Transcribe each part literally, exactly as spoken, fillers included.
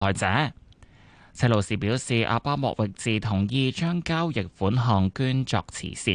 害者。車路士表示，阿巴莫域治同意將交易款項捐作慈善。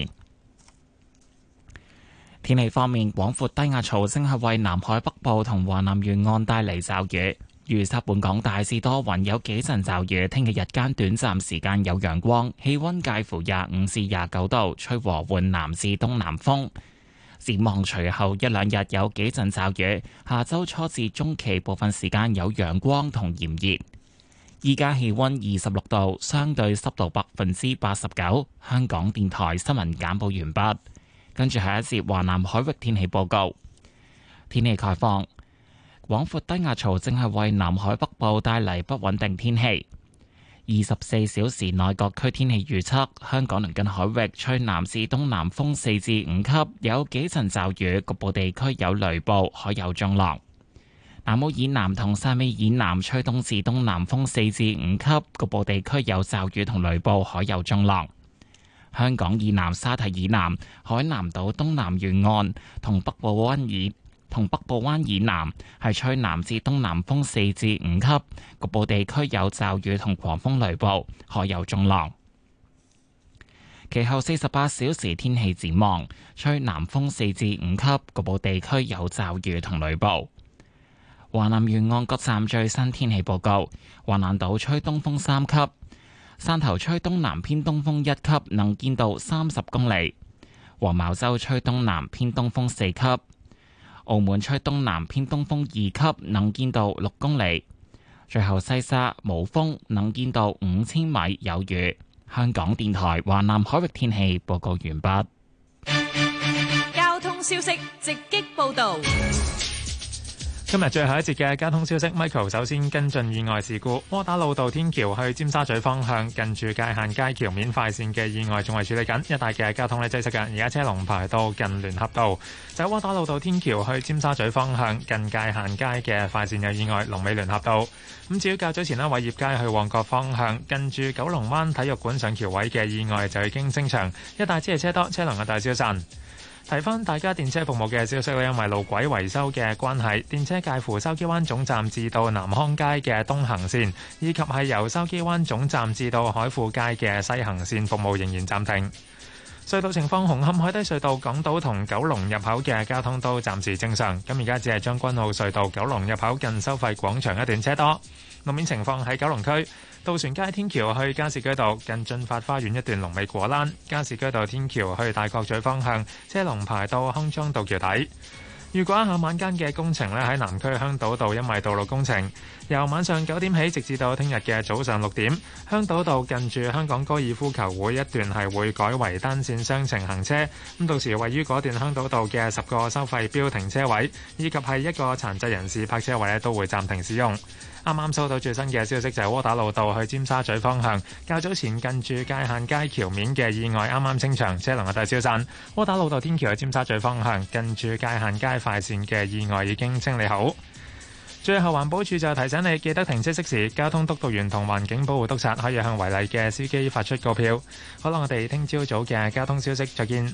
天氣方面，廣闊低壓槽正係為南海北部同華南沿岸帶嚟驟雨。預測本港大致多雲，有幾陣驟雨。聽日日間短暫時間有陽光，氣溫介乎廿五至廿九度，吹和緩南至東南風。展望隨後一兩日有幾陣驟雨，下周初至中期部分時間有陽光同炎熱。依家氣溫二十六度，相對濕度百分之八十九。香港電台新聞簡報完畢。跟住下一節華南海域天氣報告。天氣概況。廣闊低壓槽正係為南海北部帶嚟不穩定天氣。二十四小時內各區天氣預測：香港鄰近海域吹南至東南風四至五級，有幾陣驟雨，局部地區有雷暴，海有中浪。南澳以南同汕尾以南吹東至東南風四至五級，局部地區有驟雨同雷暴，海有中浪。香港以南沙堤以南、海南島東南沿岸同北部灣以同北部灣以南係吹南至東南風四至五級，局部地區有驟雨同狂風雷暴，海有中浪。其後四十八小時天氣展望，吹南風四至五級，局部地區有驟雨同雷暴。華南沿岸各站最新天氣報告：華南島吹東風三級，汕頭吹東南偏東風一級，能見度三十公里；黃茅洲吹東南偏東風四級。澳門吹東南偏東風二級，能見度六公里。最後西沙冇風，能見度五千米，有雨。香港電台華南海域天氣報告完畢。 交通消息直擊報道。 今日最後一節嘅交通消息 ，Michael 首先跟進意外事故。窩打老道天橋去尖沙咀方向，近住界限街橋面快線嘅意外仲係處理緊，一帶嘅交通呢擠塞緊，而家車龍排到近聯合道。就喺窩打老道天橋去尖沙咀方向，近界限街嘅快線有意外，龍尾聯合道。咁至於較早前呢，偉業街去旺角方向，近住九龍灣體育館上橋位嘅意外就已經清場，一帶只係車多，車龍嘅大消散。提翻大家電車服務嘅消息，因為路軌維修嘅關係，電車介乎筲箕灣總站至到南康街嘅東行線，以及係由筲箕灣總站至到海富街嘅西行線服務仍然暫停。隧道情況：紅磡海底隧道港島同九龍入口嘅交通都暫時正常。咁而家只係將軍澳隧道九龍入口近收費廣場一段車多。路面情況喺九龍區渡船街天橋去加士居道近駿發花園一段龍尾果欄，加士居道天橋去大角咀方向車龍排到康莊道橋底。如果下晚間嘅工程呢，喺南區香島道，因為道路工程，由晚上九點起直至到聽日嘅早上六點，香島道近住香港高爾夫球會一段係會改為單線雙程行車。咁到時位於嗰段香島道嘅十個收費標停車位，以及係一個殘疾人士泊車位咧，都會暫停使用。啱啱收到最新嘅消息，就係窩打老道去尖沙咀方向，較早前近住界限街橋面嘅意外啱啱清場，車龍嘅大消散。窩打老道天橋去尖沙咀方向，近住界限街快線嘅意外已經清理好。最後環保署就提醒你記得停車熄匙，交通督導員同環境保護督察可以向違例嘅司機發出告票。好啦，我哋聽朝早嘅交通消息再見。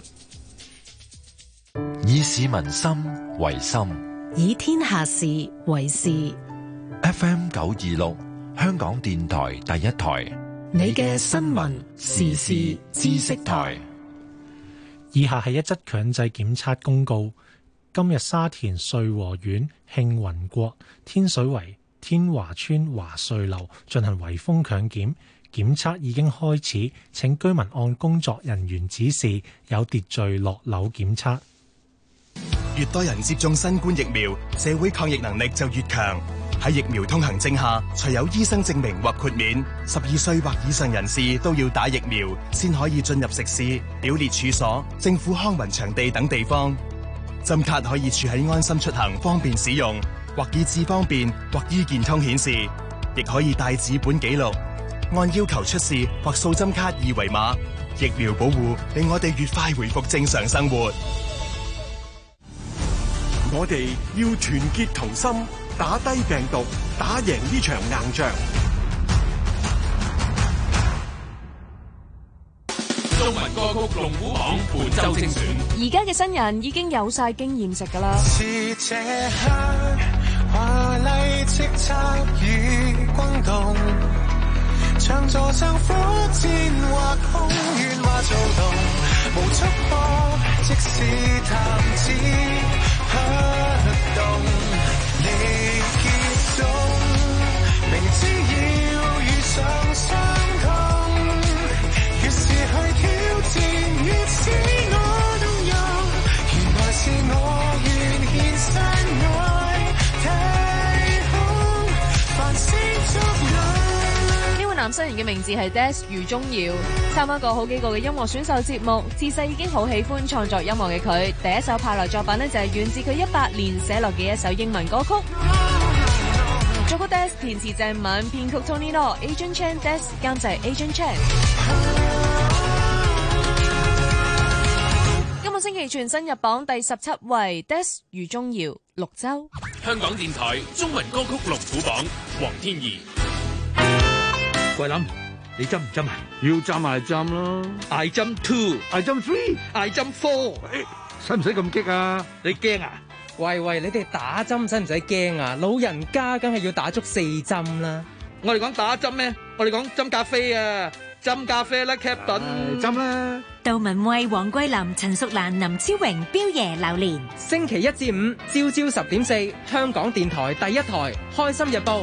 以市民心為心， 以天下事為事。 F M 九二六，香港電台第一台， 你嘅新聞時事知識台。 以下係一則強制檢測公告。今日沙田瑞和苑慶雲國天水圍天華村華瑞樓進行圍封強檢，檢測已經開始，請居民按工作人員指示有秩序落樓檢測。 越多人接種新冠疫苗，社會抗疫能力就越強。喺疫苗通行證下，除有醫生證明或豁免，十二歲或以上人士都要打疫苗，先可以進入食肆、表列處所、政府康文場地等地方。針卡可以儲喺安心出行，方便使用，或以智方便，或醫健通顯示，亦可以帶紙本記錄，按要求出示或掃針卡二維碼。疫苗保護令我哋越快回復正常生活。 我哋要團結同心，打低病毒，打贏呢場硬仗。 中文歌曲龍虎榜本周精選， 而家嘅新人已經有晒經驗值㗎啦。 華麗叱咤與轟動，長座像火箭劃空，願話做動，無束縛，即使探知不動，你結中，明知要遇上傷痛，越是去挑戰，越是我動容，原來是我願獻身愛太空，繁星作弄。 呢位男新人嘅名字係 Des 余宗堯，參加過好幾個嘅音樂選秀節目，自細已經好喜歡創作音樂嘅佢，第一首派來作品呢，就係源自佢一八年寫落嘅一首英文歌曲。作曲 Des， 填詞鄭敏，編曲 Tony Law，Agent Chan Des， 監製 Agent Chan。今個星期全新入榜第十七位 Des 余宗堯綠洲。 香港電台中文歌曲龍虎榜，黃天怡。 桂林，你針唔針啊？ 要針咪針咯。 I jump two, I jump three, I jump four。 使唔使咁激啊？ 你驚啊？ 喂喂，你哋打針使唔使驚啊？老人家梗係要打足四針啦。 我哋講打針咩？我哋講針咖啡啊，針咖啡啦 Captain。 針啦。 杜文蔚、黃桂林、陳淑蘭、林超榮、彪爺、榴蓮。 星期一至五朝朝十點四，香港電台第一台《開心日報》。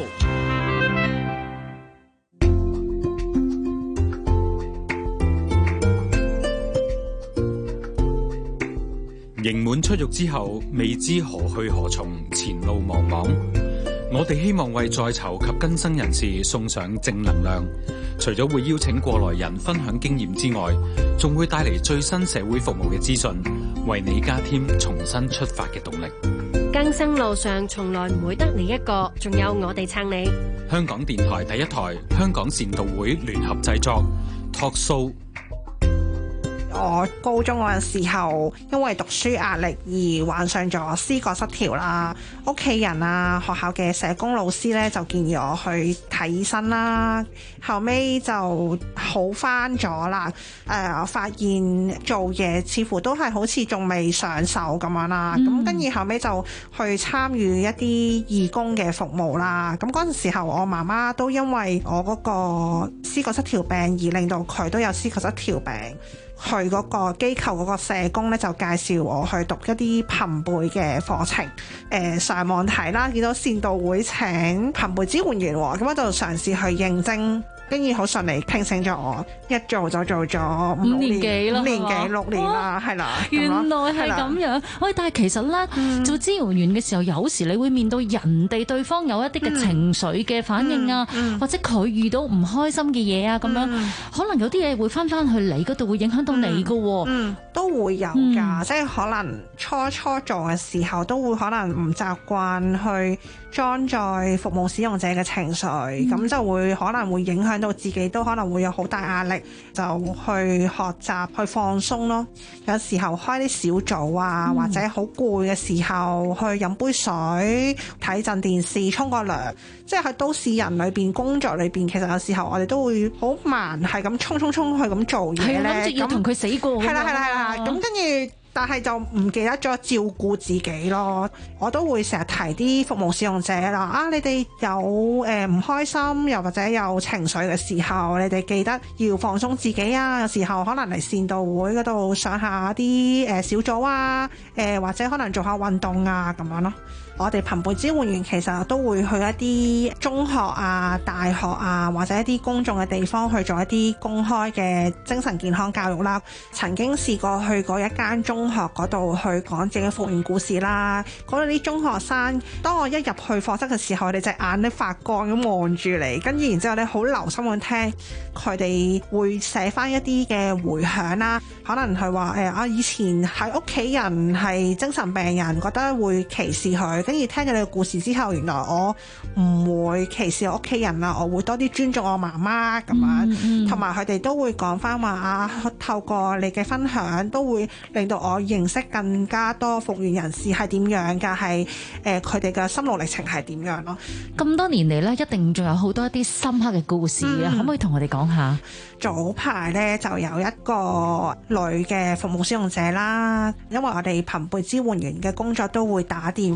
刑滿出獄之後，未知何去何從，前路茫茫。我哋希望為在囚及更生人士送上正能量，除咗會邀請過來人分享經驗之外，仲會帶嚟最新社會服務嘅資訊，為你加添重新出發嘅動力。 更生路上從來唔會得你一個，仲有我哋撐你。 香港電台第一台，香港善導會聯合製作 Talk Show。 我高中嗰陣時候，因為讀書壓力而患上咗思覺失調啦。屋企人啊，學校嘅社工老師咧就建議我去睇醫生啦。後尾就好返咗啦。誒、呃，我發現做嘢似乎都係好似仲未上手咁樣啦。咁跟住後尾就去參與一啲義工嘅服務啦。咁嗰陣時候，我媽媽都因為我嗰個思覺失調病而令到佢都有思覺失調病。去嗰個機構嗰個社工咧就介紹我去讀一啲朋輩嘅課程，誒、呃、上網睇啦，見到善導會請朋輩支援員喎，咁我就嘗試去應徵，跟住好順利聘請咗我，一做就做咗五年幾啦， 五年幾六年啦，係啦。 原來係咁樣。喂，但係其實咧、嗯、做支援員嘅時候，有時你會面對人哋對方有一啲嘅情緒嘅反應啊，嗯嗯、或者佢遇到唔開心嘅嘢啊，咁樣、嗯、可能有啲嘢會翻翻去你嗰度，會影響到你噶、啊嗯。嗯，都會有㗎，嗯、即係可能初初做嘅時候都會可能唔習慣去裝載服務使用者嘅情緒，咁、嗯、就會可能會影響到自己，都可能會有好大壓力，就去學習去放鬆咯。有時候開啲小組啊，嗯、或者好攰嘅時候去飲杯水、睇陣電視、沖個涼，即係喺都市人裏邊工作裏邊，其實有時候我哋都會好慢，係咁衝衝衝去咁做嘢咧。 係啊，諗住要同佢死過。 係啦係啦係啦，咁跟住。但係就唔記得咗照顧自己咯，我都會成日提啲服務使用者啦。啊，你哋有誒唔、呃、開心，又或者有情緒嘅時候，你哋記得要放鬆自己啊。有時候可能嚟善導會嗰度上下啲誒、呃、小組啊，誒、呃、或者可能做下運動啊咁樣咯。我哋朋輩支援員其實都會去一啲中學啊、大學啊，或者一啲公眾嘅地方去做一啲公開嘅精神健康教育啦。曾經試過去過一間中學嗰度去講自己復原故事啦。嗰度啲中學生，當我一入去課室嘅時候，佢哋隻眼咧發光咁望住你，跟住然之後咧好留心咁聽，佢哋會寫翻一啲嘅迴響啦。可能係話誒啊，以前係屋企人係精神病人，覺得會歧視佢。跟住聽咗你嘅故事之後，原來我唔會歧視我屋企人啦，我會多啲尊重我媽媽咁樣，同埋佢哋都會講翻話啊，透過你嘅分享，都會令到我認識更加多復原人士係點樣㗎，係誒佢哋嘅心路歷程係點樣咯。 咁多年嚟呢，一定仲有好多一啲深刻嘅故事啊，嗯、可唔可以同我哋講下？ 早排呢，就有一個女嘅服務使用者啦，因為我哋朋輩支援員嘅工作都會打電話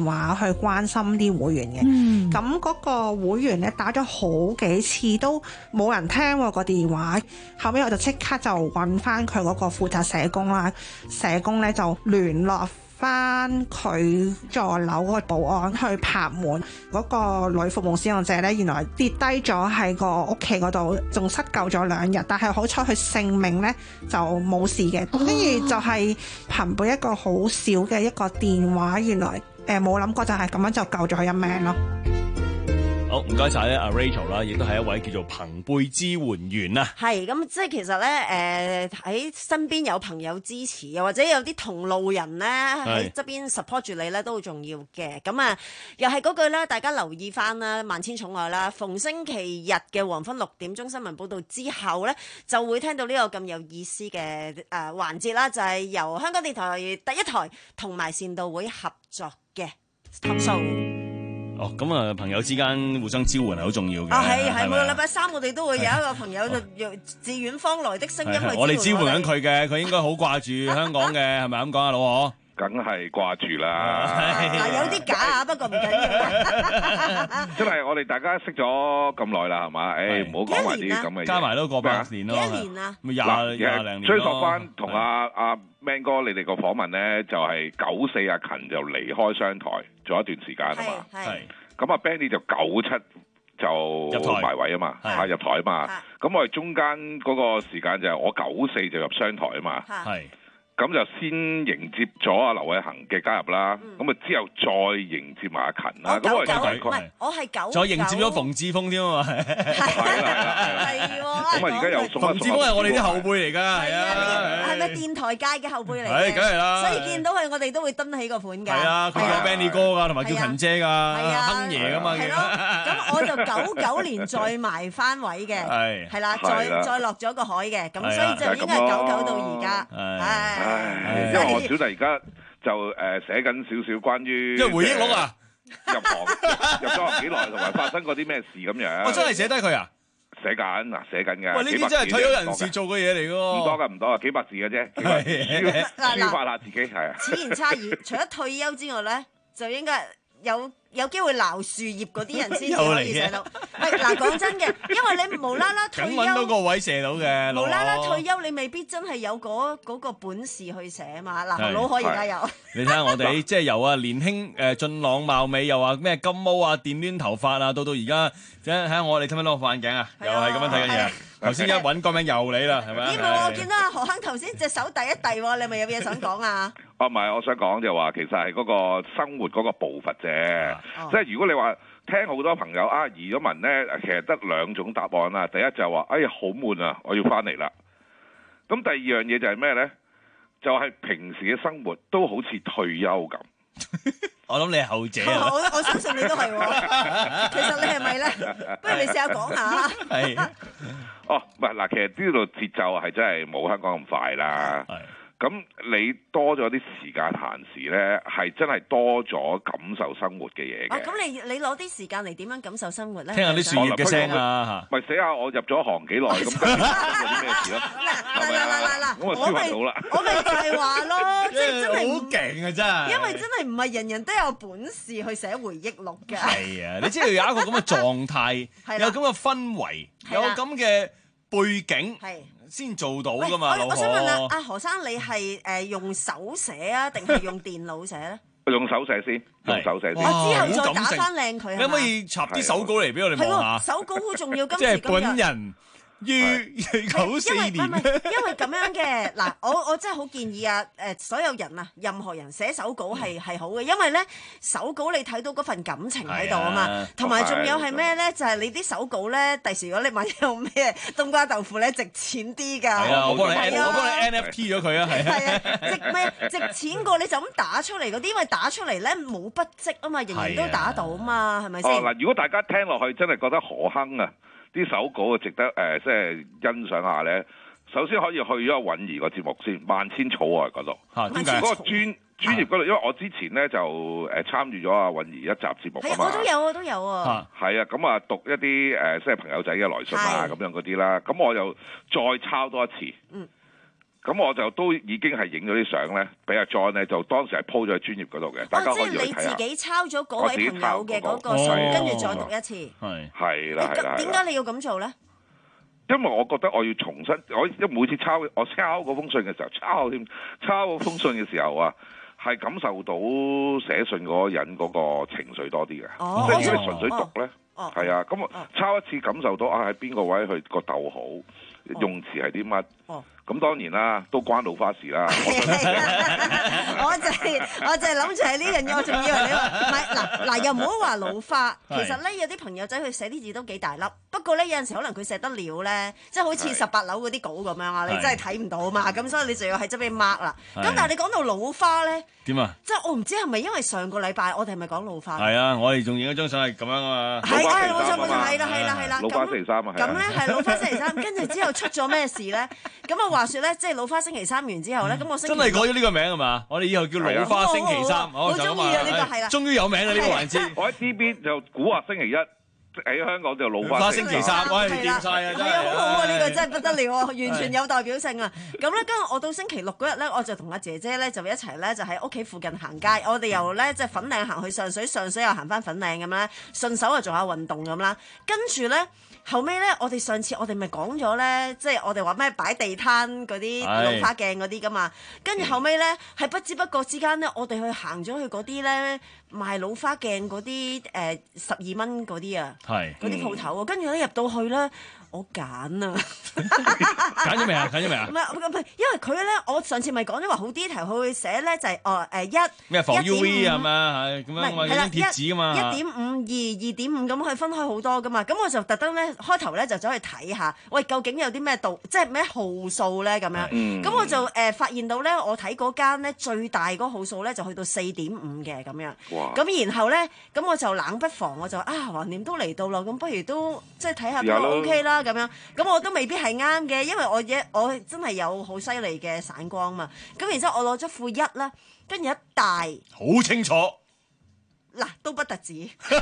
去關心啲會員嘅。咁嗰、嗯、個會員咧打咗好幾次都冇人聽喎個電話，後尾我就即刻就揾翻佢嗰個負責社工啦，社工咧就聯絡翻佢座樓嗰個保安去拍門，嗰個女服務使用者咧原來跌低咗喺個屋企嗰度，仲失救咗兩日，但係好彩佢性命咧就冇事嘅。跟住就係憑背一個好少嘅一個電話，原來誒冇諗過就係咁樣就救咗佢一命咯。 好，唔該晒咧，阿 Rachel 啦，亦都係一位叫做朋輩支援員啊。 係咁，即係其實咧，誒、呃、喺身邊有朋友支持，又或者有啲同路人咧喺側邊 support 住你咧，都好重要嘅。咁啊，又係嗰句咧，大家留意翻啦，萬千寵愛啦，逢星期日嘅黃昏六點鐘新聞報導之後咧，就會聽到呢個咁有意思嘅誒、呃、環節啦，就係、是、由香港電台第一台同埋善導會合作嘅 talk show。 哦，咁啊，朋友之間互相支援係好重要嘅。 啊，係係，每個禮拜三我哋都會有一個朋友就用自遠方來的聲音去支援我哋。 我哋支援緊佢嘅，佢應該好掛住香港嘅，係咪咁講啊，老何？ 梗係掛住啦。 嗱，有啲假啊，不過唔緊要。 真係我哋大家識咗咁耐啦，係嘛？誒，唔好講埋啲咁嘅嘢。 加埋都過百年咯。 幾年啊？ 廿廿零年。追溯翻同阿阿 Man 哥你哋個訪問咧，就係九四阿勤就離開商台做一段時間啊嘛。係。咁阿 Benny 就九七就埋位啊嘛，嚇入台啊嘛。咁我哋中間嗰個時間就係我九四就入商台啊嘛。係。咁就先迎接咗阿劉偉恒嘅加入啦，咁啊之後再迎接埋阿勤啦。咁我係唔係，我係九， 再迎接咗馮志峰添啊嘛。 係啦，係喎。 咁啊而家又送馮志峰係我哋啲後輩嚟㗎，係啊。 係咪電台界嘅後輩嚟？ 係，梗係啦。 所以見到佢，我哋都會蹲起個款㗎。 係啊，佢叫 Benny 哥㗎，同埋叫勤姐㗎，亨爺㗎嘛。 係咯。咁我就九九年再埋翻位嘅，係係啦，再再落咗個海嘅，咁所以就應該係九九到而家。係。 唉，因為我小弟而家就誒寫緊少少關於， 因為回憶錄啊， 入行入咗行幾耐，同埋發生過啲咩事咁樣。 我真係寫低佢啊， 寫緊嗱，寫緊嘅。 喂，呢啲真係退休人士做嘅嘢嚟㗎喎。 唔多㗎，唔多啊，幾百字嘅啫，幾百字抒發下自己係啊。 此言差矣，除咗退休之外咧，就應該有。有機會撈樹葉嗰啲人先至可以寫到。喂，嗱，講真嘅，因為你無啦啦退休， 揾到個位射到嘅。 無啦啦退休，你未必真係有嗰嗰個本事去寫嘛。嗱，老可而家有。 你睇下我哋，即係由啊年輕誒俊朗貌美，又話咩金毛啊、電攣頭髮啊，到到而家，睇下我哋聽唔聽到個眼鏡啊？又係咁樣睇緊嘢。頭先一揾個名又你啦，係咪？ 咦，冇，我見到阿何亨頭先隻手遞一遞喎，你係咪有嘢想講啊？ 哦，唔係，我想講就話其實係嗰個生活嗰個步伐啫。哦、即係如果你話聽好多朋友啊移咗民咧，其實得兩種答案啦。第一就係話，哎呀好悶啊，我要翻嚟啦。咁第二樣嘢就係咩咧？就係、是、平時嘅生活都好似退休咁。 我諗你係後者啊！ 我我相信你都係喎。其實你係咪咧？不如你試下講下。係。 哦，唔係嗱，其實呢度節奏係真係冇香港咁快啦。係。咁你多咗啲時間閒時咧，係真係多咗感受生活嘅嘢嘅。 咁、哦、你你攞啲時間嚟點樣感受生活咧？ 聽下啲樹葉嘅聲啊！ 咪寫下我入咗行幾耐咁，跟住做啲咩事咯？ 嗱嗱嗱嗱嗱！ 咁啊，抒發到啦！ 我咪就係話咯，即係真係好勁啊！真係， 因為真係唔係人人都有本事去寫回憶錄嘅。 係啊，你知道有一個咁嘅狀態，有咁嘅氛圍，有咁嘅背景。係。先做到噶嘛， 我我想問啊，阿何生，你係誒用手寫啊，定係用電腦寫咧？ 用手寫先，用手寫先。 我之後再打翻靚佢。 你可唔可以插啲手稿嚟俾我哋望下？ 手稿好重要，今時今日。即係本人。於九四年， 因為咁樣嘅嗱，我我真係好建議啊！誒，所有人啊，任何人寫手稿係係好嘅，因為咧手稿你睇到嗰份感情喺度啊嘛，同埋仲有係咩咧？就係你啲手稿咧，第時如果你萬一有咩冬瓜豆腐咧，值錢啲㗎。 係啊，我幫你，我幫你 N F T 咗佢啊，係啊。係啊， 值咩？值錢過你就咁打出嚟嗰啲，因為打出嚟咧冇筆跡啊嘛，人人都打到啊嘛，係咪先？ 哦嗱，如果大家聽落去真係覺得何亨啊！啲手稿啊，值得誒，即係欣賞下咧。首先可以去咗允兒個節目先，萬千寵愛嗰度。嚇，點解？嗰個專專業嗰度，因為我之前咧就誒參與咗阿允兒一集節目啊嘛。 我都有，我都有啊。 係啊，咁啊讀一啲誒，即係朋友仔嘅來信啊，咁樣嗰啲啦。咁我又再抄多一次。嗯。 咁我就都已經係影咗啲相咧，俾阿 John 咧，就當時係 po 咗喺專頁嗰度嘅，大家可以去睇下。 哦，即係你自己抄咗嗰位朋友嘅嗰個信，跟住再讀一次。 係係啦係啦。 點解你要咁做咧？ 因為我覺得我要重新，我一每次抄我抄嗰封信嘅時候，抄添抄嗰封信嘅時候啊，係感受到寫信嗰個人嗰個情緒多啲嘅。 哦， 即係如果你純粹讀咧， 哦， 係啊，咁啊抄一次感受到啊喺邊個位去個逗號，用詞係啲乜。 哦。 咁當然啦，都關老花事啦。 我就係、是、我就係諗住係呢樣嘢，我仲以為你話唔係嗱嗱，又唔好話老花。其實咧有啲朋友仔佢寫啲字都幾大粒，不過咧有陣時可能佢寫得了咧，即係好似十八樓嗰啲稿咁樣啊，你真係睇唔到嘛。咁所以你就要喺側邊 mark 啦。咁但係你講到老花咧， 點啊？ 即係我唔知係咪因為上個禮拜我哋係咪講老花？ 係啊，我哋仲影一張相係咁樣啊嘛。 係啊，冇錯冇錯，係啦係啦係啦。 老花星期三啊， 咁咧係老花星期三，跟住之後出咗咩事咧？咁啊話説咧，即係老花星期三完之後咧，咁我星期真係改咗呢個名係嘛？我哋以後叫老花星期三， 好中意啊呢個係啦， 終於有名啦呢個環節。 我喺 T V 就估話星期一喺香港就老花星期三，喂掂晒啊！真係好好啊，呢個真係不得了啊，完全有代表性啊！咁咧，跟住我到星期六嗰日咧，我就同阿姐姐咧就一齊咧就喺屋企附近行街，我哋由咧即係粉嶺行去上水，上水又行翻粉嶺咁啦，順手又做下運動咁啦，跟住咧。後尾咧，我哋上次我哋咪講咗咧，即係我哋話咩擺地攤嗰啲老花鏡嗰啲噶嘛，跟住後尾咧係不知不覺之間咧，我哋去行咗去嗰啲咧賣老花鏡嗰啲誒十二蚊嗰啲啊，嗰啲鋪頭啊，跟住咧入到去咧。我揀啊！ 揀咗未啊？揀咗未啊？ 唔係唔係，因為佢咧，我上次咪講咗話好 detail，佢會寫咧就係哦誒一咩防 U V 係嘛係咁樣，我有張貼紙噶嘛。 一點五二二點五咁，佢分開好多噶嘛。咁我就特登咧開頭咧就走去睇下，喂究竟有啲咩度，即係咩號數咧咁樣。咁、嗯、我就誒、呃、發現到咧，我睇嗰間咧最大嗰號數咧就去到四點五嘅咁樣。咁然後咧，咁我就冷不防我就啊橫掂都嚟到啦，咁不如都即係睇下都 OK 啦。咁樣，咁我都未必係啱嘅，因為我一我真係有好犀利嘅散光嘛。咁然之後我攞咗副一啦，跟住一戴， 好清楚。 嗱，都不特止， 靚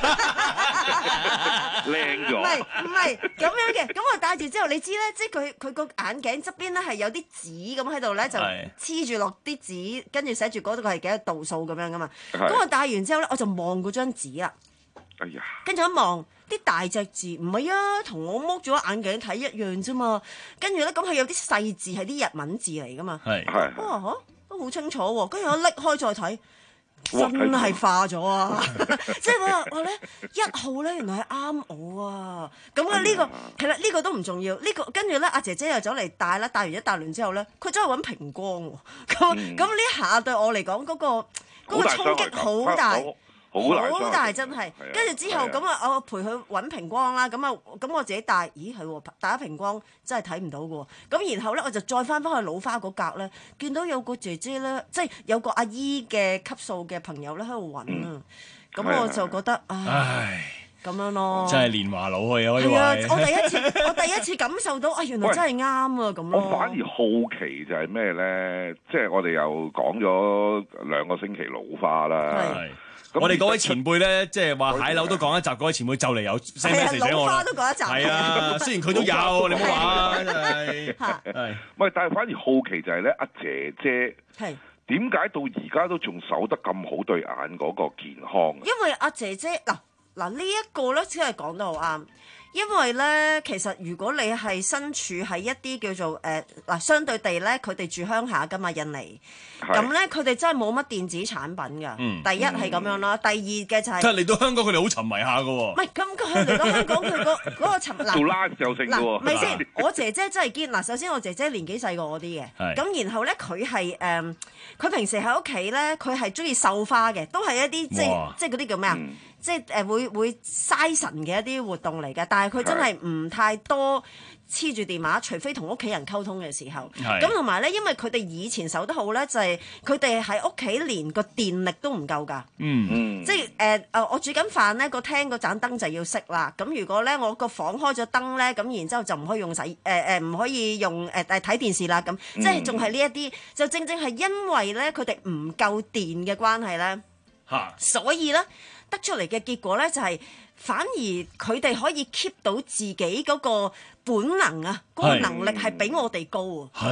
咗。 唔係唔係咁樣嘅，咁我戴住之後，你知咧，即係佢佢個眼鏡側邊咧係有啲紙咁喺度咧，就黐住落啲紙，跟住寫住嗰度係幾多度數咁樣噶嘛。咁我戴完之後咧，我就望嗰張紙啦。 哎呀！跟住一望。啲大隻字唔係啊，同我剝咗眼鏡睇一樣啫嘛。跟住咧，咁佢有啲細字係啲日文字嚟噶嘛。 係係。 哇嚇，都好清楚喎。跟住我拎開再睇，真係化咗啊！即係我話話咧，一號咧原來係啱我啊。咁啊呢個係啦，呢個都唔重要。呢個跟住咧，阿姐姐又走嚟戴啦，戴完一戴完之後咧，佢走去揾平光喎。咁咁呢下對我嚟講嗰個嗰個衝擊好大。好大真係，跟住之後咁啊，我陪佢揾平光啦，咁啊，咁我自己戴，咦係喎，戴咗平光真係睇唔到嘅喎，咁然後咧我就再翻返去老花嗰格咧，見到有個姐姐咧，即係有個阿姨嘅級數嘅朋友咧喺度揾啊，咁、嗯、我就覺得唉，咁樣咯， 真係年華老去啊！係啊，我第一次我第一次感受到啊，原來真係啱啊咁咯。 我反而好奇就係咩咧？即係我哋又講咗兩個星期老花啦。 我哋嗰位前輩咧，即係話蟹樓都講一集，嗰位前輩就嚟有 send message 俾我啦。 老花都講一集。 係啊，雖然佢都有，你唔好話真係。 係。喂，但係反而好奇就係咧，阿姐姐係點解到而家都仲守得咁好對眼嗰個健康？ 因為阿姐姐嗱嗱呢一個咧，真係講得好啱。因為咧，其實如果你係身處喺一啲叫做誒嗱、呃，相對地咧，佢哋住鄉下噶嘛，印尼，咁咧佢哋真係冇乜電子產品㗎。嗯、第一係咁樣啦，嗯、第二嘅就係、是。即係嚟到香港，佢哋好沉迷下㗎喎。 唔係，咁佢嚟到香港，佢個嗰個沉嗱。 做拉就成㗎喎。 咪先，我姐姐真係堅嗱。首先我姐姐年紀細過我啲嘅，咁然後咧佢係誒，佢、呃、平時喺屋企咧，佢係中意繡花嘅，都係一啲即係即係嗰啲叫咩啊？嗯即係誒會會嘥神嘅一啲活動嚟嘅，但係佢真係唔太多黐住電話，除非同屋企人溝通嘅時候。咁同埋咧，因為佢哋以前守得好咧，就係佢哋喺屋企連個電力都唔夠㗎。嗯嗯。即係誒誒，我煮緊飯咧，個廳嗰盞燈就要熄啦。咁如果咧我個房開咗燈咧，咁然之後就唔可以用洗誒誒，唔可以用誒誒睇電視啦。咁即係仲係呢一啲，就正正係因為咧佢哋唔夠電嘅關係咧，嚇，所以咧。得出嚟嘅結果咧，就係反而佢哋可以 keep 到自己嗰個本能啊，嗰、嗰個能力係比我哋高啊。 係，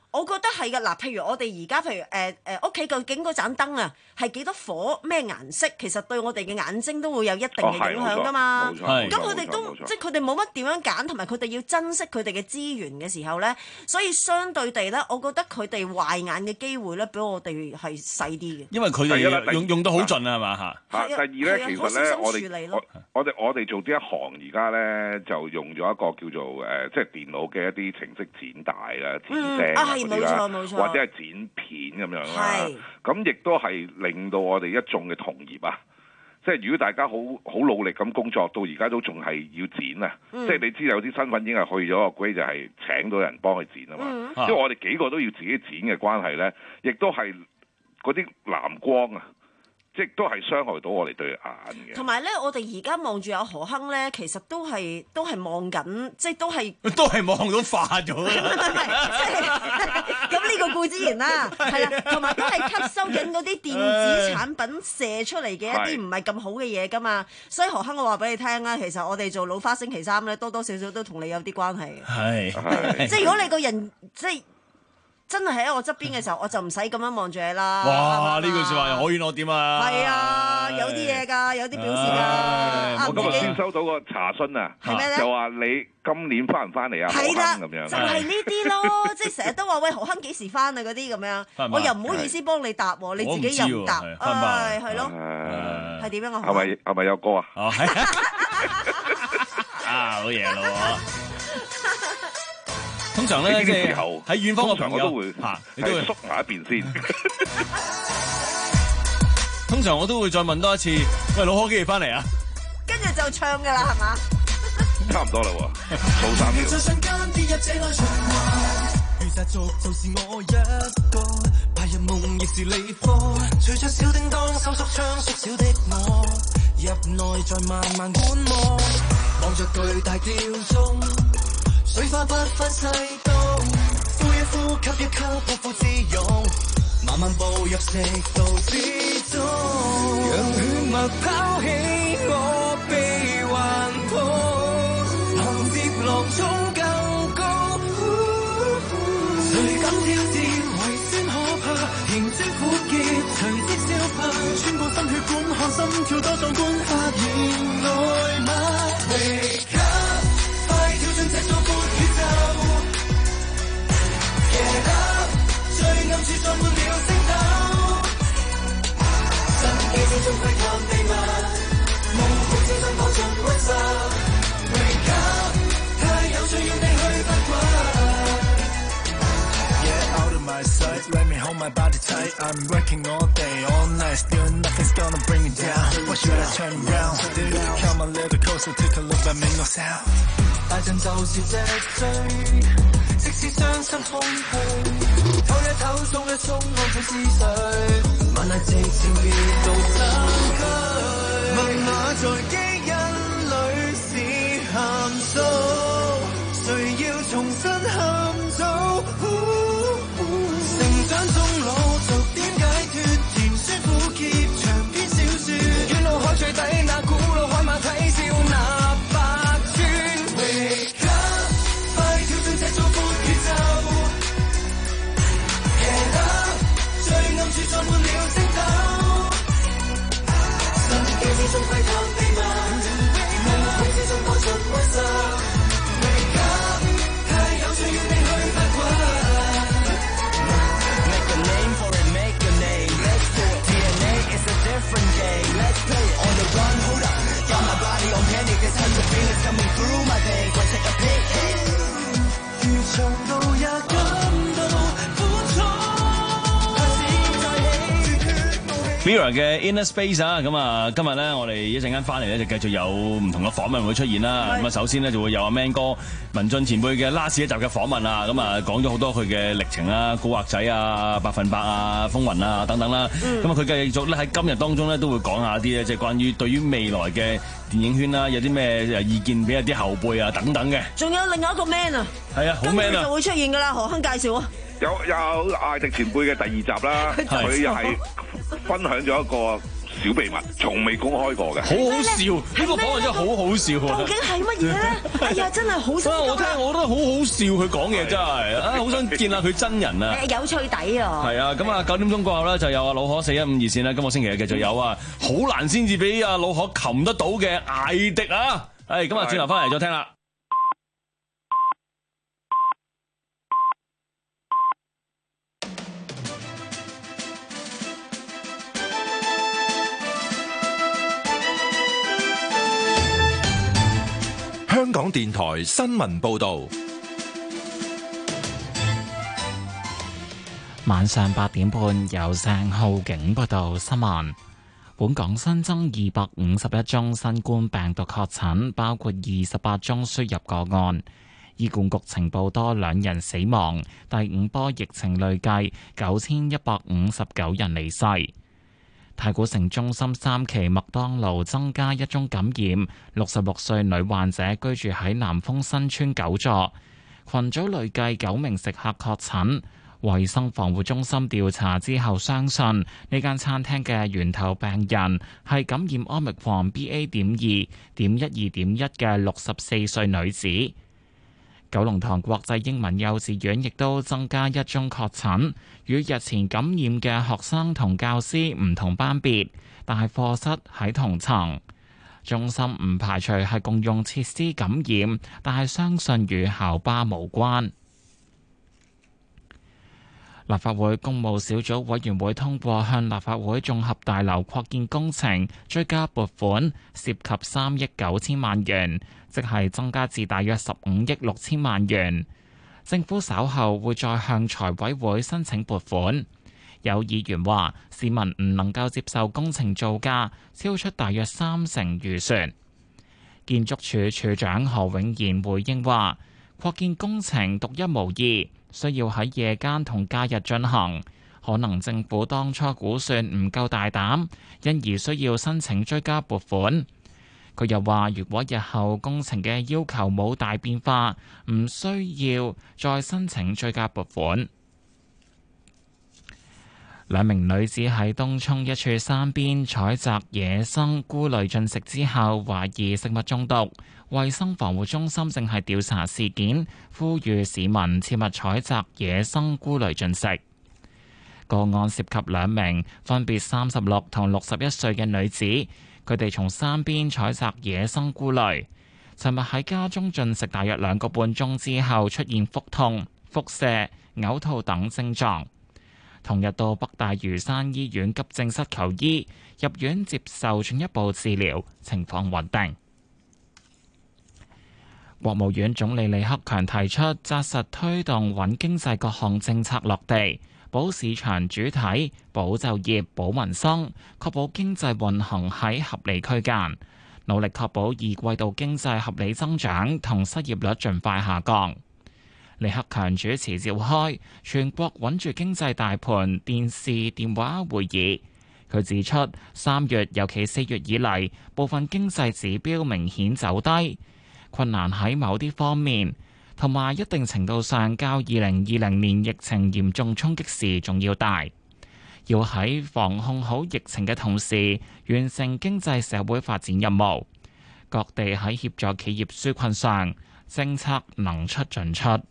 我覺得係㗎，嗱，譬如我哋而家，譬如誒誒屋企究竟嗰盞燈啊，係幾多火咩顏色，其實對我哋嘅眼睛都會有一定嘅影響㗎嘛。咁佢哋都即係佢哋冇乜點樣揀，同埋佢哋要珍惜佢哋嘅資源嘅時候咧，所以相對地咧，我覺得佢哋壞眼嘅機會咧，比我哋係細啲嘅。 因為佢哋用用到好盡啊，係嘛嚇？ 嚇，第二咧，其實咧，我哋我我哋我哋做呢一行而家咧，就用咗一個叫做誒，即係電腦嘅一啲程式剪帶啦、剪聲啊嗰啲啦，或者係剪片咁樣啦。咁亦都係令到我哋一眾嘅同業啊，即係如果大家好好努力咁工作，到而家都仲係要剪啊。即係你知有啲身份已經係去咗個 grade，就係請到人幫佢剪啊嘛。因為我哋幾個都要自己剪嘅關係咧，亦都係嗰啲藍光啊。即都係傷害到我哋對眼嘅。同埋咧，我哋而家望住阿何鏗咧，其實都係都係望緊，即係都係都係望到化咗啦。 咁呢個固之然啦，係啦，同埋都係吸收緊嗰啲電子產品射出嚟嘅一啲唔係咁好嘅嘢噶嘛。所以何鏗，我話俾你聽啦，其實我哋做老花星期三咧，多多少少都同你有啲關係。係，即係如果你個人即係。真係喺我側邊嘅時候，我就唔使咁樣望住你啦。 哇！呢句説話又可以攞點啊？ 係啊，有啲嘢㗎，有啲表示㗎。 我今日先收到個查詢啊，就話你今年翻唔翻嚟啊？ 係啦， 咁樣就係呢啲咯，即係成日都話喂何鏗幾時翻啊嗰啲咁樣，我又唔好意思幫你答喎，你自己又唔答，唉，係咯，係點樣啊？ 係咪係咪有歌啊？ 啊，好嘢咯！通常咧，即係喺遠方嘅朋友， 我都會嚇，你都會縮埋一邊先。 通常我都會再問多一次，喂，老何幾時翻嚟啊？ 跟住就唱㗎啦，係嘛？ 差唔多啦喎，數三秒。 水花不分世道，呼一呼吸一吸，不負自用，慢慢步入食道之中。讓血脈拋起我臂環抱，浪接浪衝更高。誰敢挑戰為先可怕？迎接苦澀隨即消化，穿過心血管看心跳多壯觀，發現愛嗎？這座闊宇宙 ，Get up， 最暗處裝滿了星斗，心機之中窺探秘密，夢境之中破盡溫習 ，Wake up， 太有趣要你去發掘。Yeah, out of my sight, let me hold my body tight. I'm working all day, all night, still nothing's gonna bring me down. Why should I turn around? Still come a little closer, take a look, but make no sound. 大陣就是脊椎，即使傷心空虛，唞一唞，鬆一鬆，安撫思緒，晚籟直情變到身軀。密碼在基因裏是函數，誰要重新嵌造？成長終老，逐點解脫？甜酸苦澀，長篇小説，遠路海最底那古老海馬睇笑那。裝滿了星斗，心機之中窺探秘密，夢境之中破盡溫習。Wake up， 太有趣要你去發掘。Make a name for it, make a name. Let's do it. D N A is a different game. Let's play it on the run. Hold up, got my body on panic. There's tons of feelings coming through my veins. Let's take a peek. 如長路也感到苦楚。 Mirror 嘅 Inner Space 啊，咁啊，今日咧我哋一陣間翻嚟咧就繼續有唔同嘅訪問會出現啦。咁啊，首先咧就會有阿 Man 哥文進前輩嘅 last 一集嘅訪問啊，咁啊講咗好多佢嘅歷程啦，古惑仔啊、百分百啊、風雲啊等等啦。咁啊，佢繼續咧喺今日當中咧都會講下啲咧，即係關於對於未來嘅電影圈啦，有啲咩意見俾一啲後輩啊等等嘅。 仲有另外一個 Man 啊，係啊，好 Man 啊，就會出現㗎啦。何鏗介紹啊。 有有艾迪前輩嘅第二集啦，佢又係分享咗一個小秘密，從未公開過嘅。 好好笑，呢個訪問真係好好笑啊！ 究竟係乜嘢咧？哎呀，真係好想我聽，我覺得好好笑，佢講嘢真係啊，好想見下佢真人啊！ 有趣底啊！ 係啊，咁啊九點鐘過後咧，就有啊老可四一五熱線啦。今個星期繼續有啊，好難先至俾啊老可擒得到嘅艾迪啊！係咁啊，轉頭翻嚟再聽啦。 香港電台新聞報道， 晚上八點半由鄭浩景報道新聞。本港新增二百五十一宗新冠病毒確診，包括二十八宗輸入個案。醫管局呈報多兩人死亡，第五波疫情累計九千一百五十九人離世。太古城中心三期麥當勞增加一宗感染，六十六歲女患者居住喺南豐新村九座，群組累計九名食客確診。衛生防護中心調查之後相信呢間餐廳嘅源頭病人係感染 Omicron B A 點二點一二點一嘅六十四歲女子。九龍塘國際英文幼稚園亦都增加一宗確診，與日前感染嘅學生同教師唔同班別，但係課室喺同層。中心唔排除係共用設施感染，但係相信與校巴無關。立法會公務小組委員會通過向立法會綜合大樓擴建工程追加撥款，涉及三億九千萬元，即係增加至大約十五億六千萬元。政府稍後會再向財委會申請撥款。有議員話，市民唔能夠接受工程造價超出大約三成預算。建築署署長何永賢回應話，擴建工程獨一無二，需要喺夜間同假日進行，可能政府當初估算唔夠大膽，因而需要申請追加撥款。佢又話，如果日後工程嘅要求冇大變化，唔需要再申請追加撥款。兩名女子喺東涌一處山邊採摘野生菇類進食之後，懷疑食物中毒。衛生防護中心正係調查事件，呼籲市民切勿採摘野生菇類進食。個案涉及兩名分別三十六同六十一歲嘅女子，佢哋從山邊採摘野生菇類，尋日喺家中進食大約兩個半鐘之後出現腹痛、腹瀉、嘔吐等症狀。同日到北大嶼山醫院急症室求醫，入院接受進一步治療，情況穩定。國務院總理李克強提出紮實推動穩經濟各項政策落地，保市場主體、保就業、保民生，確保經濟運行喺合理區間，努力確保二季度經濟合理增長同失業率盡快下降。李克強主持召開全國穩住經濟大盤電視電話會議，佢指出，三月尤其四月以嚟，部分經濟指標明顯走低，困難喺某啲方面，同埋一定程度上較二零二零年疫情嚴重衝擊時仲要大。要喺防控好疫情嘅同時，完成經濟社會發展任務。各地喺協助企業紓困上，政策能出盡出。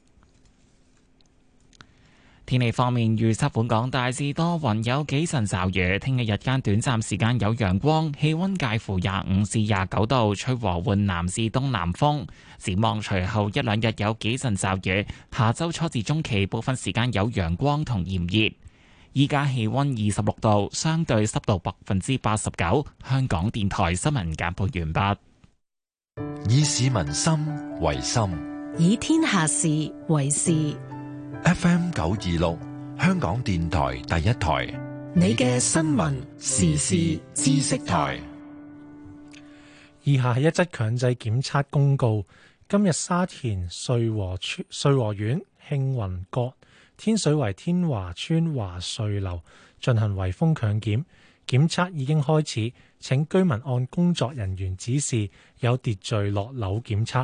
天氣方面，預測本港大致多雲，有幾陣驟雨。聽日日間短暫時間有陽光，氣溫介乎廿五至廿九度，吹和緩南至東南風。展望隨後一兩日有幾陣驟雨，下周初至中期部分時間有陽光同炎熱。依家氣溫二十六度，相對濕度百分之八十九。香港電台新聞簡報完畢。 以市民心為心， 以天下事為事。 F M 九二六，香港電台第一台， 你嘅新聞時事知識台。 以下係一則強制檢測公告。今日沙田瑞和村瑞和苑慶雲閣天水圍天華村華瑞樓進行圍封強檢，檢測已經開始，請居民按工作人員指示有秩序落樓檢測。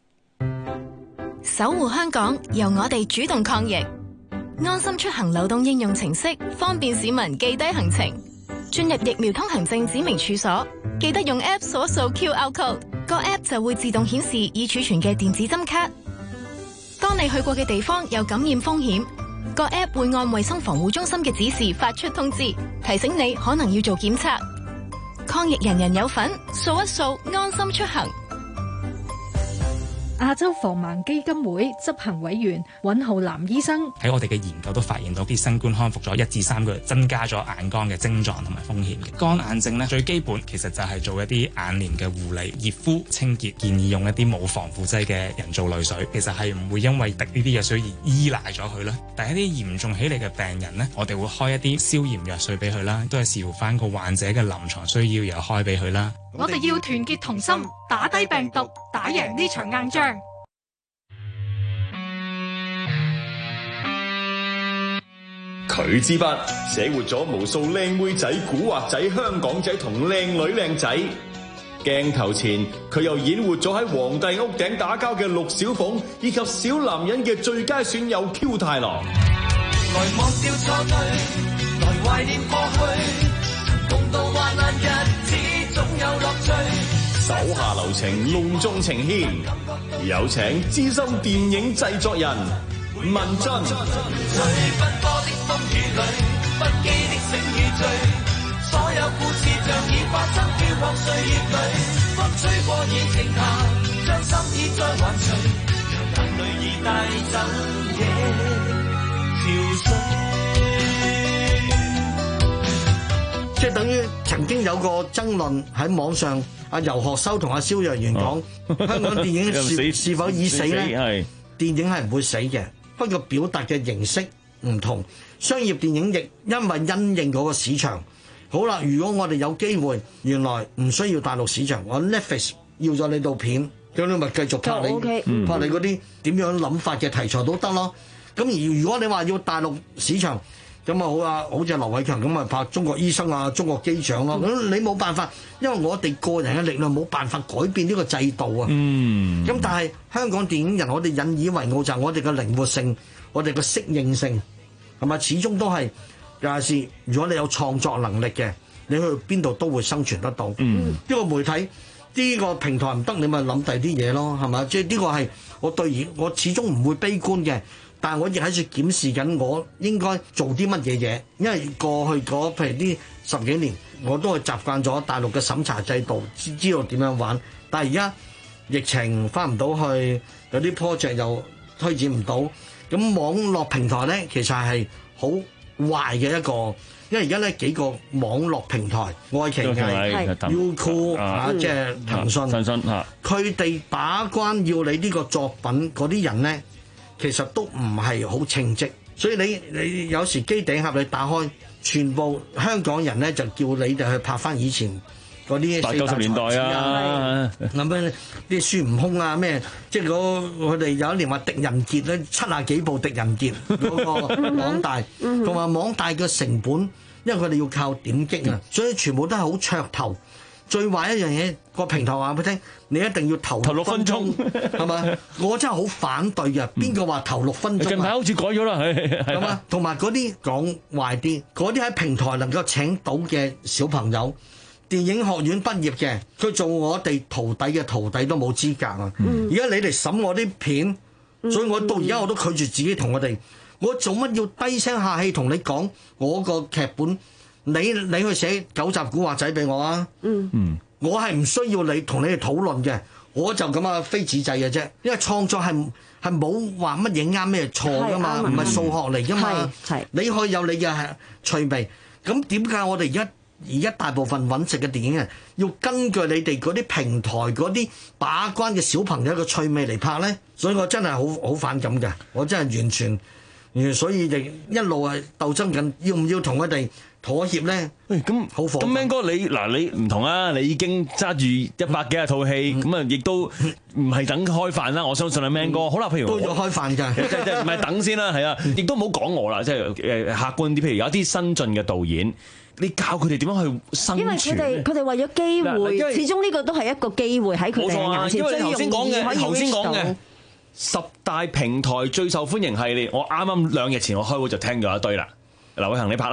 守護香港，由我哋主動抗疫。安心出行流動應用程式方便市民記低行程， 進入疫苗通行證指明處所，記得用 App 掃一掃 Q R code， 個 App 就會自動顯示已儲存嘅電子針卡。當你去過嘅地方有感染風險，個 App 會按衛生防護中心嘅指示發出通知，提醒你可能要做檢測。抗疫人人有份，掃一掃安心出行。 亞洲防盲基金會執行委員尹浩南醫生喺我哋嘅研究都發現到啲新冠康復咗一至三個月，增加咗眼乾嘅症狀同埋風險嘅。乾眼症咧最基本其實就係做一啲眼簾嘅護理、熱敷、清潔，建議用一啲冇防腐劑嘅人造淚水，其實係唔會因為滴呢啲藥水而依賴咗佢啦。但係一啲嚴重起嚟嘅病人呢，我哋會開一啲消炎藥水俾佢啦，都係視乎翻個患者嘅臨床需要又開俾佢啦。 我哋要團結同心，打低病毒，打贏呢場硬仗。 佢之筆寫活咗無數靚妹仔、古惑仔、香港仔同靚女靚仔。鏡頭前佢又演活咗喺皇帝屋頂打交嘅陸小鳳，以及小男人嘅最佳損友 Q 太郎。 來忘掉錯對，來懷念過去，共度患難日子總有樂趣。 手下留情，隆重呈獻，有請資深電影製作人文俊。 最奔波的風雨裏，不羈的醒與醉，所有故事像已發生，飄泊歲月裏，風吹過已靜下，將心意再還誰，讓眼淚已帶走夜潮水。 即係等於曾經有個爭論喺網上，阿游學修同阿蕭若元講、哦、香港電影是是否已死咧？電影係唔會死嘅，不過表達嘅形式唔同。商業電影亦因為因應嗰個市場。好啦，如果我哋有機會，原來唔需要大陸市場，我 Netflix 要咗你套片，咁你咪繼續拍你、OK 嗯、拍你嗰啲點樣諗法嘅題材都得咯。咁而如果你話要大陸市場，咁啊好啊，好似劉偉強咁啊拍中國醫生啊、中國機長咯。咁、嗯、你冇辦法，因為我哋個人嘅力量冇辦法改變呢個制度啊。嗯。咁但係香港電影人，我哋引以為傲就係我哋嘅靈活性，我哋嘅適應性，係咪？始終都係尤其是如果你有創作能力嘅，你去邊度都會生存得到。嗯。呢個媒體呢、呢個平台唔得，你咪諗第啲嘢咯，係咪？即係呢個係我對而我始終唔會悲觀嘅。但係我亦喺度檢視緊，我應該做啲乜嘢嘢？因為過去嗰譬如呢十幾年，我都係習慣咗大陸嘅審查制度，知知道點樣玩。但係而家疫情翻唔到去，有啲 project 又推展唔到，咁網絡平台咧其實係好壞嘅一個，因為而家咧幾個網絡平台，愛奇藝、優酷啊，即係騰訊，騰訊嚇，佢哋把關要你呢個作品嗰啲人咧。其實都唔係好稱職，所以你你有時機頂盒你打開，全部香港人咧就叫你哋去拍翻以前嗰啲八九十年代啊，咁樣啲孫悟空啊咩，即係嗰佢哋有一年話狄仁傑咧七啊幾部狄仁傑嗰個網大，同埋網大嘅成本，因為佢哋要靠點擊啊，所以全部都係好噱頭。最壞一樣嘢，個平台話俾你聽，你一定要投頭六分鐘，係嘛？我真係好反對嘅。邊個話投六分鐘啊？近排好似改咗啦，係係嘛？同埋嗰啲講壞啲，嗰啲喺平台能夠請到嘅小朋友，電影學院畢業嘅，佢做我哋徒弟嘅徒弟都冇資格啊！而家你嚟審我啲片，所以我到而家我都拒絕自己同我哋，我做乜要低聲下氣同你講我個劇本？你你去寫九集古惑仔俾我啊！嗯嗯，我係唔需要你同你哋討論嘅，我就咁啊非紙製嘅啫。因為創作係係冇話乜嘢啱咩錯噶嘛，唔係數學嚟噶嘛。係你可以有你嘅趣味。咁點解我哋而家而家大部分揾食嘅電影人要根據你哋嗰啲平台嗰啲把關嘅小朋友嘅趣味嚟拍咧？所以我真係好好反感嘅，我真係完全。所以亦一路係鬥爭緊，要唔要同佢哋妥協咧？喂，咁好火。咁 Man 哥你嗱你唔同啊，你已經揸住一百幾廿套戲，咁啊亦都唔係等開飯啦。我相信啊 Man 哥，好啦，譬如都要開飯㗎，即即唔係等先啦，係啊，亦都唔好講我啦，即係誒客觀啲。譬如有一啲新進嘅導演，你教佢哋點樣去生存？因為佢哋佢哋為咗機會，始終呢個都係一個機會喺佢哋眼前。因為你頭先講嘅，頭先講嘅。十大平台最受歡迎系列，我啱啱兩日前我開會就聽咗一堆啦。劉偉恒你拍啦，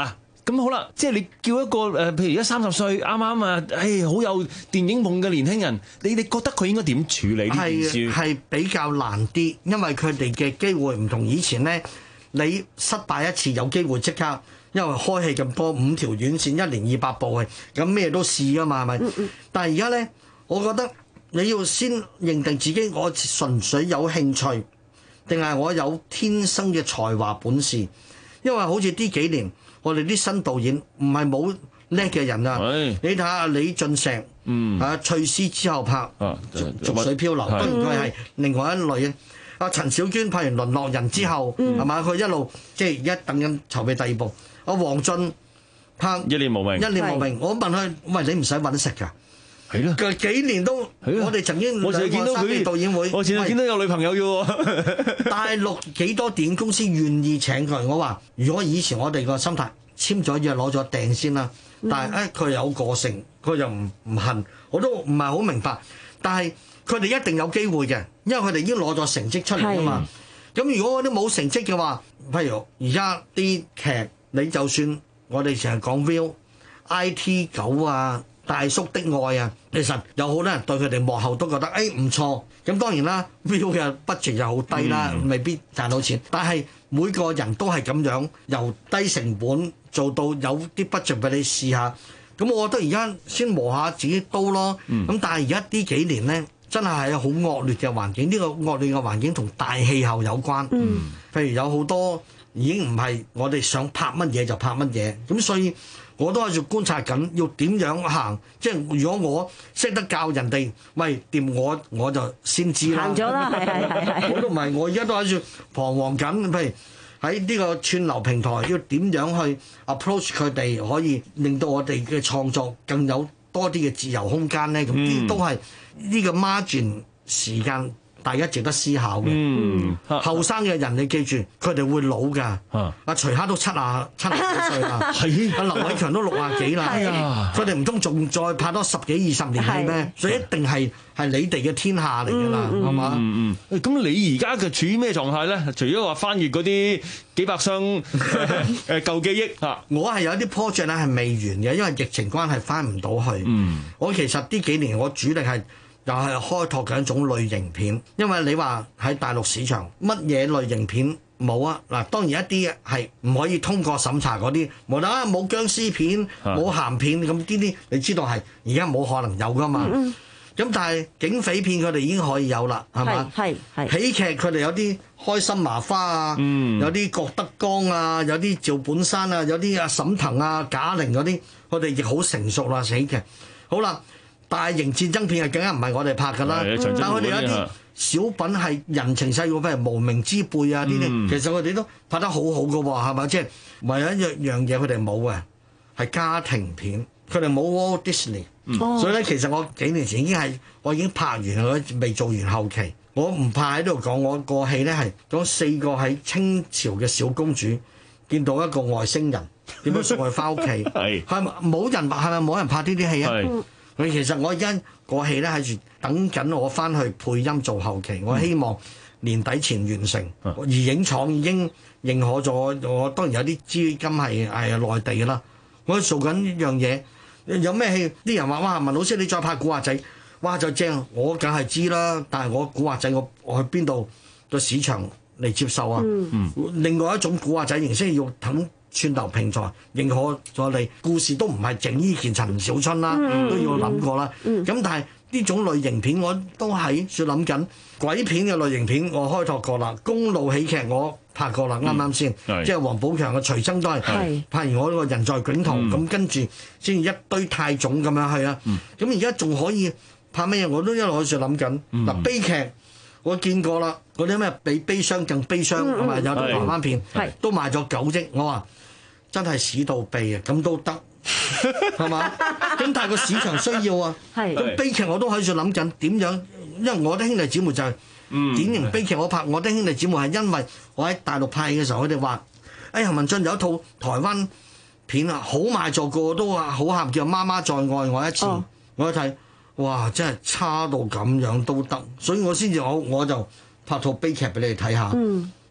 咁好啦，即係你叫一個誒，譬如而家三十歲啱啱啊，誒好有電影夢嘅年輕人，你你覺得佢應該點處理呢件事？ 係係比較難啲，因為佢哋嘅機會唔同以前咧。你失敗一次有機會即刻，因為開戲咁多五條院線，一年二百部嘅，咁咩都試噶嘛，係咪？嗯嗯，但係而家咧，我覺得你要先認定自己，我純粹有興趣，定係我有天生嘅才華本事？因為好似呢幾年，我哋啲新導演唔係冇叻嘅人啊！你睇下李俊石，嗯、啊翠絲之後拍《濁水漂流》，當然佢係另外一類嘅。阿陳小娟拍完《淪落人》之後，係嘛、嗯？佢一路即係而家等緊籌備第二部。阿黃俊拍《 一念無明》， 一念無明。我問佢：喂，你唔使揾食㗎？係咯。佢幾年都，我哋曾經我成日見到佢導演會，我成日見到有女朋友嘅喎。 大陸幾多電影公司願意請佢？我話：如果以前我哋個心態簽咗約攞咗訂先啦，但係誒佢有個性，佢又唔唔恨，我都唔係好明白。但係佢哋一定有機會嘅，因為佢哋已經攞咗成績出嚟啊嘛。咁如果我啲冇成績嘅話，譬如而家啲劇，你就算我哋成日講 Viu、I T 九啊、大叔的愛啊，其實有好多人對佢哋幕後都覺得誒唔錯。咁當然啦 ，Viu 嘅 budget 又好低啦，嗯、未必賺到錢。但係每個人都係咁樣，由低成本做到有啲 budget 俾你試下。咁我覺得而家先磨下自己刀咯。咁、嗯、但係而家呢幾年咧，真係係好惡劣嘅環境。呢、呢個惡劣嘅環境同大氣候有關。嗯、譬如有好多已經唔係我哋想拍乜嘢就拍乜嘢。咁所以我都喺度觀察緊，要點樣行。即係如果我識得教人哋，喂掂我我就先知啦。行咗啦，係係係。我都唔係，我而家都喺度彷徨緊。譬如喺呢個串流平台要點樣去 approach 佢哋，可以令到我哋嘅創作更有多啲嘅自由空間咧。咁呢啲都係呢個 margin 時間大家值得思考嘅。後生嘅人你記住，佢哋會老㗎。阿徐克都七啊七啊幾歲啦，阿劉偉強都六啊幾啦。佢哋唔通仲再拍多十幾二十年戲咩？所以一定係係你哋嘅天下嚟㗎啦，係嘛？ 嗯嗯。咁你而家嘅處於咩狀態咧？除咗話翻閱嗰啲幾百箱誒舊記憶嚇， 我係有啲 project 咧係未完嘅，因為疫情關係翻唔到去。嗯。我其實呢幾年我主力係。又係開拓緊一種類型片，因為你話喺大陸市場乜嘢類型片冇啊？嗱，當然一啲係唔可以通過審查嗰啲，無啦啦冇僵屍片、冇鹹片咁呢啲，你知道係而家冇可能有噶嘛？咁、嗯嗯、但係警匪片佢哋已經可以有啦，係嘛？係係喜劇佢哋有啲開心麻花啊，嗯、有啲郭德綱啊，有啲趙本山啊，有啲阿沈騰啊、賈玲嗰啲，佢哋亦好成熟啦喜劇。好啦。大型戰爭片係更加唔係我哋拍㗎啦，但係佢哋有一啲小品係人情世故，譬如無名之輩啊呢啲，嗯、其實佢哋都拍得好好㗎喎，係咪？即係唯有一樣嘢佢哋冇嘅係家庭片，佢哋冇 Walt Disney，嗯、所以咧其實我幾年前已經係我已經拍完，我未做完後期，我唔怕喺度講，我個戲咧係講四個喺清朝嘅小公主見到一個外星人點樣送佢翻屋企，係咪冇人係咪冇人拍呢啲戲啊？佢其實我而家個戲咧喺住等緊我翻去配音做後期，我希望年底前完成。嗯、而影廠已經認可咗，我當然有啲資金係係內地㗎啦。我做緊一樣嘢，有咩戲？啲人話哇，文老師你再拍古惑仔，哇就正，我梗係知啦。但係我古惑仔我我去邊度個市場嚟接受啊？嗯、另外一種古惑仔形式要等。串流平台認可咗你，故事都唔係鄭伊健、陳小春啦，嗯、都要諗過啦。咁、嗯、但係呢種類型片我都喺度諗緊，鬼片嘅類型片我開拓過啦，公路喜劇我拍過啦，啱啱先？即係王寶強嘅徐崢都係是拍完我呢個人在囧途，咁、嗯、跟住先一堆泰種咁樣係啊。咁而家仲可以拍乜嘢？我都一路喺度諗緊。嗱、嗯、悲劇我見過啦，嗰啲咩比悲傷更悲傷係咪？有台灣片是都賣咗九億，我話。真係屎到痹啊！咁都得係嘛？咁但係個市場需要啊。咁是悲劇我都喺度諗緊點樣，因為我啲兄弟姊妹就係典型悲劇。我拍我啲兄弟姊妹係因為我喺大陸拍嘅時候，佢哋話：哎呀，文進有一套台灣片啊，好賣座，個個都話好喊，叫《媽媽再愛我一次》。哦、我一睇，哇！真係差到咁樣都得，所以我先至我我就拍套悲劇俾你哋睇下。嗯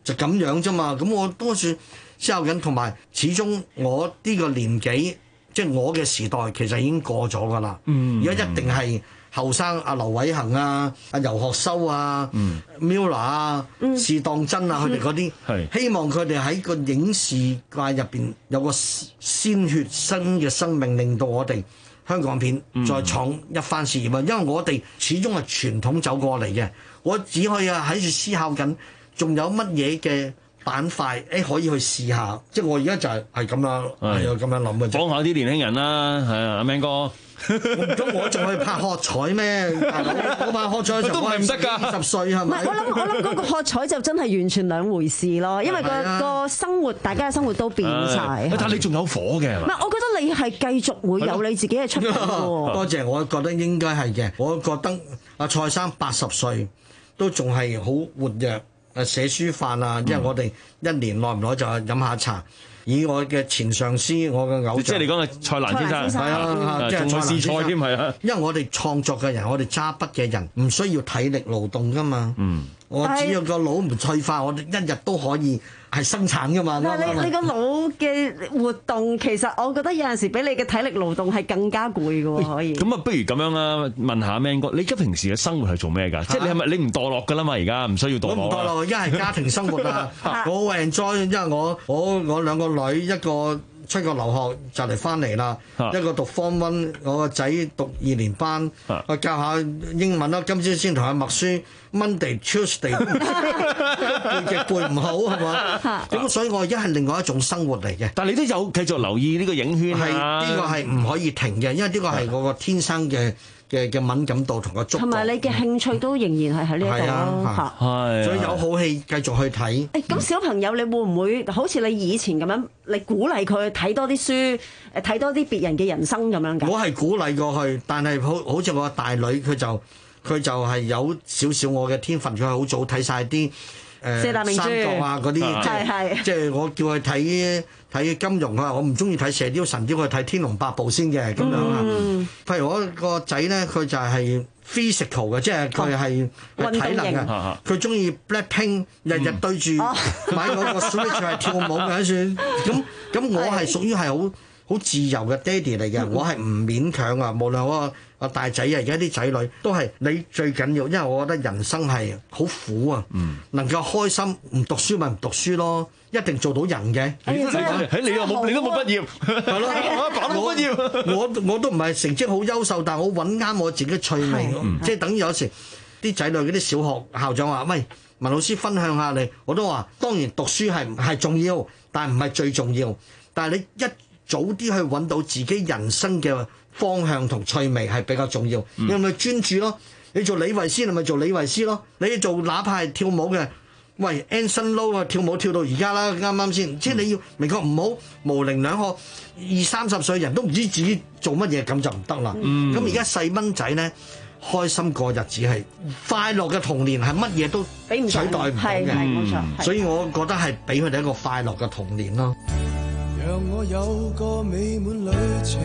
就咁樣啫嘛。咁我多數思考緊，同埋始終我呢個年紀，即係我嘅時代其實已經過咗噶啦。 嗯， 而家一定係後生阿劉偉恒啊、阿游學修啊、 嗯、 Mila 啊、試當真啊，佢哋嗰啲，希望佢哋喺個影視界入邊有個鮮血新嘅生命，令到我哋香港片再創一番事業啊！因為我哋始終係傳統走過嚟嘅，我只可以喺度思考緊，仲有乜嘢嘅板塊誒可以去試下。即係我而家就係係咁樣，係咁樣諗嘅。 幫下啲年輕人啦，係啊，阿 Man 哥。 咁我仲去拍喝彩咩？我拍喝彩嘅時候，我係唔得㗎，二十歲係咪？ 我諗我諗嗰個喝彩就真係完全兩回事咯，因為個個生活，大家嘅生活都變晒。 但係你仲有火嘅係嘛？ 唔係，我覺得你係繼續會有你自己嘅出路喎。 多謝，我覺得應該係嘅。我覺得阿蔡生八十歲都仲係好活躍，誒寫書飯啊，因為我哋一年耐唔耐就飲下茶。以我嘅前上司，我嘅偶像， 即係你講嘅蔡瀾先生，係啊， 即係仲試菜添係啊。 因為我哋創作嘅人，我哋揸筆嘅人，唔需要體力勞動噶嘛。嗯，我只要個腦唔退化，我哋一日都可以係生產噶嘛。 但係你你個腦嘅活動，其實我覺得有陣時比你嘅體力勞動係更加攰嘅喎，可以。 咁啊，不如咁樣啦，問下 Man 哥，你而家平時嘅生活係做咩㗎？即係你係咪你唔墮落㗎啦嘛？而家唔需要墮落。 我唔墮落，一係家庭生活啊，我好 enjoy，因為我我我兩個女，一個出國留學就嚟翻嚟啦，一個讀 Form One，我個仔讀二年班，我教下英文啦。今朝先同佢默書 Monday Tuesday 背極背唔好係嘛？咁所以我而家係另外一種生活嚟嘅。 但係你都有繼續留意呢個影圈係呢個係唔可以停嘅，因為呢個係我個天生嘅嘅嘅敏感度同個觸覺。 同埋你嘅興趣都仍然係喺呢一度咯， 係，所以有好戲繼續去睇。 誒咁小朋友，你會唔會好似你以前咁樣，你鼓勵佢睇多啲書，誒睇多啲別人嘅人生咁樣㗎？ 我係鼓勵過去，但係好好似我個大女，佢就佢就係有少少我嘅天分，佢係好早睇晒啲誒四大名著三國啊嗰啲，即係即係我叫佢睇睇金庸啊，我唔中意睇射雕神雕，佢睇天龍八部先嘅咁樣啊。嗯、譬如我個仔咧，佢就係 physical 嘅，即係佢係體能嘅，佢中意 Blackpink，日日對住買嗰個 Switch 係跳舞嘅算。咁咁我係屬於係好好自由嘅爹哋嚟嘅，嗯、我係唔勉強啊。無論我個大仔啊，而家啲仔女都係你最緊要，因為我覺得人生係好苦啊。嗯、能夠開心，唔讀書咪唔讀書咯，一定做到人嘅。 你都喺你又冇，你都冇畢業，係咯？我阿爸都冇畢業， 我我都唔係成績好優秀，但係我揾啱我自己趣味，即係等於有時啲仔女嗰啲小學校長話：喂，文老師分享下你，我都話當然讀書係係重要，但係唔係最重要。但係你一早啲去揾到自己人生嘅方向同趣味係比較重要，嗯、你咪專注咯。你做李維斯，你咪做李維斯咯。你做哪怕係跳舞嘅，喂 Anson Lo 啊，跳舞跳到而家啦，啱啱先。即係你要明確唔好模棱兩可，二三十歲人都唔知自己做乜嘢，咁就唔得啦。咁而家細蚊仔咧，開心過日子係快樂嘅童年，係乜嘢都取代唔到嘅。 冇錯， 所以我覺得係俾佢哋一個快樂嘅童年咯。 讓我有個美滿旅程，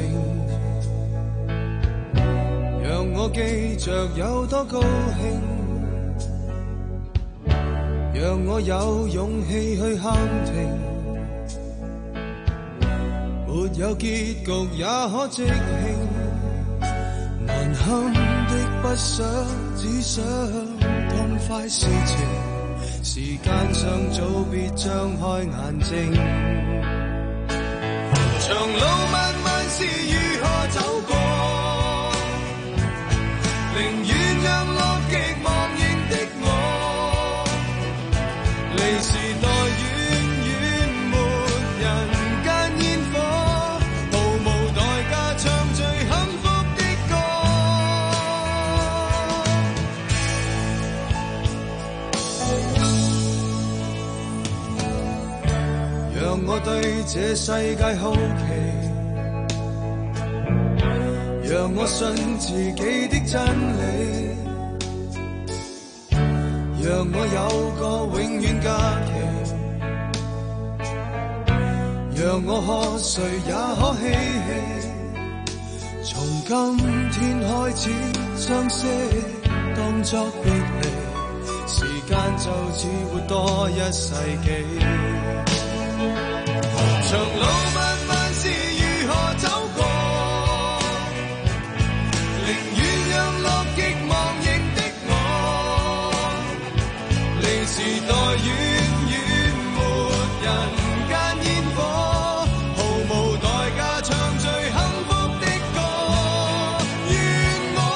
讓我記着有多高興，讓我有勇氣去喊停，沒有結局也可即興，難堪的不想，只想痛快事情，時間尚早，別張開眼睛。長路漫漫是如何走過，寧願讓樂極忘形的我，離時代遠遠沒人間煙火，毫無代價唱最幸福的歌，讓我對這世界好奇，讓我信自己的真理，讓我有個永遠假期，讓我喝誰也可嬉戲，從今天開始相識當作別離，時間就似活多一世紀，長路漫漫是如何走過，寧願讓樂極忘形的我，離時代遠遠沒人間煙火，毫無代價唱最幸福的歌，願我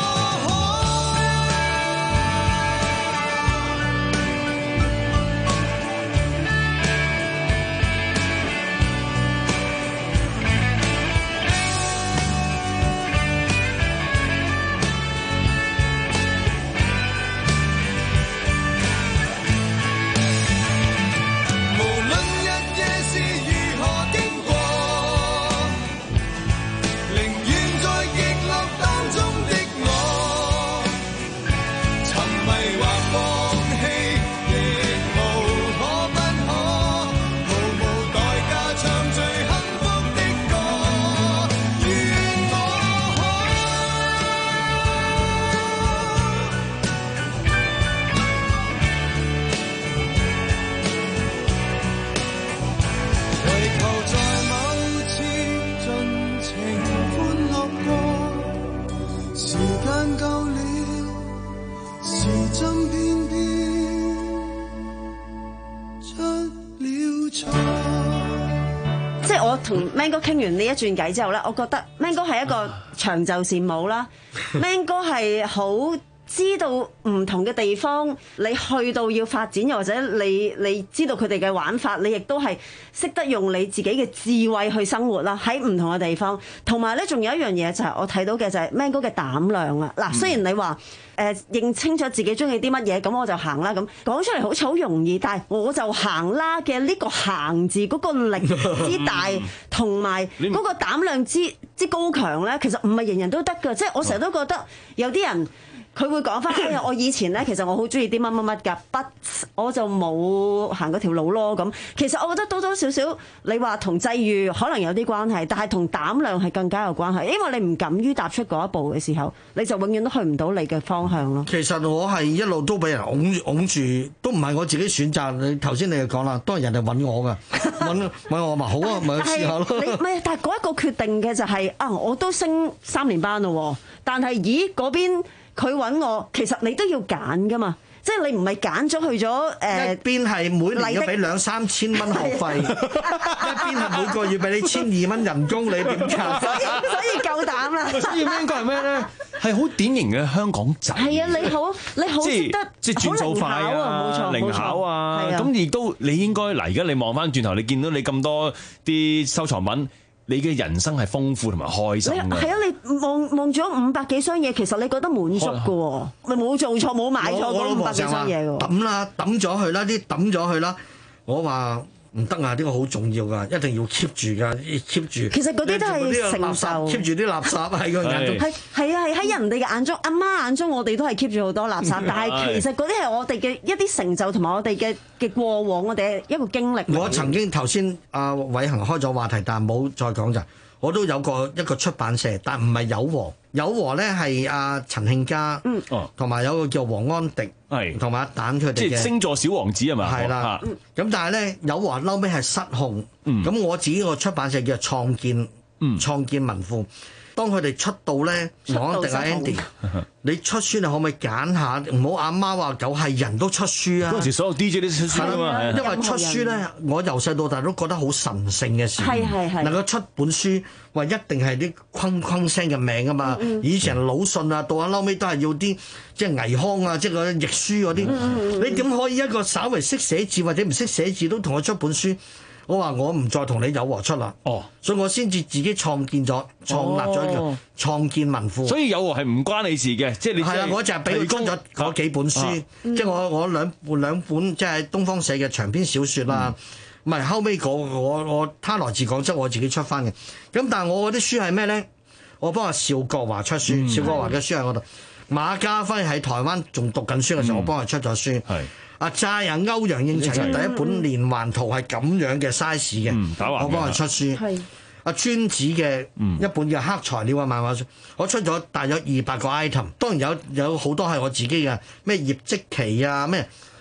同 Man 哥傾完呢一轉偈之後咧，我覺得 Man 哥係一個長袖善舞啦，Man 哥係好知道唔同嘅地方，你去到要發展，又或者你你知道佢哋嘅玩法，你亦都係識得用你自己嘅智慧去生活啦，喺唔同嘅地方。同埋咧，仲有一樣嘢就係我睇到嘅就係 Man 哥嘅膽量啊！嗱，雖然你話誒、呃、認清楚自己中意啲乜嘢，咁我就行啦，咁講出嚟好似好容易，但係我就行啦嘅呢個行字嗰個力之大，同埋嗰個膽量之之高強咧，其實唔係人人都得㗎。即係我成日都覺得有啲人。佢會講翻，我以前咧，其實我好中意啲乜乜乜㗎，but 我就冇行嗰條路咯。咁其實我覺得多多少少，你話同際遇可能有啲關係，但係同膽量係更加有關係，因為你唔敢於踏出嗰一步嘅時候，你就永遠都去唔到你嘅方向咯。 其實我係一路都俾人擁擁住，都唔係我自己選擇。你頭先你就講啦，都係人哋揾我㗎，揾揾我咪好啊，咪去試下咯。 你唔係，但係嗰一個決定嘅就係、是、啊，我都升三年班咯，但係咦嗰邊。佢揾我，其實你都要揀噶嘛，即係你唔係揀咗去咗誒。呃、一邊係每年要俾兩三千蚊學費，一邊係每個月俾你千二蚊人工，你點揀？所以所以夠膽啦。 所以應該係咩咧？係好典型嘅香港仔。係啊，你好，你好識得即係轉數快啊， 冇錯， 靈巧啊，咁亦都你應該嗱，而家你望翻轉頭，你見到你咁多啲收藏品。你嘅人生係豐富同埋開心嘅。係啊， 你望望咗五百幾箱嘢，其實你覺得滿足嘅喎，咪冇做錯冇買錯嗰五百幾箱嘢嘅喎。 抌啦，抌咗佢啦，啲抌咗佢啦。我話唔得啊，呢個好重要㗎，一定要 keep 住㗎，keep 住。 其實嗰啲都係成就 ，keep 住啲垃圾喺個眼中。 係係啊，係喺人哋嘅眼中，阿媽眼中，我哋都係 keep 住好多垃圾。但係其實嗰啲係我哋嘅一啲成就同埋我哋嘅嘅過往，我哋一個經歷。 我曾經頭先阿偉恒開咗話題，但係冇再講就，我都有個一個出版社，但唔係友和。友和咧係阿陳慶嘉，同埋有個叫黃安迪，同埋阿蛋佢哋嘅。 即係星座小王子係嘛？ 係啦。咁但係咧，友和嬲尾係失控。咁、嗯、我自己個出版社叫創建，嗯、創建文庫。當佢哋出道咧，黃安迪阿 Andy， 你出書你可唔可以揀下？唔好阿貓話狗係人都出書啊！ 嗰陣時所有 D J 都出書啊嘛。 因為出書咧，我由細到大都覺得好神聖嘅事。係係係。能夠出本書，話一定係啲昆昆聲嘅名啊嘛。嗯嗯以前魯迅啊，到下嬲尾都係要啲即係倪匡啊，即係嗰啲譯書嗰啲。嗯嗯你點可以一個稍為識寫字或者唔識寫字都同我出本書？我話我唔再同你友和出啦，哦，所以我先至自己創建咗、創立咗一個創建文庫。 所以友和係唔關你事嘅，即係你係啊，我就係俾佢出咗嗰幾本書，啊、即係我我兩兩本即係東方社嘅長篇小説啦。唔係、嗯、後尾嗰我我他來自廣州，我自己出翻嘅。咁但係我嗰啲書係咩咧？我幫阿邵國華出書，邵、嗯、國華嘅書喺嗰度。馬家輝喺台灣仲讀緊書嘅時候，嗯、我幫佢出咗書。係。阿齋啊，歐陽應塵嘅第一本連環圖係咁樣嘅 size 嘅，嗯、我幫佢出書。阿尊子嘅一本嘅黑材料嘅漫畫書，我出咗大約二百個 item，當然有有好多係我自己嘅，咩葉積奇啊咩，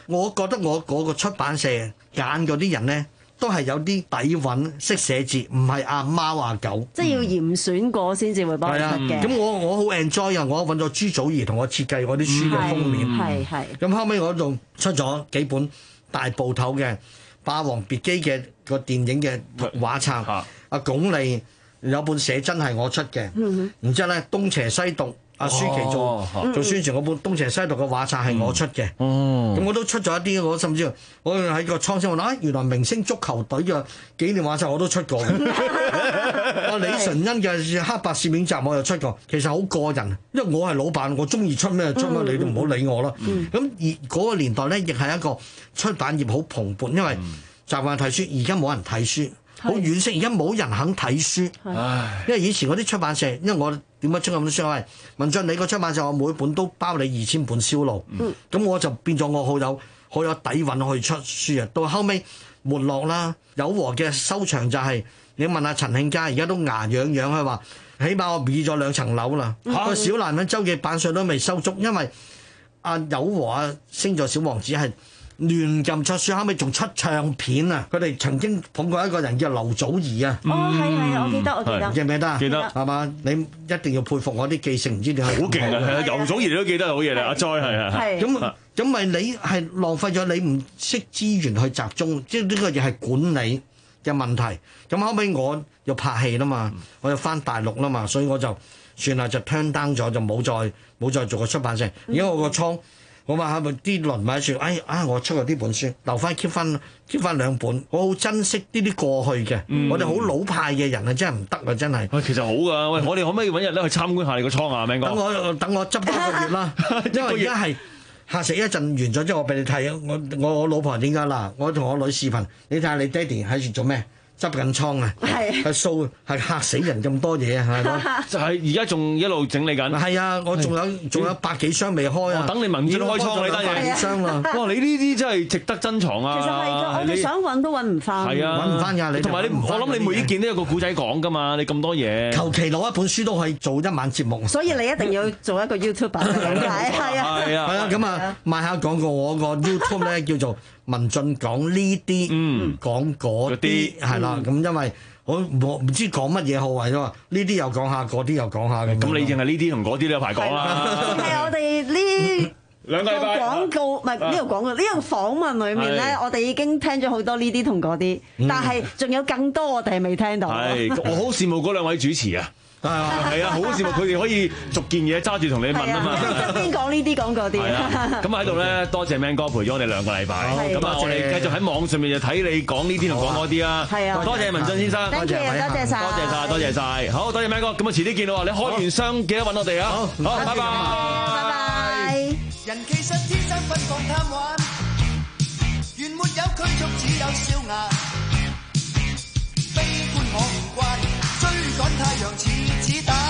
我覺得我嗰個出版社揀嗰啲人咧，都係有啲底蘊，識寫字，唔係阿貓阿狗。 即係要嚴選過先至會幫你出嘅。 咁我我好 enjoy 啊！我揾咗朱祖兒同我設計我啲書嘅封面。 係係。 咁後尾我仲出咗幾本大部頭嘅《霸王別姬》嘅個電影嘅畫冊。阿鞏俐有本寫真係我出嘅。然之後咧，東邪西毒。阿舒淇做做宣傳嗰本《東邪西毒》嘅畫冊係我出嘅，咁、嗯、我都出咗一啲，我甚至我喺個倉先我諗，啊原來明星足球隊嘅紀念畫冊我都出過嘅，阿李純恩嘅黑白攝影集我又出過，其實好過人，因為我係老闆，我中意出咩出乜，嗯、你都唔好理我啦。咁、嗯、而嗰個年代咧，亦係一個出版業好蓬勃，因為習慣睇書，而家冇人睇書。好惋惜，而家冇人肯睇書，因為以前嗰啲出版社，因為我點解出咁多書？係文進你個出版社，我每本都包你二千本銷路，咁、嗯、我就變咗我好有好有底蘊去出書啊！到後尾沒落啦，有和嘅收場就係、是、你問下陳慶佳，而家都牙癢癢，佢話起碼我變咗兩層樓啦。個、嗯、小男人周記版稅都未收足，因為阿有和啊星座小王子係。亂咁出書，後尾仲出唱片啊！佢哋曾經捧過一個人叫劉祖兒啊。 哦，係係，我記得，我記得。 記唔記得？ 記得係嘛？你一定要佩服我啲記性，唔知點解好勁啊！係啊，劉祖兒你都記得好嘢啦，阿 Joy 係啊。 係咁咁咪你係浪費咗你唔識資源去集中，即係呢個嘢係管理嘅問題。咁後尾我又拍戲啦嘛，我又翻大陸啦嘛，所以我就算啦，就 turn down 咗，就冇再冇再做個出版社。而家我個倉。我話係咪啲輪買書？哎啊！我出過呢本書，留翻 keep 翻 keep 翻兩本。我好珍惜呢啲過去嘅。嗯、我哋好老派嘅人啊，真係唔得啊！真係。 喂，其實好㗎。喂，我哋可唔可以揾日咧去參觀下你個倉啊，明哥？ 等我等我執多一個月啦，因為而家係下食一陣完咗之後，我俾你睇。我我我老婆點解嗱？我同我女視頻，你睇下你爹哋喺度做咩？執緊倉啊！係係掃係嚇死人咁多嘢啊！係咯， 就係而家仲一路整理緊。 係啊，我仲有仲有百幾箱未開啊！ 等你文進開倉你得嘢。百幾箱啦！哇！你呢啲真係值得珍藏啊！ 其實係㗎，我哋想揾都揾唔翻。 係啊， 揾唔翻㗎你。 同埋你，我諗你每一件都有個古仔講㗎嘛！你咁多嘢， 求其攞一本書都可以做一晚節目。 所以你一定要做一個 YouTuber 咁解係啊！ 係啊！係啊！咁啊，賣下廣告，我個 YouTube 咧叫做文進講呢啲，嗯，講嗰啲係啦。咁因為我我唔知講乜嘢好為咗話呢啲又講下，嗰啲又講下嘅。 咁你淨係呢啲同嗰啲都有排講啦。 係我哋呢兩個禮拜廣告，唔係呢個廣告，呢個訪問裏面咧，我哋已經聽咗好多呢啲同嗰啲，但係仲有更多我哋係未聽到。 係，我好羨慕嗰兩位主持啊！係啊，係啊，好羨慕佢哋可以逐件嘢揸住同你問啊嘛。 側邊講呢啲講嗰啲。 咁喺度咧，多謝 Man 哥陪咗我哋兩個禮拜。咁啊，我哋繼續喺網上面就睇你講呢啲同講嗰啲啊。係啊，多謝文進先生。 多謝，多謝晒， 多謝晒，多謝晒。好多謝 Man 哥，咁啊遲啲見到你開完箱記得揾我哋啊。好，好，拜拜。 拜拜。 人其實天生奔放貪玩，原沒有拘束，只有笑顏。悲觀我唔慣，追趕太陽似子彈。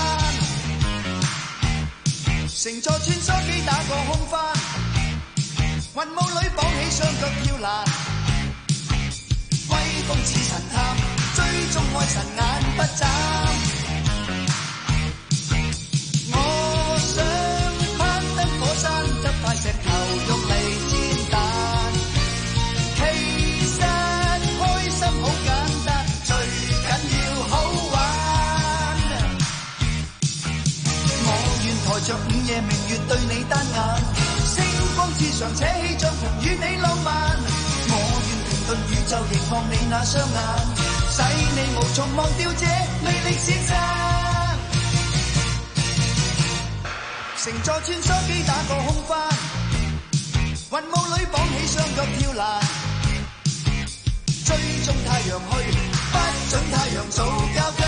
乘坐穿梭機打個空翻，雲霧裏綁起雙腳跳欄。威風似神探，追蹤愛神眼不眨。我想攀登火山，執塊石頭用嚟煎蛋。其實開心好簡單，最緊要好玩。我願抬着午夜明月對你單眼，星光之上扯起帳篷與你浪漫。我願停頓宇宙凝望你那雙眼，使你無從忘掉這魅力先生。乘坐穿梭機打個空翻，雲霧裏綁起雙腳跳欄，追蹤太陽去，不准太陽做交更。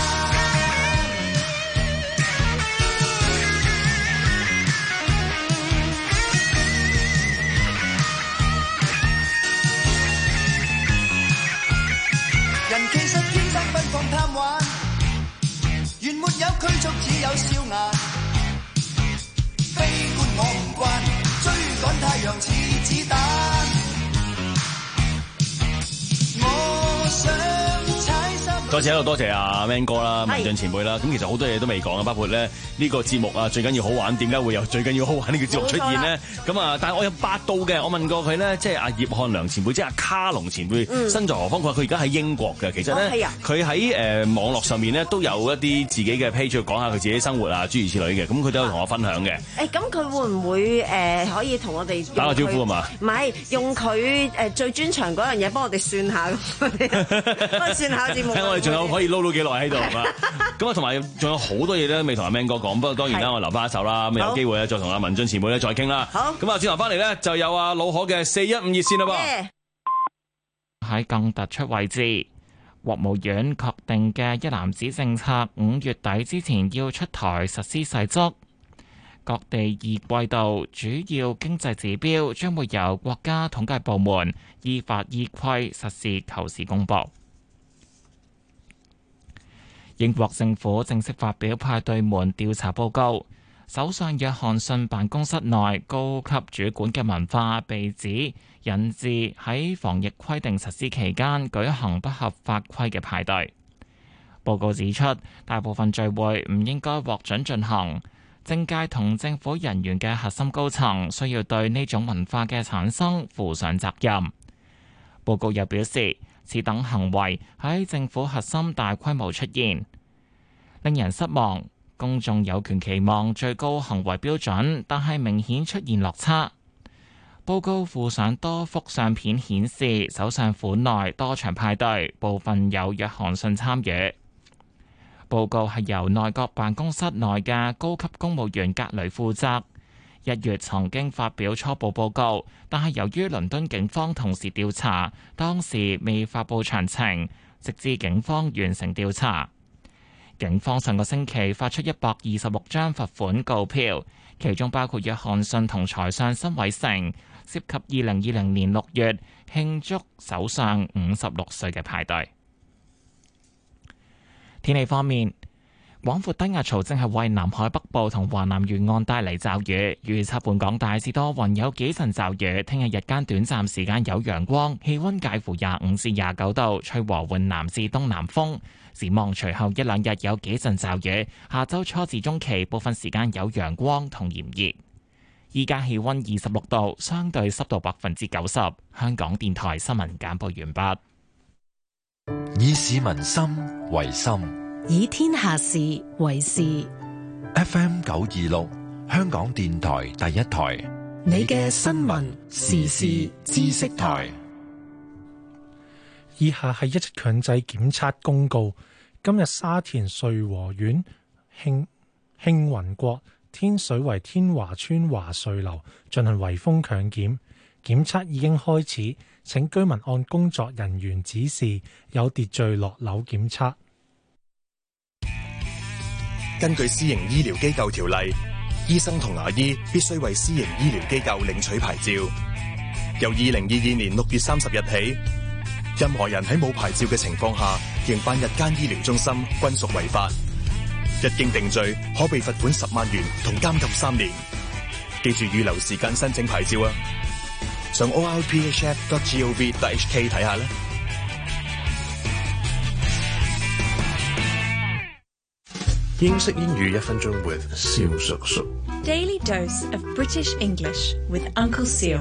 人其實天生奔放貪玩，原沒有拘束，只有笑顏。悲觀我唔慣，追趕太陽似子彈。我想踩三。 再次喺度多謝阿 Man 哥啦、文進前輩啦。咁其實好多嘢都未講啊，包括咧呢個節目啊，最緊要好玩，點解會有最緊要好玩呢個節目出現呢？咁啊，但係我有八到嘅，我問過佢咧，即係阿葉漢良前輩，即係阿卡龍前輩，嗯、身在何方？佢話佢而家喺英國嘅。其實咧，佢喺誒網絡上面咧都有一啲自己嘅 page 講下佢自己生活啊，諸如此類嘅。咁佢都有同我分享嘅。誒， 咁佢會唔會誒、呃、可以同我哋打個招呼啊嘛？ 唔係用佢誒最專長嗰樣嘢幫我哋算下，幫我算下節目。 睇我哋仲有可以撈到幾耐喺度係嘛？咁啊，同埋仲有好多嘢咧未同阿 Man 哥講，不過當然啦，我留翻一手啦。咁有機會咧再同阿文進前輩咧再傾啦。好，咁啊，轉頭翻嚟咧就有阿老可嘅四一五熱線啦噃。 喺更突出位置，國務院確定嘅一籃子政策，五月底之前要出台實施細則。各地二季度主要經濟指標將會由國家統計部門依法依規實施求時公佈。英國政府正式發表派對門調查報告，首相約翰遜辦公室內高級主管嘅文化被指引致喺防疫規定實施期間舉行不合法規嘅派對。報告指出，大部分聚會唔應該獲准進行。政界同政府人員嘅核心高層需要對呢種文化嘅產生負上責任。報告又表示，此等行為喺政府核心大規模出現，令人失望。公眾有權期望最高行為標準，但係明顯出現落差。報告附上多幅相片顯示，首相府內多場派對，部分有約翰遜參與。報告係由內閣辦公室內嘅高級公務員格雷負責。一月曾經發表初步報告，但係由於倫敦警方同時調查，當時未發布詳情，直至警方完成調查。警方上個星期發出一百二十六張罰款告票，其中包括約翰遜同財相辛偉誠，涉及二零二零年六月慶祝首相五十六歲嘅派對。天氣方面，廣闊低壓槽正係為南海北部同華南沿岸帶嚟驟雨，預測本港大致多雲，有幾陣驟雨。聽日日間短暫時間有陽光，氣溫介乎廿五至廿九度，吹和緩南至東南風。展望隨後一兩日有幾陣驟雨，下周初至中期部分時間有陽光同炎熱。依家氣溫二十六度，相對濕度百分之九十。香港電台新聞簡報完畢。 以市民心為心， 以天下事為事。 F M 九二六，香港電台第一台， 你嘅新聞時事知識台。 以下係一則強制檢測公告。今日沙田瑞和苑興興雲國天水圍天華村華瑞樓進行圍封強檢，檢測已經開始，請居民按工作人員指示有秩序落樓檢測。 根據私營醫療機構條例，醫生同牙醫必須為私營醫療機構領取牌照。由二零二二年六月三十日起，任何人喺冇牌照嘅情況下營辦日間醫療中心均屬違法，一經定罪可被罰款十萬元同監禁三年。記住預留時間申請牌照啊！上 o r p h f dot gov dot h k 睇下啦。英式英語一分鐘 with 蕭叔叔。 Daily dose of British English with Uncle Seal。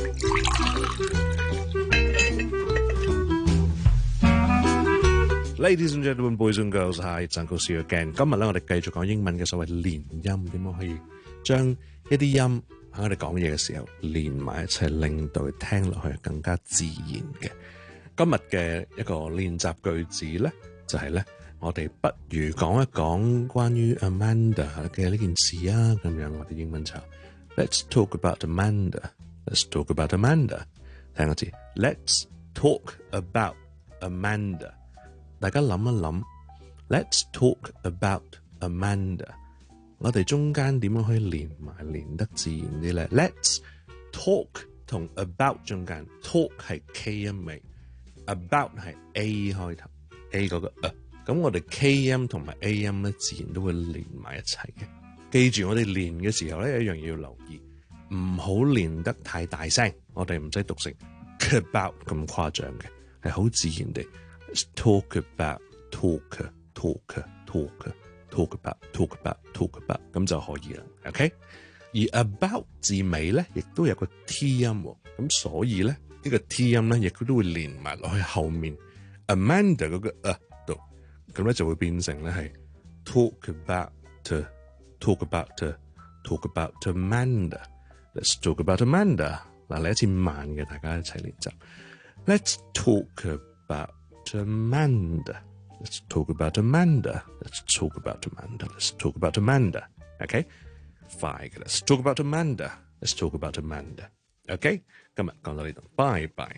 Ladies and gentlemen, boys and girls, hi, it's Uncle Seal again。今日咧，我哋繼續講英文嘅所謂連音，點樣可以將一啲音喺我哋講嘢嘅時候連埋一齊，令到佢聽落去更加自然嘅。今日嘅一個練習句子咧，就係咧，我哋不如講一講關於 Amanda 嘅呢件事啊。咁樣我哋英文就 Let's talk about Amanda. Let's talk about Amanda。聽我知 Let's talk about Amanda。大家諗一諗 ，Let's talk about Amanda。我哋中間點樣可以連埋連得自然啲咧 ？Let's talk 同 about 中間 talk 係 K 音尾 ，about 係 A 開頭 ，A 嗰個啊。咁我哋 K 音同埋 A 音咧，自然都會連埋一齊嘅。記住我哋連嘅時候咧，一樣要留意，唔好連得太大聲。我哋唔使讀成 about 咁誇張嘅，係好自然地。Let's talk about talk talk talk talk about talk about talk about 咁就可以啦。OK， 而 about 字尾咧，亦都有個 T 音喎，咁所以咧呢、呢個 T 音咧，亦都會連埋落去後面 Amanda 嗰個啊度，咁咧就會變成咧係 talk about talk about talk about Amanda。Let's talk about Amanda。嗱，嚟一次慢嘅，大家一齊練習。Let's talk about Amanda。Let's talk about Amanda。Let's talk about Amanda。Let's talk about Amanda。OK， 快嘅。Let's talk about Amanda。Let's talk about Amanda。OK， 今日講到呢度，拜拜。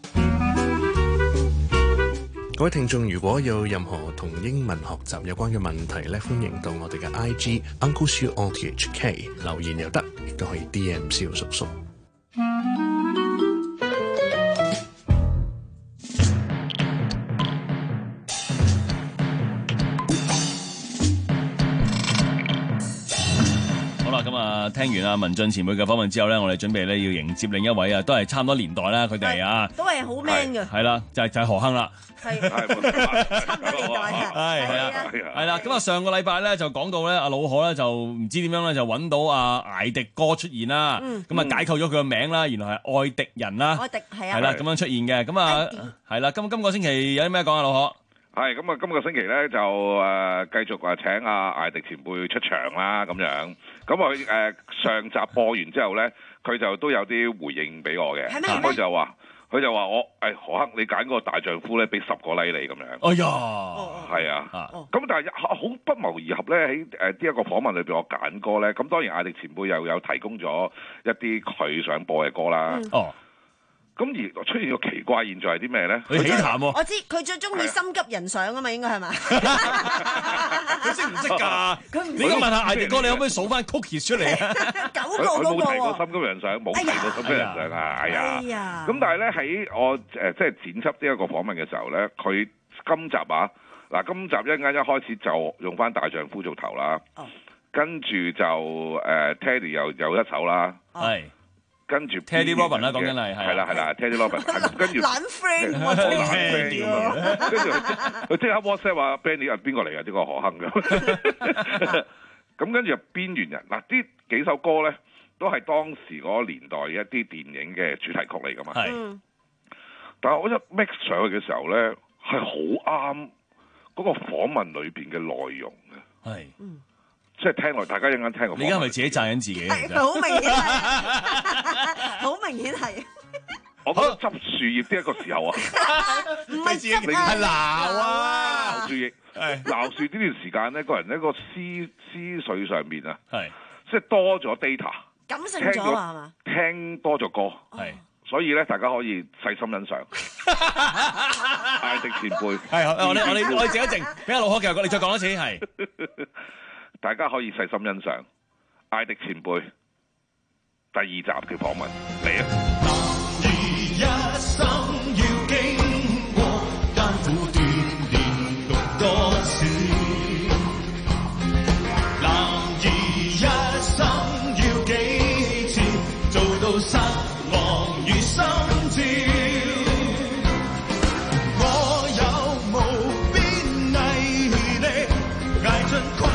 各位聽眾，如果有任何同英文學習有關嘅問題咧，歡迎到我哋嘅 I G Uncle Siu O T H K 留言又得，亦都可以 D M 蕭叔叔。 咁啊，聽完阿文進前輩嘅訪問之後咧，我哋準備咧要迎接另一位啊，都係差唔多年代啦，佢哋啊， 都係好 man 嘅， 係啦，就係就係何亨啦， 係差唔多年代嘅， 係係啊，係啦。咁啊，上個禮拜咧就講到咧，阿老何咧就唔知點樣咧就揾到阿艾迪哥出現啦，咁啊解構咗佢嘅名啦，原來係愛迪人啦， 愛迪係啊， 係啦，咁樣出現嘅，咁啊係啦，今今個星期有啲咩講啊，老何？ 係咁啊！今個星期咧就誒、呃、繼續話請阿艾迪前輩出場啦，咁樣咁啊誒上集播完之後咧，佢就都有啲回應俾我嘅，咁佢就話佢就話我誒、哎、何克你揀嗰個大丈夫咧，俾十個 like 你咁樣。 哎呀， 係啊，咁但係好不謀而合咧，喺誒呢一個訪問裏邊我揀歌咧，咁當然艾迪前輩又有提供咗一啲佢想播嘅歌啦。 嗯、哦。 咁而出現個奇怪現象係啲咩咧？ 佢起痰喎！ 我知佢最中意心急人上啊嘛，應該係嘛？ 佢識唔識㗎？佢唔。你應該問下艾迪哥，你可唔可以數翻 cookies 出嚟啊？ 九個嗰個喎。 佢冇提過心急人上，冇提過心急人上啊！哎呀！咁但係咧喺我誒即係剪輯呢一個訪問嘅時候咧，佢今集啊嗱，今集一陣間一開始就用翻大丈夫做頭啦，跟住就誒 Teddy 又有一首啦，係。跟住 Teddy Robin 啦，講緊係係啦係啦 ，Teddy Robin， 跟住懶 friend 喎， 懶 friend 咁跟住佢即刻 WhatsApp 話 Benny 係邊個嚟啊？呢個何亨咁。咁跟住邊緣人嗱，呢幾首歌咧都係當時嗰個年代一啲電影嘅主題曲嚟噶嘛。係。但係我一 mix 上去嘅時候咧，係好啱嗰個訪問裏邊嘅內容嘅。係。即係聽落，大家一陣間聽過。你而家係咪自己讚緊自己？ 係，好明顯係，好明顯係。 我覺得執樹葉呢一個時候啊， 唔係執啊， 係鬧啊！鬧樹葉，鬧樹呢段時間咧，個人一個思思緒上面啊，係即係多咗 data， 感性咗係嘛？ 聽多咗歌，係，所以咧大家可以細心欣賞。艾迪前輩， 係我哋我哋我哋靜一靜，俾阿老何繼續講，你再講多次係。 大家可以細心欣賞艾迪前輩第二集嘅訪問嚟啊！男兒一生要經過艱苦鍛鍊讀多少，男兒一生要幾次做到失望與心照，我有無邊毅力捱盡困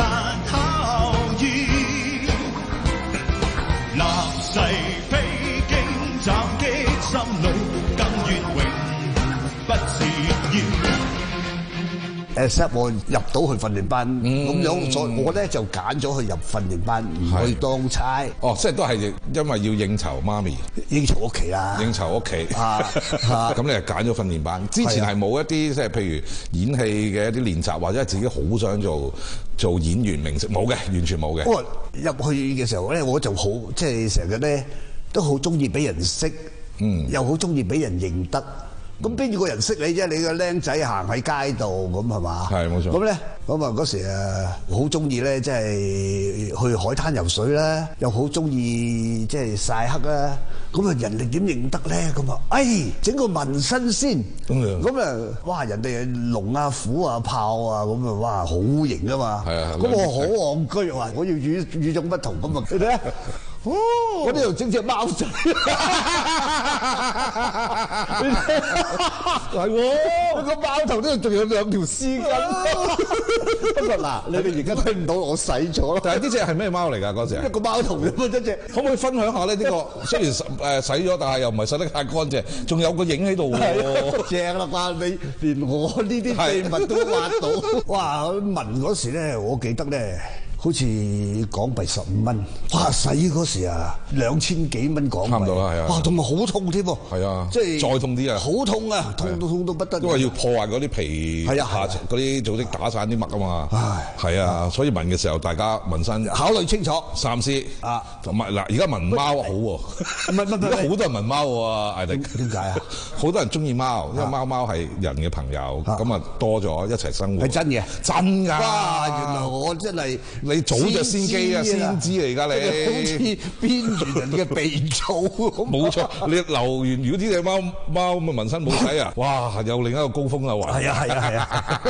except 我入到去訓練班咁、嗯、樣，所以我咧就揀咗去入訓練班，唔去當差。 哦，即係都係因為要應酬媽咪， 應酬屋企啦， 應酬屋企。啊，咁你係揀咗訓練班。之前係冇一啲即係譬如演戲嘅一啲練習，或者係自己好想做做演員明星，冇嘅，完全冇嘅。不過入去嘅時候咧，我就好即係成日咧都好中意俾人識，嗯，又好中意俾人認得。咁邊個人識你啫？你個僆仔行喺街度咁係嘛？係冇錯。咁咧，咁啊嗰時誒好中意咧，即係去海灘游水啦，又好中意即係曬黑啦。咁啊人哋點認得咧？咁啊，哎整個紋身先。咁樣。咁啊，哇！人哋龍啊、虎啊、豹啊，咁啊，哇！好型噶嘛。係啊。咁我好戇居，話我要與與眾不同咁啊！你睇哦，我呢度整隻貓仔，係喎，個貓頭呢度仲有兩條絲巾。不過嗱，你哋而家睇唔到我洗咗啦。 但係呢隻係咩貓嚟㗎？嗰隻一個貓頭咁啊，一隻。 可唔可以分享下咧？呢個雖然誒洗咗，但係又唔係洗得太乾淨，仲有個影喺度喎。 正啦啩，你連我呢啲秘密都挖到。哇！聞嗰時咧，我記得咧。好似港幣十五蚊，哇！洗嗰時啊，兩千幾蚊港幣， 差唔多啦，係啊！ 哇，同埋好痛添喎， 係啊， 即係再痛啲啊， 好痛啊，痛到痛到不得了， 因為要破壞嗰啲皮下嗰啲組織，打散啲脈啊嘛，唉，係啊，所以聞嘅時候，大家聞身考慮清楚， 三思啊，同埋嗱，而家聞貓好喎，唔係唔係，而家好多人聞貓喎，艾迪， 點解啊？ 好多人中意貓，因為貓貓係人嘅朋友，咁啊多咗一齊生活， 係真嘅， 真㗎， 哇！原來我真係〜 你早就先機啊，先知嚟㗎你， 好似邊緣人嘅鼻祖咁。 冇錯，你留完如果呢隻貓貓咁嘅紋身冇睇啊，哇！有另一個高峰啦，話。 係啊係啊係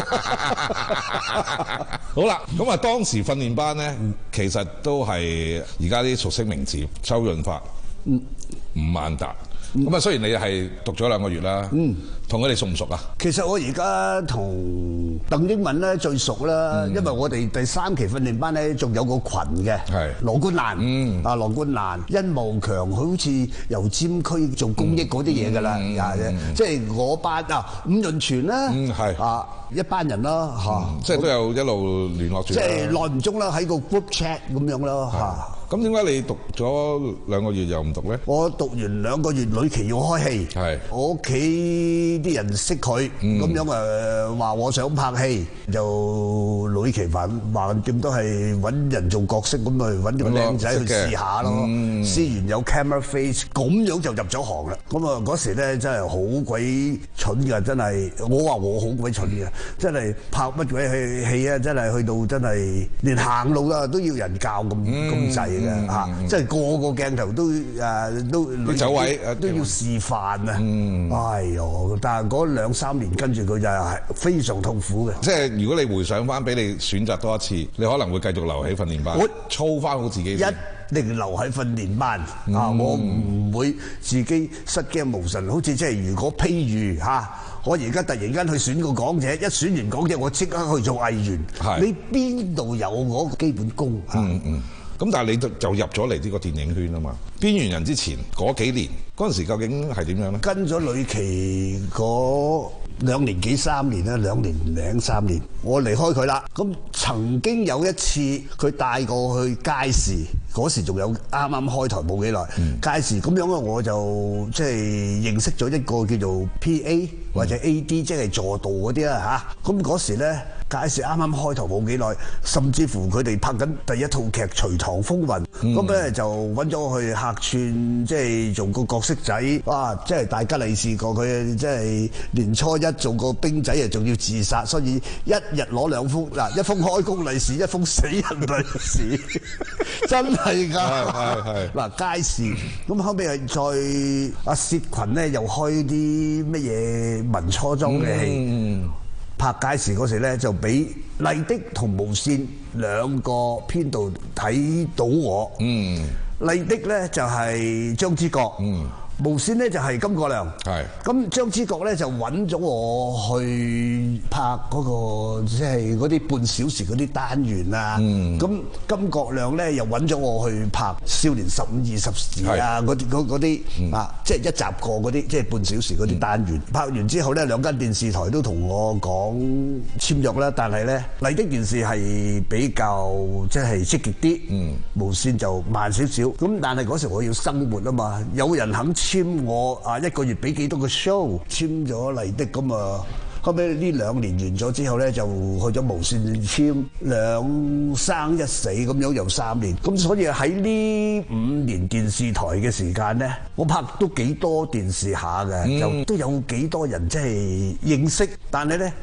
啊。好啦，咁啊當時訓練班咧，其實都係而家啲熟悉名字，周潤發、 嗯、 吳萬達。咁啊，雖然你係讀咗兩個月啦，嗯，同佢哋熟唔熟啊？ 其實我而家同鄧英文咧最熟啦，因為我哋第三期訓練班咧仲有個群嘅，係羅冠蘭，嗯，啊羅冠蘭、殷望強，佢好似油尖區做公益嗰啲嘢㗎啦，啊，即係我班啊，伍潤泉啦，嗯係啊，一班人啦嚇， 即係都有一路聯絡住， 即係耐唔中啦，喺個 group chat 咁樣咯嚇。 咁點解你讀咗兩個月又唔讀咧？ 我讀完兩個月，呂奇要開戲，係我屋企啲人識佢，咁樣誒話我想拍戲，就呂奇話橫掂都係揾人做角色，咁咪揾啲靚仔去試下咯。試完有 camera face，咁樣就入咗行啦。咁啊嗰時咧真係好鬼蠢㗎，真係我話我好鬼蠢嘅，真係拍乜鬼戲戲啊！真係去到真係連行路啊都要人教咁咁滯。嚇！即係個個鏡頭都誒都走位都要示範啊！嗯、哎呦！但係嗰兩三年跟住佢就係非常痛苦嘅。 即係如果你回想翻，俾你選擇多一次，你可能會繼續留喺訓練班，我操翻好自己。 一定留喺訓練班、嗯、啊！我唔會自己失驚無神，好似即係如果譬如嚇。啊我而家突然間去選個港姐，一選完港姐，我即刻去做藝員。你邊度有嗰個基本功？ 嗯嗯。咁但係你就就入咗嚟呢個電影圈啊嘛。邊緣人之前嗰幾年嗰陣時究竟係點樣咧？ 跟咗呂奇嗰兩年幾三年啦，兩年零三年，我離開佢啦。咁曾經有一次佢帶我去街市，嗰時仲有啱啱開台冇幾耐，嗯、街市咁樣啊，我就即係認識咗一個叫做 P A 或者 A D，、嗯、即係助導嗰啲啦嚇。咁嗰時咧。街市啱啱開頭冇幾耐，甚至乎佢哋拍緊第一套劇《隋唐風雲》，咁咧、嗯、就揾咗我去客串，即係做個角色仔。哇！即係大吉利是過佢，即係年初一做個兵仔啊，仲要自殺，所以一日攞兩封嗱，一封開工利是，一封死人利是，真係㗎。係係嗱街市，咁後尾係再阿薛群咧又開啲乜嘢民初裝嘅戲。嗯拍街市嗰時咧，就俾麗的同無線兩個編導睇到我。嗯，麗的咧就係張之國。嗯。無線咧就係金國良，係咁張之國咧就揾咗我去拍嗰個即係嗰啲半小時嗰啲單元啊，咁金國良咧又揾咗我去拍少年十五二十時啊嗰啲嗰啲啊，即係一集過嗰啲即係半小時嗰啲單元。拍完之後咧，兩間電視台都同我講簽約啦，但係咧麗的電視係比較即係積極啲，無線就慢少少。咁但係嗰時我要生活啊嘛，有人肯簽我啊一個月俾幾多個 show， 簽咗麗的咁啊，後尾呢兩年完咗之後咧，就去咗無線簽兩生一死咁樣又三年，咁所以喺呢五年電視台嘅時間咧，我拍都幾多電視下嘅，就都有幾多人即係認識，但係咧係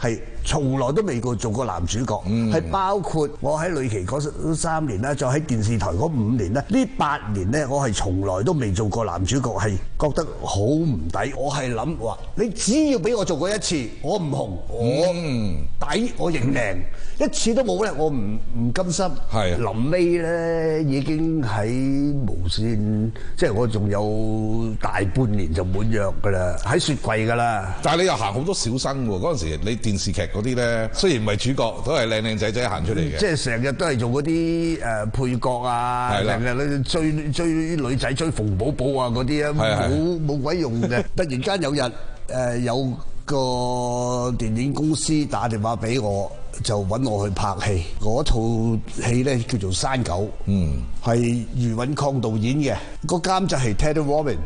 從來都未過做過男主角，係、嗯、包括我喺旅期嗰三年啦，再喺電視台嗰五年咧，呢八年咧，我係從來都未做過男主角，係覺得好唔抵。我係諗話，你只要俾我做過一次，我唔紅，我抵，我認命，一次都冇咧，我唔唔甘心。係臨尾咧，已經喺無線，即係我仲有大半年就滿約㗎啦，喺雪櫃㗎啦。 但係你又行好多小生喎，嗰陣時你電視劇嗰啲咧，雖然唔係主角，都係靚靚仔仔行出嚟嘅。 即係成日都係做嗰啲誒配角啊，成日追追女仔追馮寶寶啊嗰啲啊，冇冇鬼用嘅。突然間有日誒、呃、有個電影公司打電話俾我，就揾我去拍戲。嗰套戲咧叫做《山狗》，嗯，係余允抗導演嘅，個監製係 Teddy Warren。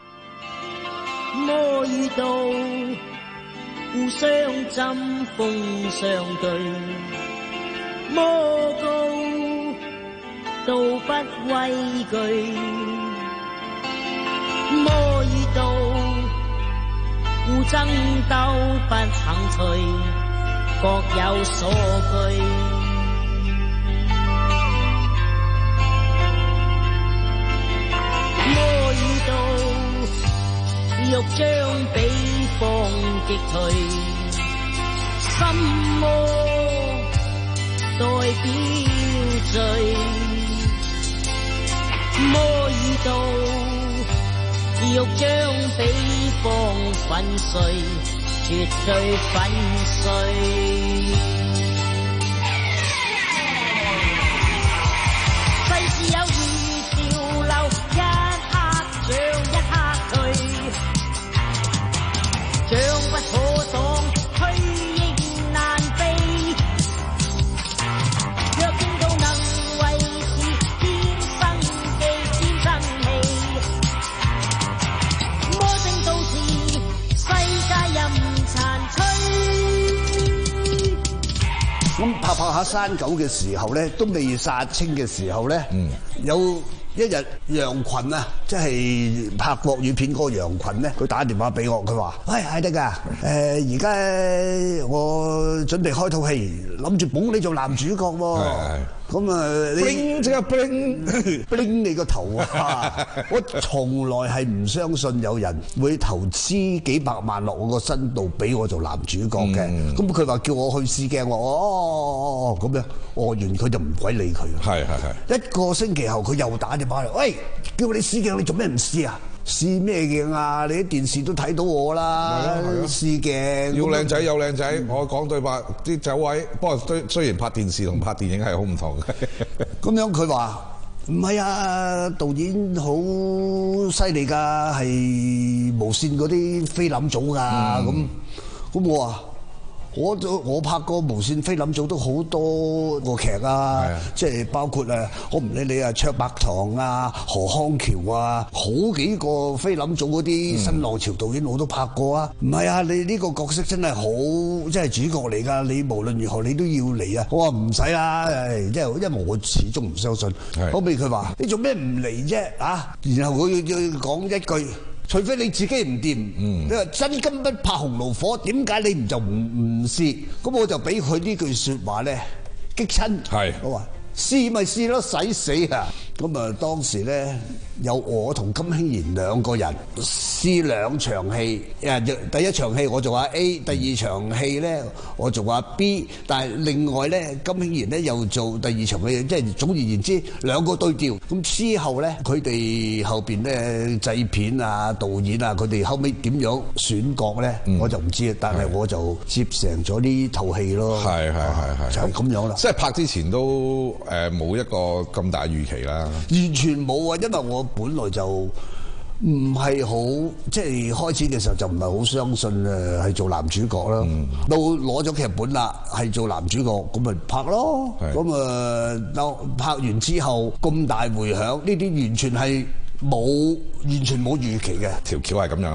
魔與道互相針鋒相對，魔高道不畏懼，魔與道互爭鬥不肯退，各有所據。魔與道欲將彼方擊退，心魔代表罪，魔與道欲將彼方粉碎，絕對粉碎。世事有如潮流，一刻漲一刻退，將不可擋，退亦難避。若見到能維持天生記，天生氣，魔性到時，世界任殘摧。 咁拍拍下山狗嘅時候咧，都未殺青嘅時候咧，嗯、有。一日楊群啊，即係拍國語片嗰個楊群咧，佢打電話俾我，佢話：喂，艾迪啊，誒而家我準備開套戲，諗住捧你做男主角喎。咁啊，你冰即刻冰冰你個頭啊！我從來係唔相信有人會投資幾百萬落我個身度俾我做男主角嘅。咁佢話叫我去試鏡，我哦咁樣，哦完佢就唔鬼理佢。係係係。一個星期後佢又打電話嚟，喂，叫你試鏡，你做咩唔試啊？試咩鏡啊？你啲電視都睇到我啦，試鏡要靚仔有靚仔，我講對白啲走位。不過雖雖然拍電視同拍電影係好唔同嘅。 咁樣佢話唔係啊，導演好犀利㗎，係無線嗰啲菲林組㗎。咁咁、嗯、我話。我我拍過無線菲林組都好多個劇啊，即係包括誒，我唔理你啊，卓伯棠啊、何康橋啊，好幾個菲林組嗰啲新浪潮導演我都拍過啊。唔係啊，你呢個角色真係好，即係主角嚟㗎。你無論如何你都要嚟啊。我話唔使啦，誒，即係因為我始終唔相信。後尾佢話：你做咩唔嚟啫？啊！然後佢要講一句。除非你自己唔掂，嗯、你話真金不怕紅爐火，點解你唔就唔唔試？咁我就俾佢呢句説話咧激親。係我話試咪試咯，使死啊！咁啊當時咧有我同金興賢兩個人試兩場戲，誒第一場戲我做下 A，第二場戲咧我做下 B， 但係另外咧金興賢咧又做第二場戲，即係總而言之兩個對調。咁之後咧佢哋後邊咧製片啊、導演啊，佢哋後尾點樣選角咧，嗯、我就唔知，但係我就接成咗呢套戲咯。係係係係，就係咁樣啦。即係拍之前都誒冇一個咁大預期啦。完全冇啊，因為我本來就唔係好，即係開始嘅時候就唔係好相信誒係做男主角啦。嗯、到攞咗劇本啦，係做男主角，咁咪拍咯。咁啊，當拍完之後咁大迴響，呢啲完全係冇，完全冇預期嘅。條橋係咁樣啦。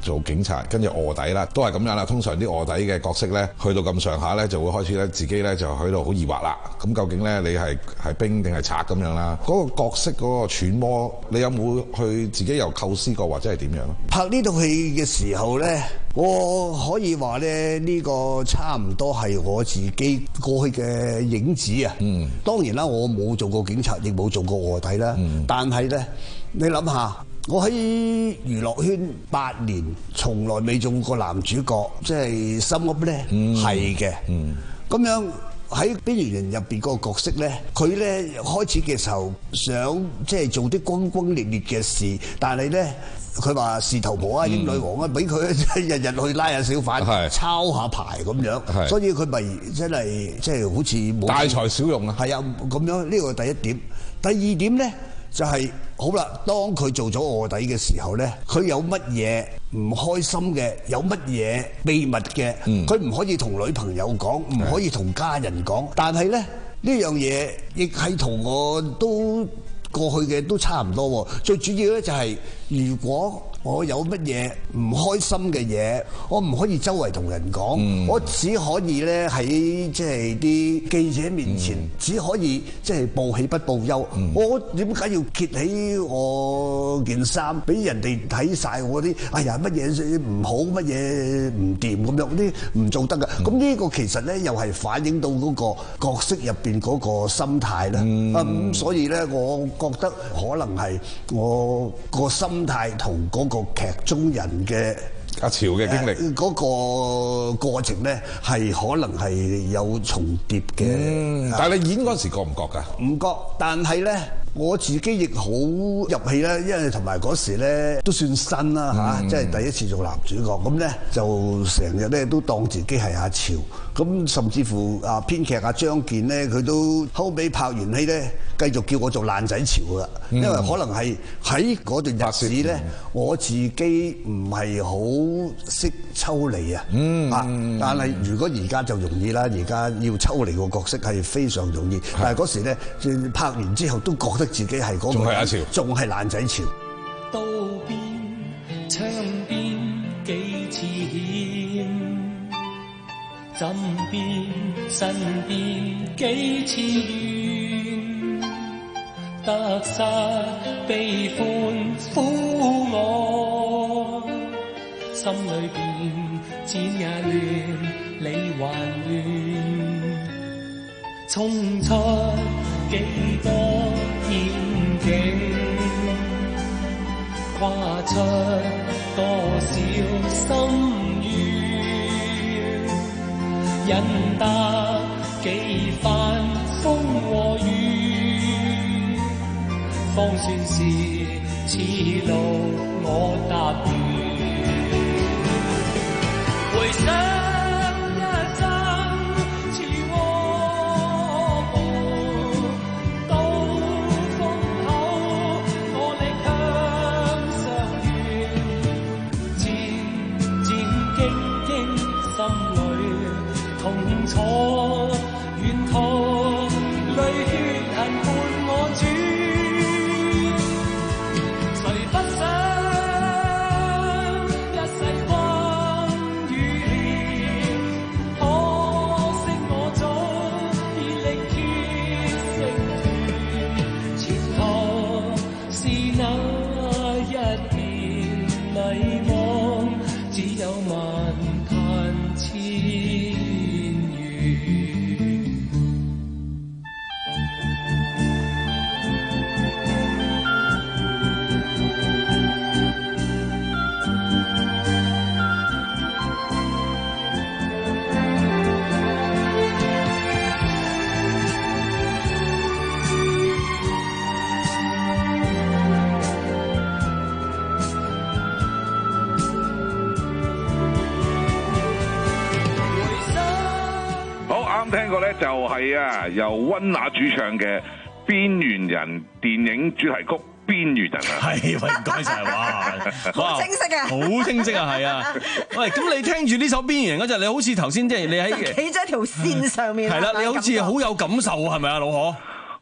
做警察，跟住臥底啦，都係咁樣啦。通常啲臥底嘅角色咧，去到咁上下咧，就會開始咧自己咧就喺度好疑惑啦。咁究竟咧你係係兵定係賊咁樣啦？嗰個角色嗰個揣摩，你有冇去自己又構思過或者係點樣咧？ 拍呢套戲嘅時候咧，我可以話咧呢個差唔多係我自己過去嘅影子啊。嗯，當然啦，我冇做過警察，亦冇做過臥底啦。嗯，但係咧，你諗下。我喺娛樂圈八年，從來未做過男主角，即係心屋咧，係嘅。咁樣喺邊緣人入邊嗰個角色咧，佢咧開始嘅時候想即係做啲轟轟烈烈嘅事，但係咧佢話事頭婆啊、英女王啊，俾佢日日去拉下小販、抄下牌咁樣，所以佢咪真係即係好似冇大材小用啊。 係啊，咁樣呢個第一點。第二點咧。就係、是、好啦，當佢做咗臥底嘅時候呢，佢有乜嘢唔開心嘅，有乜嘢秘密嘅，佢唔、嗯、可以同女朋友講，唔可以同家人講。但係呢，呢樣嘢亦係同我都過去嘅都差唔多。最主要呢，就係如果我有乜嘢唔開心嘅嘢，我唔可以周圍同人講，嗯、我只可以咧喺即係啲記者面前，嗯、只可以即係報喜不報憂。嗯、我點解要揭起我件衫俾人哋睇晒我啲？哎呀，乜嘢唔好，乜嘢唔掂咁樣，啲唔做得㗎。咁呢、嗯、個其實咧又係反映到嗰個角色入邊嗰個心態啦。嗯、啊咁，所以咧，我覺得可能係我個心態同嗰個劇中人嘅阿潮嘅經歷嗰個過程咧，係可能係有重疊嘅。 嗯，但係你演嗰時覺唔覺㗎？ 唔覺，但係咧。我自己亦好入戲啦，因為同埋嗰時咧都算新啦嚇，即係、嗯、第一次做男主角，咁咧就成日咧都當自己係阿潮，咁甚至乎啊編劇阿張健咧，佢都後尾拍完戲咧，繼續叫我做爛仔潮噶，因為可能係喺嗰段日子咧，嗯、我自己唔係好識抽離啊，嗯、啊，但係如果而家就容易啦，而家要抽離個角色係非常容易，但係嗰時咧拍完之後都覺得自己係嗰個，仲係阿潮，仲係爛仔潮。 刀邊槍邊幾次險，枕邊身邊幾次怨，得失悲歡苦我，心裏邊剪也亂，理還亂，衝出幾多險境，跨出多少心願，忍得幾番風和雨，方算是此路我踏完。回想聽過咧就係啊，由溫拿主唱嘅《邊緣人》電影主題曲《邊緣人》啊， 係喂，唔該晒，哇， 好清晰啊， 好清晰啊，係啊，喂，咁你聽住呢首《邊緣人》嗰陣，你好似頭先即係你喺企咗條線上面， 係啦，你好似好有感受係咪啊，老何？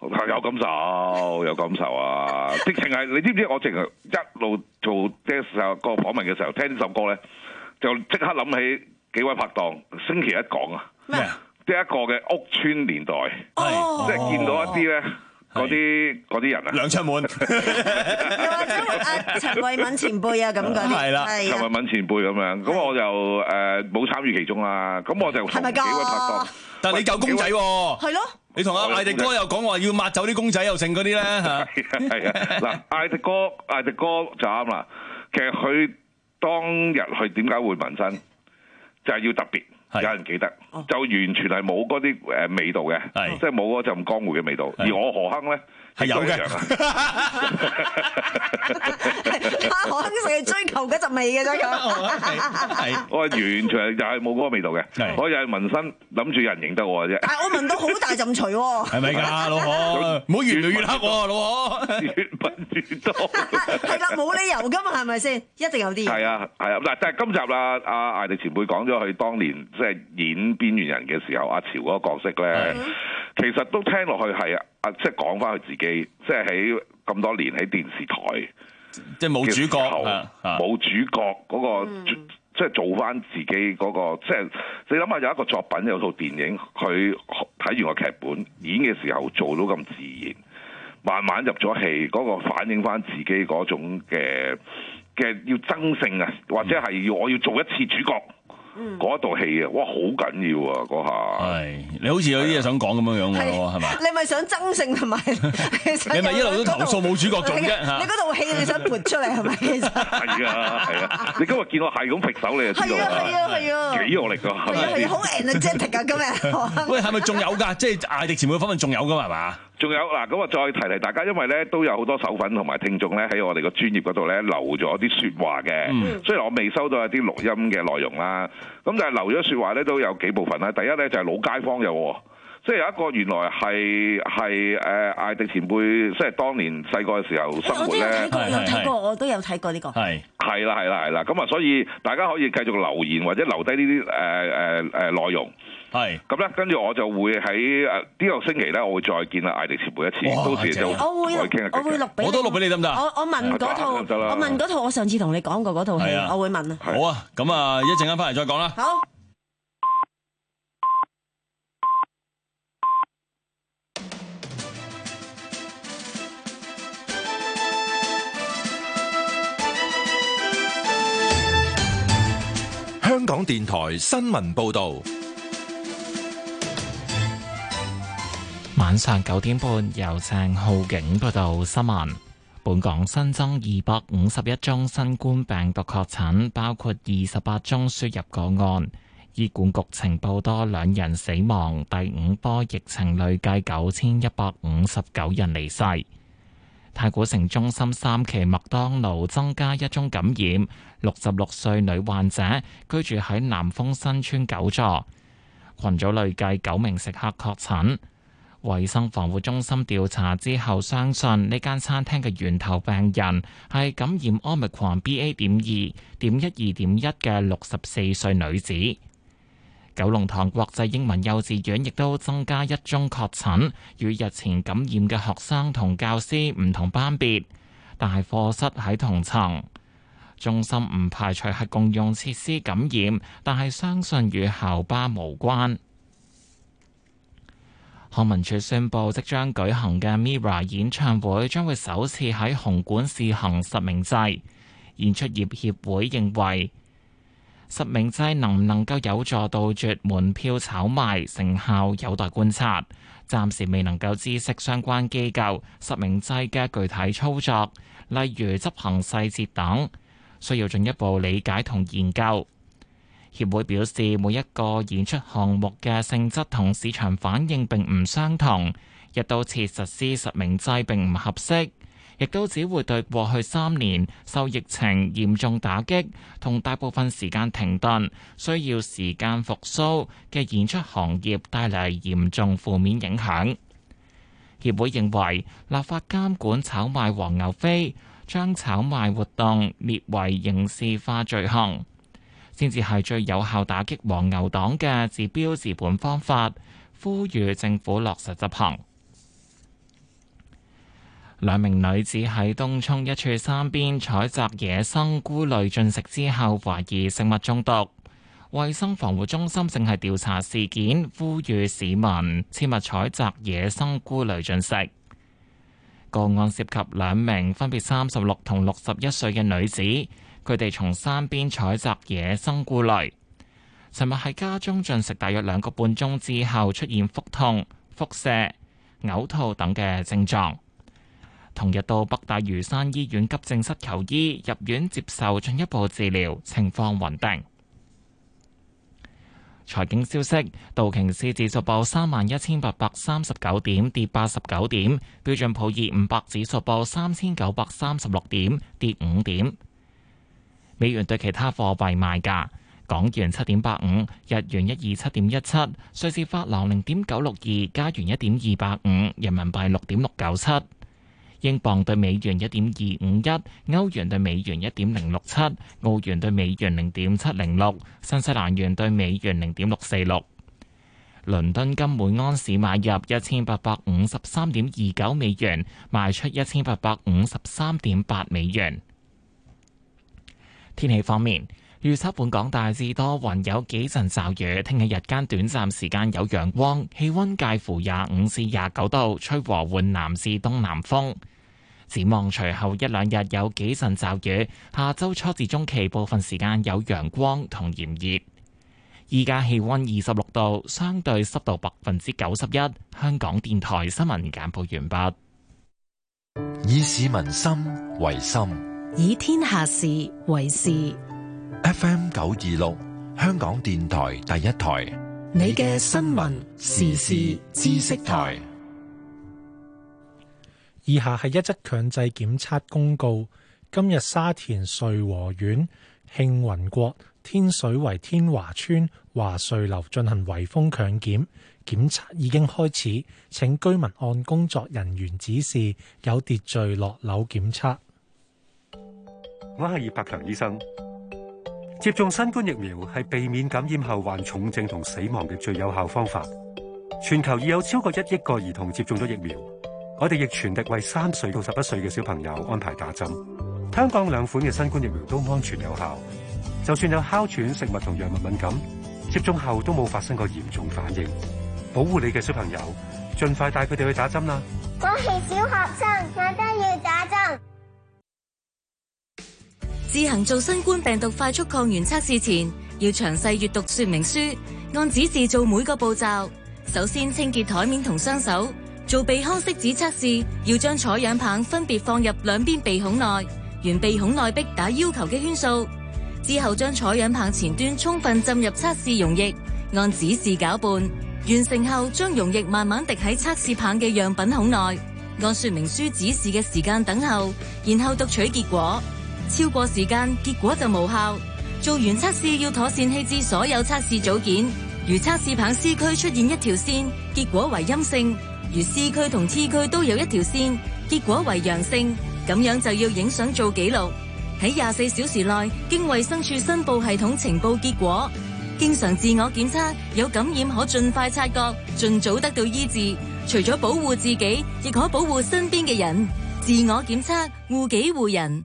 有感受，有感受啊！直情係你知唔知？我淨係一路做即係個訪問嘅時候，聽呢首歌咧，就即刻諗起幾位拍檔星期一講啊，咩啊？即係一個嘅屋村年代， 哦、 即係見到一啲咧。嗰啲嗰啲人啊， 梁卓滿， 又或者阿陳慧敏前輩啊咁嗰啲， 係啦，陳慧敏前輩咁樣，咁我就誒冇參與其中啦。咁我就同幾位拍檔， 但係你夠公仔喎， 係咯， 你同阿艾迪哥又講話要抹走啲公仔又剩嗰啲咧嚇， 係啊，嗱，艾迪哥艾迪哥就啱啦。其實佢當日佢點解會紋身，就係要特別。有人記得，就完全係冇嗰啲誒味道嘅，即係冇嗰陣江湖嘅味道。而我何亨咧係有嘅， 何亨成日追求嗰陣味嘅啫咁。 我係完全又係冇嗰個味道嘅，我又係紋身諗住有人認得我嘅啫。 但係我聞到好大陣除喎， 係咪㗎，老何？唔好越嚟越黑喎，老何。 越聞越多。 係啦，冇理由㗎嘛，係咪先？一定有啲。 係啊，係啊，嗱，但係今集啦，阿艾迪前輩講咗佢當年。即係演邊緣人嘅時候，阿潮嗰個角色咧，其實都聽落去係啊，即係講翻佢自己，即係喺咁多年喺電視台， 即係冇主角， 冇主角嗰個，即係做翻自己嗰個，即係你諗下有一個作品有套電影，佢睇完個劇本演嘅時候做到咁自然，慢慢入咗戲，嗰個反映翻自己嗰種嘅嘅要爭勝啊，或者係要我要做一次主角。嗰一道戲啊，哇，好緊要啊！嗰下係你好似有啲嘢想講咁樣樣喎，係咪？ 你咪想爭勝同埋， 你咪一路都投訴冇主角做啫嚇。 你嗰套戲你想撥出嚟係咪？其實係啊係啊！你今日見我係咁揈手，你就知道啦。係啊係啊，幾有力㗎！ 係啊係啊，好 energetic 啊今日。 喂，係咪仲有㗎？即係艾迪前輩訪問仲有㗎嘛？係嘛？ 仲有嗱，咁啊再提提大家，因為咧都有好多手粉同埋聽眾咧喺我哋個專頁嗰度咧留咗啲説話嘅。嗯、雖然我未收到一啲錄音嘅內容啦，咁但係留咗説話咧都有幾部分啦。第一咧就係老街坊有，即係有一個原來係係誒艾迪前輩，即係當年細個嘅時候生活咧。 我都有睇過，有睇過，我都有睇過呢個。 係係啦係啦係啦，咁啊所以大家可以繼續留言或者留低呢啲誒誒誒內容。 係咁咧，跟住我就會喺誒呢個星期咧，我會再見阿艾迪前輩一次，到時就我會再傾一傾。 我會錄俾你， 我都錄俾你得唔得？ 我我問嗰套，我問嗰套，我上次同你講過嗰套戲，我會問啊。 好啊，咁啊，一陣間翻嚟再講啦。 好。 香港電台新聞報道， 晚上九點半由鄭浩景報道新聞。本港新增二百五十一宗新冠病毒確診，包括二十八宗輸入個案。醫管局呈報多兩人死亡，第五波疫情累計九千一百五十九人離世。太古城中心三期麥當勞增加一宗感染，六十六歲女患者居住喺南豐新村九座，群組累計九名食客確診。衛生防護中心調查之後，相信呢間餐廳嘅源頭病人係感染 Omicron B A 點二點一二點一嘅六十四歲女子。九龍塘國際英文幼稚園亦都增加一宗確診，與日前感染嘅學生同教師唔同班別，但係課室喺同層。中心唔排除係共用設施感染，但係相信與校巴無關。康文署宣布，即將舉行嘅 Mirror 演唱會將會首次喺紅館試行實名制。演出業協會認為，實名制能唔能夠有助杜絕門票炒賣，成效有待觀察。暫時未能夠知悉相關機構實名制嘅具體操作，例如執行細節等，需要進一步理解同研究。協會表示，每一個演出項目嘅性質同市場反應並唔相同，一刀切實施實名制並唔合適，亦都只會對過去三年受疫情嚴重打擊同大部分時間停頓、需要時間復甦嘅演出行業帶嚟嚴重負面影響。協會認為，立法監管炒賣黃牛飛，將炒賣活動列為刑事化罪行，先至係最有效打擊黃牛黨嘅治標治本方法，呼籲政府落實執行。 兩名女子喺東涌一處山邊採摘野生菇類進食之後，懷疑食物中毒。衛生防護中心正係調查事件，呼籲市民切勿採摘野生菇類進食。個案涉及兩名分別三十六同六十一歲嘅女子，佢哋從山邊採摘野生菇類，尋日喺家中進食大約兩個半鐘之後，出現腹痛、腹瀉、嘔吐等嘅症狀。同日到北大嶼山醫院急症室求醫，入院接受進一步治療，情況穩定。財經消息，道瓊斯指數報三萬一千八百三十九點，跌八十九點；標準普爾五百指數報三千九百三十六點，跌五點。美元對其他貨幣賣價：港元七點八五，日元一二七點一七，瑞士法郎零點九六二，加元一點二八五，人民幣六點六九七。英鎊對美元一點二五一，歐元對美元一點零六七，澳元對美元零點七零六，新西蘭元對美元零點六四六。倫敦金每安士買入一千八百五十三點二九美元，賣出一千八百五十三點八美元。天氣方面，預測本港大致多雲，有幾陣驟雨。聽日日間短暫時間有陽光，氣溫介乎廿五至廿九度，吹和緩南至東南風。展望隨後一兩日有幾陣驟雨，下周初至中期部分時間有陽光同炎熱。依家氣溫二十六度，相對濕度百分之九十一。香港電台新聞簡報完畢。 以市民心為心， 以天下事為事。 F M 九二六，香港電台第一台， 你嘅新聞時事知識台。 以下係一則強制檢測公告。今日沙田瑞和苑慶雲國天水圍天華村華瑞樓進行圍封強檢，檢測已經開始，請居民按工作人員指示有秩序落樓檢測。 我係葉柏強醫生。接種新冠疫苗係避免感染後患重症同死亡嘅最有效方法。全球已有超過一億個兒童接種咗疫苗。我哋亦全力為三歲到十一歲嘅小朋友安排打針。香港兩款嘅新冠疫苗都安全有效，就算有哮喘、食物同藥物敏感，接種後都冇發生過嚴重反應。保護你嘅小朋友，盡快帶佢哋去打針啦！ 我係小學生，我都要打針。 自行做新冠病毒快速抗原測試前，要詳細閱讀說明書，按指示做每個步驟。首先清潔台面同雙手。做鼻腔拭子測試，要將採樣棒分別放入兩邊鼻孔內，沿鼻孔內壁打要求嘅圈數。之後將採樣棒前端充分浸入測試溶液，按指示攪拌。完成後，將溶液慢慢滴喺測試棒嘅樣品孔內，按說明書指示嘅時間等候，然後讀取結果。超過時間，結果就無效。做完測試要妥善棄置所有測試組件。如測試棒 C 區出現一條線，結果為陰性。如 C 區同 T 區都有一條線，結果為陽性，咁樣就要影相做記錄。喺廿四小時內經衛生署申報系統呈報結果。經常自我檢測，有感染可盡快察覺，盡早得到醫治。除咗保護自己，亦可保護身邊嘅人。自我檢測，護己護人。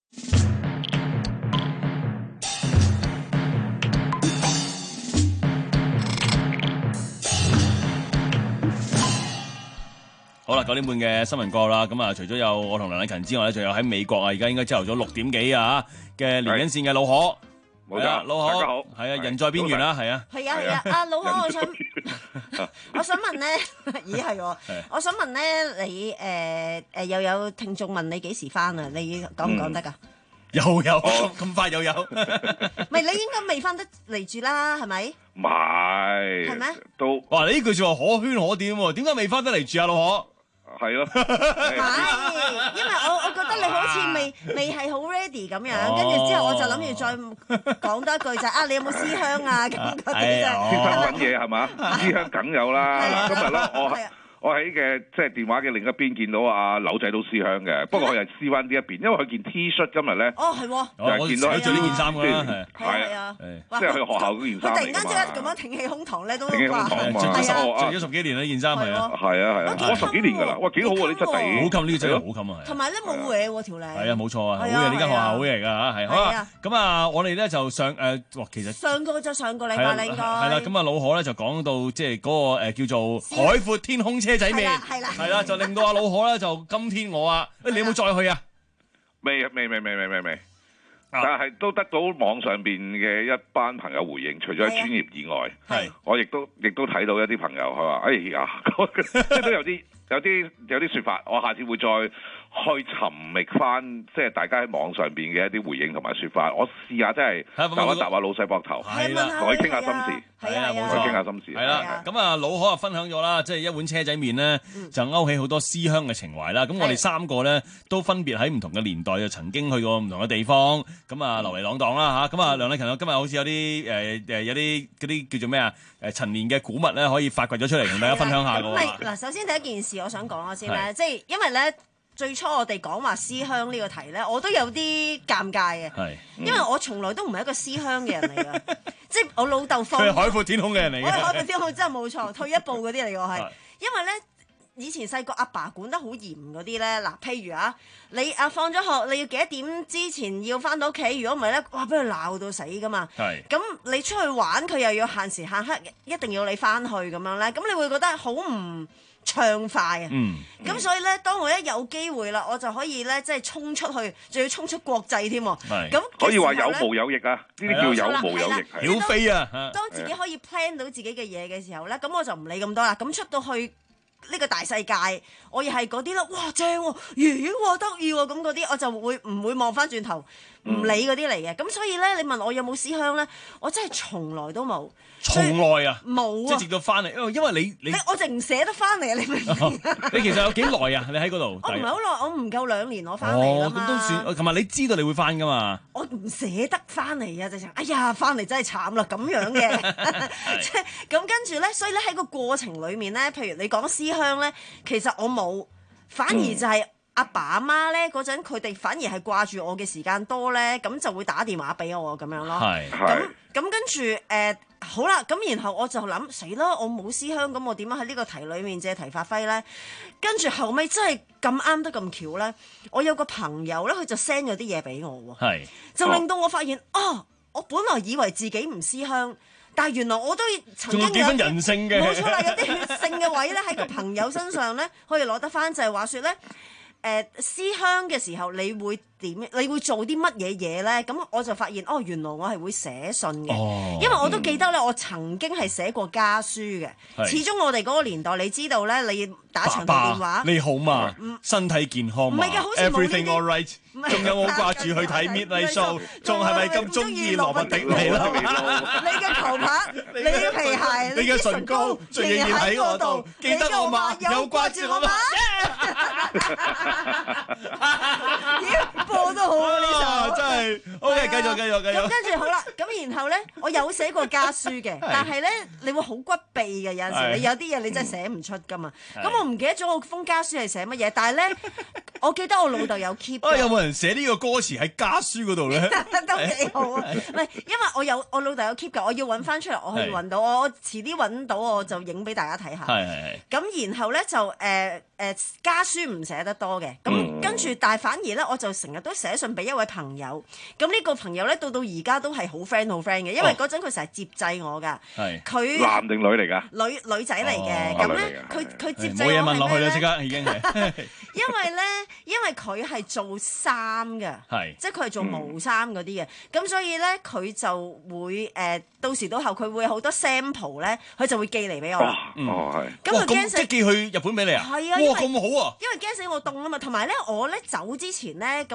好啦，九點半嘅新聞過啦，咁啊，除咗有我同梁禮勤之外咧，仲有喺美國啊，而家應該朝頭早六點幾啊嘅連緊線嘅老何， 冇錯， 老何， 大家好， 係啊，人在邊緣啦，係啊， 係啊係啊，阿老何，我想我想問咧，咦係喎，我想問咧，你誒誒又有聽眾問你幾時翻啊？你講唔講得㗎？ 又有咁快又有， 唔係你應該未翻得嚟住啦，係咪？ 唔係， 係咩？ 都哇！你呢句説話可圈可點喎？點解未翻得嚟住啊，老何？ 係咯， 係，因為我我覺得你好似未未係好 ready 咁樣，跟住之後我就諗住再講多一句就係啊，你有冇思鄉啊？咁嗰啲啫， 思鄉揾嘢係嘛？思鄉梗有啦。今日咧，我我喺嘅即係電話嘅另一邊見到阿柳仔都思鄉嘅，不過佢係思灣呢一邊，因為佢件 T 恤今日咧， 哦係喎， 就係見到佢着呢件衫㗎啦， 係啊，即係去學校嗰件衫嚟㗎嘛。 佢突然間即刻咁樣挺起胸膛咧，都挺起胸膛嘛， 着咗着咗十幾年啦，呢件衫係啊， 係啊係啊，我十幾年㗎啦，哇幾好喎呢質地， 好襟呢個真係好襟啊， 同埋咧冇嘢喎條領， 係啊冇錯啊，好嘢呢間學校好嘢㗎嚇，係好啊，咁啊我哋咧就上誒，哇其實上個就上個禮拜啦應該， 係啦，咁啊老可咧就講到即係嗰個誒叫做海闊天空車仔麵， 係啦係啦，就令到阿老可咧就今天我啊，誒你有冇再去啊？ 未未未未未未未，但係都得到網上邊嘅一班朋友回應，除咗喺專業以外， 係我亦都亦都睇到一啲朋友佢話：哎呀，即係都有啲有啲有啲説法，我下次會再去尋覓翻，即係大家喺網上邊嘅一啲回應同埋説法，我試下真係搭一搭下老細膊頭， 係啦， 同佢傾下心事。 係啊，冇錯， 錯， 傾下心事。 係啦，咁啊，老可啊分享咗啦，即係一碗車仔麵咧，就勾起好多思鄉嘅情懷啦。咁我哋三個咧都分別喺唔同嘅年代就曾經去過唔同嘅地方，咁啊流離浪蕩啦嚇。咁啊梁禮勤啊，今日好似有啲誒誒有啲嗰啲叫做咩啊誒陳年嘅古物咧，可以發掘咗出嚟同大家分享下㗎喎。 嗱，首先第一件事我想講咗先咧，即係因為咧。最初我哋講話思鄉呢個題咧，我都有啲尷尬嘅， 嗯、 因為我從來都唔係一個思鄉嘅人嚟㗎，即係我老豆放。 佢係海闊天空嘅人嚟嘅。 我係海闊天空真係冇錯，退一步嗰啲嚟㗎我係，因為咧以前細個阿爸管得好嚴嗰啲咧，嗱譬如啊，你啊放咗學你要幾多點之前要翻到屋企，如果唔係咧，哇俾佢鬧到死㗎嘛。係。咁你出去玩佢又要限時限刻，一定要你翻去咁樣咧，咁你會覺得好唔暢快啊！ 嗯， 咁所以咧，當我一有機會啦，我就可以咧，即係衝出去，仲要衝出國際添。係，咁可以話有毛有翼啊！呢啲叫有毛有翼， 曉飛啊！ 當自己可以 plan 到自己嘅嘢嘅時候咧，咁我就唔理咁多啦。咁出到去呢個大世界，我又係嗰啲啦，哇正喎，咦喎得意喎，咁嗰啲我就會唔會望翻轉頭唔理嗰啲嚟嘅。咁所以咧，你問我有冇思鄉咧，我真係從來都冇。 從來啊， 冇啊， 即係直到翻嚟，因為因為你你我淨唔捨得翻嚟啊！你明唔明？ 你其實有幾耐啊？你喺嗰度？ 我唔係好耐，我唔夠兩年我翻嚟啦嘛。 咁都算。琴日你知道你會翻噶嘛？ 我唔捨得翻嚟啊！直情，哎呀，翻嚟真係慘啦，咁樣嘅。即係咁跟住咧，所以咧喺個過程裡面咧，譬如你講思鄉咧，其實我冇，反而就係、是。阿爸阿媽咧嗰陣，佢哋反而係掛住我嘅時間多咧，咁就會打電話俾我咁樣咯。係，咁咁跟住誒、呃、好啦，咁然後我就諗死啦，我冇思鄉，咁我點樣喺呢個題裡面借題發揮咧？跟住後尾真係咁啱得咁巧咧，我有個朋友咧，佢就 send 咗啲嘢俾我喎。係，就令到我發現啊、哦，我本來以為自己唔思鄉。但係原來我都曾經有幾分人性嘅， 冇錯啦，有啲血性嘅位咧喺個朋友身上咧可以攞得翻，就係、是、話説咧。誒、呃、思鄉嘅時候，你會點？你會做啲乜嘢嘢咧？咁我就發現，哦，原來我係會寫信嘅，哦、因為我都記得咧，我曾經係寫過家書嘅。始終我哋嗰個年代，你知道咧，你打長途電話， 爸爸你好嘛？嗯、身體健康嘛？ 唔係嘅，好似冇呢啲。 Everything all right？仲有冇掛住去睇 Midnight Show？仲係咪咁中意羅伯迪尼啦？ 你嘅球拍，你嘅皮鞋， 你嘅唇膏，仍然喺我度。記得我嘛？有掛住我嘛？ 咦，播得好啊！呢首真係，OK，繼續繼續繼續。 咁跟住好啦，咁然後咧，我有寫過家書嘅，但係咧，你會好骨痹嘅，有陣時你有啲嘢你真係寫唔出噶嘛。咁我唔記得咗我封家書係寫乜嘢，但係咧，我記得我老豆有 keep。 啊，有冇人寫呢個歌詞喺家書嗰度咧？ 都幾好啊！唔係，因為我有我老豆有 keep 㗎，我要揾翻出嚟，我可以揾到，我遲啲揾到我就影俾大家睇下。係係係。咁然後咧就誒誒家書唔寫得多嘅，咁跟住但係反而咧我就成日都寫信俾一位朋友。咁呢個朋友咧到到而家都係好 friend 好 friend 嘅，因為嗰陣佢成日接濟我㗎。係。佢男定女嚟㗎？ 女女仔嚟嘅。咁咧佢佢接濟我冇嘢問落去啦，即刻已經係。 因為咧，因為佢係做衫嘅，係即係佢係做毛衫嗰啲嘅，咁、嗯、所以咧佢就會誒、呃、到時到後佢會好多 sample 咧，佢就會寄嚟俾我。 哦，係。 咁佢驚死， 即係寄去日本俾你啊？ 係啊， 哇，咁好啊！ 因為驚死我凍啊嘛，同埋咧我咧走之前咧，咁因為我嗰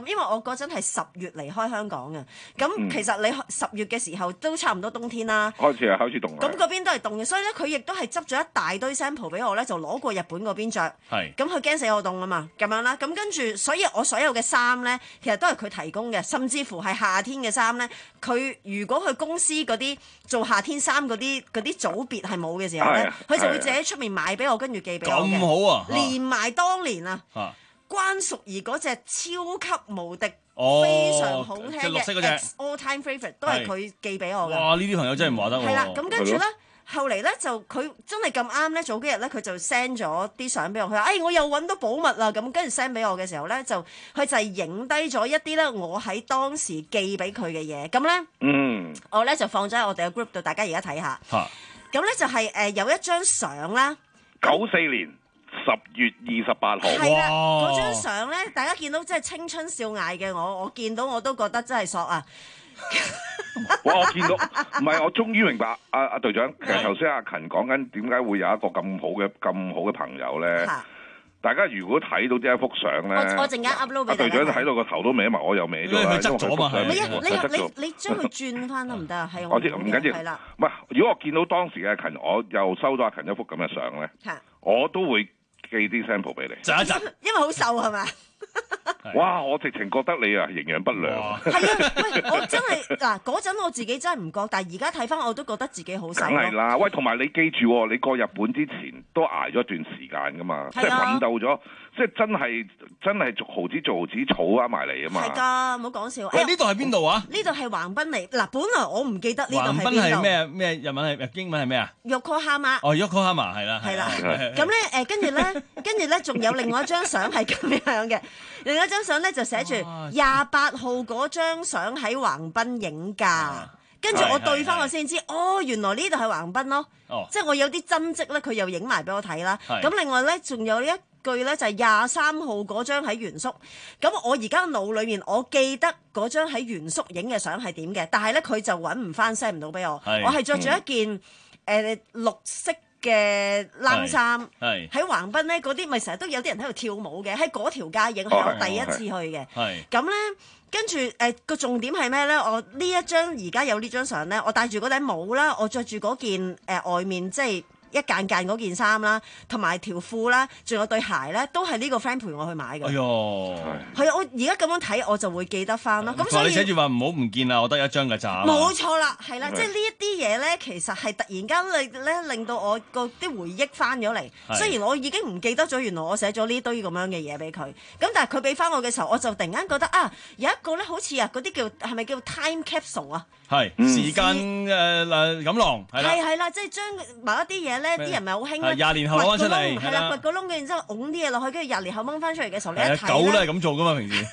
嗰陣係十月離開香港嘅，咁、 嗯、 其實你十月嘅時候都差唔多冬天啦。 開始係開始凍。 咁嗰邊都係凍嘅，所以咧佢亦都係執咗一大堆 sample 俾我咧，就攞過日本嗰邊著。 係。 咁佢驚死我凍啊嘛，咁樣啦。咁跟住，所以我所有嘅衫咧，其實都係佢提供嘅，甚至乎係夏天嘅衫咧，佢如果佢公司嗰啲做夏天衫嗰啲嗰啲組別係冇嘅時候咧，佢就會自己喺出面買俾我，跟住寄俾我嘅。 咁好啊！ 連埋當年啊， 啊關淑怡嗰隻超級無敵、 哦、 非常好聽即係綠色嗰隻 X All Time Favorite 都係佢寄俾我嘅。 哇！呢啲朋友真係唔話得喎。 係啦，咁跟住咧。後嚟咧就佢真係咁啱咧，早幾日咧佢就 send 咗啲相俾我，佢話：哎，我又揾到寶物啦！咁跟住 send 俾我嘅時候咧，就佢就係影低咗一啲咧我喺當時寄俾佢嘅嘢。咁咧， 嗯， 我咧就放咗喺我哋嘅 group 度，大家而家睇下。 嚇！ 咁咧就係、是、誒、呃、有一張相啦。 九四年十月二十八號。 係啦，嗰張相咧，大家見到真係青春少艾嘅我，我見到我都覺得真係索啊！ 哇！我見到，唔係我終於明白，阿、啊、阿隊長，其實頭先阿勤講緊點解會有一個咁好嘅咁好嘅朋友咧？大家如果睇到呢一幅相咧， 我我陣間 upload 俾大家。 隊長睇到個頭都歪埋，我又歪咗啦。 佢側咗嘛？ 你你你你將佢轉翻得唔得啊？係我知唔緊要。係啦，唔係如果我見到當時嘅勤，我又收到阿勤一幅咁嘅相咧，我都會寄啲 sample 俾你。 窒一窒， 因為好瘦係嘛？ 哇！我直情覺得你啊營養不良。 係啊，喂！我真係嗱嗰陣我自己真係唔覺，但係而家睇翻我都覺得自己好瘦。 梗係啦，喂！同埋你記住，你過日本之前都捱咗一段時間噶嘛，即係奮鬥咗，即係真係真係逐毫子逐毫子儲翻埋嚟啊嘛。 係㗎，唔好講笑。 喂，呢度係邊度啊？ 呢度係橫濱嚟。嗱，本來我唔記得呢度係邊度。橫濱係咩咩日文係英文係咩啊 ？Yokohama。 哦 Yokohama 係啦。 係啦。咁咧誒，跟住咧，跟住咧，仲有另外一張相係咁樣嘅。另外一張相咧就寫住廿八號嗰張相喺橫濱影㗎，跟住我對翻我先知，哦，原來呢度係橫濱咯， 哦、 即係我有啲真跡咧，佢又影埋俾我睇啦。咁另外咧，仲有一句咧就係廿三號嗰張喺原宿，咁我而家腦裏面我記得嗰張喺原宿影嘅相係點嘅，但係咧佢就揾唔翻 send 唔到俾我，我係着住一件誒、嗯呃、綠色嘅冷衫，喺橫濱咧嗰啲咪成日都有啲人喺度跳舞嘅，喺嗰條街影係我第一次去嘅。咁咧跟住誒個重點係咩咧？我呢一張而家有呢張相咧，我戴住嗰頂帽啦，我着住嗰件誒、呃、外面即係一間間嗰件衫啦，同埋條褲啦，仲有對鞋咧，都係呢個 friend 陪我去買嘅。 哎呦， 係啊！我而家咁樣睇，我就會記得翻咯。咁所以你寫住話唔好唔見啦，我得一張㗎咋。 冇錯啦，係啦，即係呢一啲嘢咧，其實係突然間令咧令到我個啲回憶翻咗嚟。雖然我已經唔記得咗，原來我寫咗呢堆咁樣嘅嘢俾佢。咁但係佢俾翻我嘅時候，我就突然間覺得啊，有一個咧好似啊嗰啲叫係咪叫 time capsule 啊？ 係時間誒誒錦囊係啦。 係係啦，即係將某一啲嘢咧，啲人咪好興咧， 廿年後攞出嚟， 係啦，掘個窿，然之後擁啲嘢落去，跟住廿年後掹翻出嚟嘅時候，你一睇狗都係咁做噶嘛，平時。